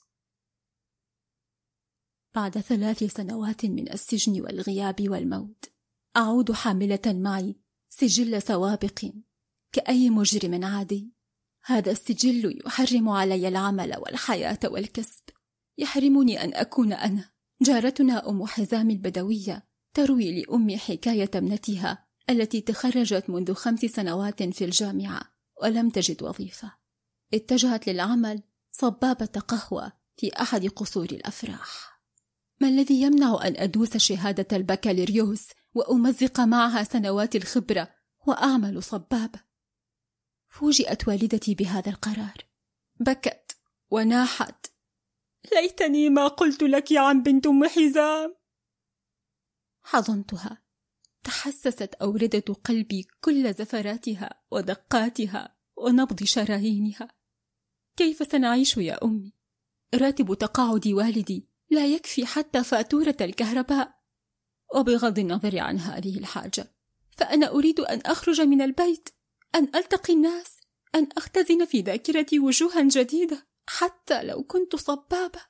بعد 3 سنوات من السجن والغياب والموت أعود حاملة معي سجل سوابق كأي مجرم عادي. هذا السجل يحرم علي العمل والحياة والكسب، يحرمني أن أكون أنا. جارتنا أم حزام البدوية تروي لأمي حكاية ابنتها التي تخرجت منذ 5 سنوات في الجامعة ولم تجد وظيفة. اتجهت للعمل صبابة قهوة في أحد قصور الأفراح. ما الذي يمنع أن أدوس شهادة البكالوريوس وأمزق معها سنوات الخبرة وأعمل صبابة؟ فوجئت والدتي بهذا القرار، بكت وناحت: ليتني ما قلت لك يا عم بنت أم حزام. حضنتها، تحسست أوردة قلبي كل زفراتها ودقاتها ونبض شرايينها. كيف سنعيش يا أمي؟ راتب تقاعد والدي لا يكفي حتى فاتورة الكهرباء. وبغض النظر عن هذه الحاجة، فأنا أريد أن أخرج من البيت، أن ألتقي الناس، أن أختزن في ذاكرتي وجوها جديدة حتى لو كنت صبابة.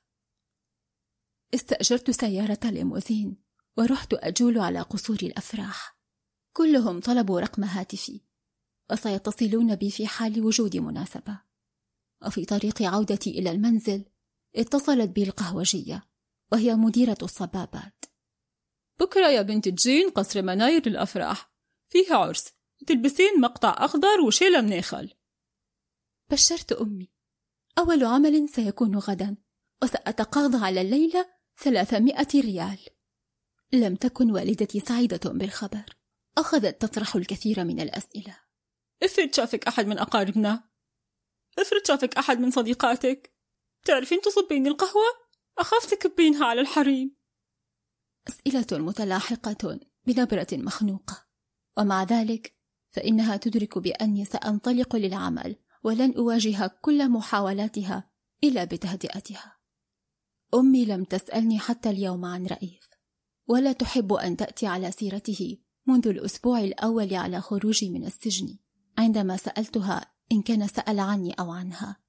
استأجرت سيارة ليموزين ورحت أجول على قصور الأفراح. كلهم طلبوا رقم هاتفي وسيتصلون بي في حال وجود مناسبة. وفي طريق عودتي إلى المنزل اتصلت بي القهوجية وهي مديرة الصبابات: بكرة يا بنت جين قصر مناير الأفراح، فيها عرس، تلبسين مقطع أخضر وشيلة مناخل. بشرت أمي: أول عمل سيكون غدا، وسأتقاضى على الليلة 300 ريال. لم تكن والدتي سعيدة بالخبر، أخذت تطرح الكثير من الأسئلة. افرض شافك أحد من أقاربنا، افرض شافك أحد من صديقاتك، تعرفين تصبين القهوة؟ أخاف تكبينها على الحريم. أسئلة متلاحقة بنبرة مخنوقة، ومع ذلك فإنها تدرك بأني سأنطلق للعمل ولن أواجه كل محاولاتها إلا بتهدئتها. أمي لم تسألني حتى اليوم عن رئيف، ولا تحب أن تأتي على سيرته منذ الأسبوع الأول على خروجي من السجن، عندما سألتها إن كان سأل عني أو عنها.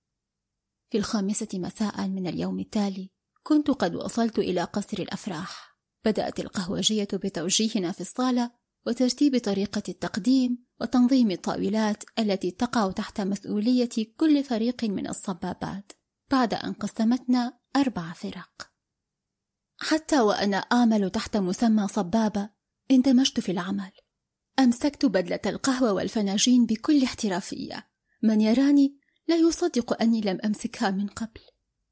في 5 مساء من اليوم التالي كنت قد وصلت إلى قصر الأفراح. بدأت القهوجية بتوجيهنا في الصالة وترتيب طريقة التقديم وتنظيم الطاولات التي تقع تحت مسؤولية كل فريق من الصبابات، بعد أن قسمتنا 4 فرق. حتى وأنا أعمل تحت مسمى صبابة اندمجت في العمل. أمسكت بدلة القهوة والفناجين بكل احترافية، من يراني لا يصدق أني لم أمسكها من قبل.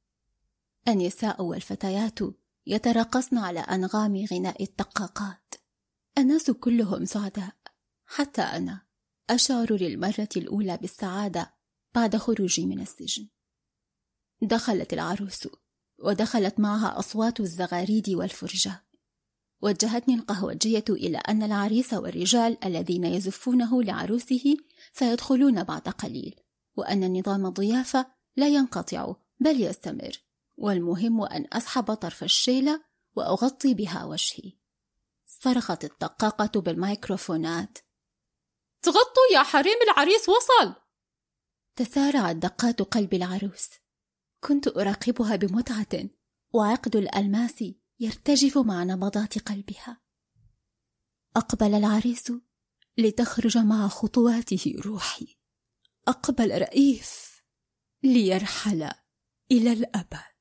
النساء والفتيات يتراقصن على أنغام غناء الدقاقات. الناس كلهم سعداء، حتى أنا أشعر للمرة الأولى بالسعادة بعد خروجي من السجن. دخلت العروس، ودخلت معها أصوات الزغاريد والفرجة. وجهتني القهوجية إلى أن العريس والرجال الذين يزفونه لعروسه سيدخلون بعد قليل، وأن نظام الضيافة لا ينقطع بل يستمر، والمهم أن أسحب طرف الشيلة وأغطي بها وجهي. صرخت الدقاقة بالميكروفونات: تغطوا يا حريم، العريس وصل! تسارعت دقات قلب العروس. كنت أراقبها بمتعة، وعقد الألماس يرتجف مع نبضات قلبها. أقبل العريس لتخرج مع خطواته روحي. أقبل رئيف ليرحل إلى الأبد.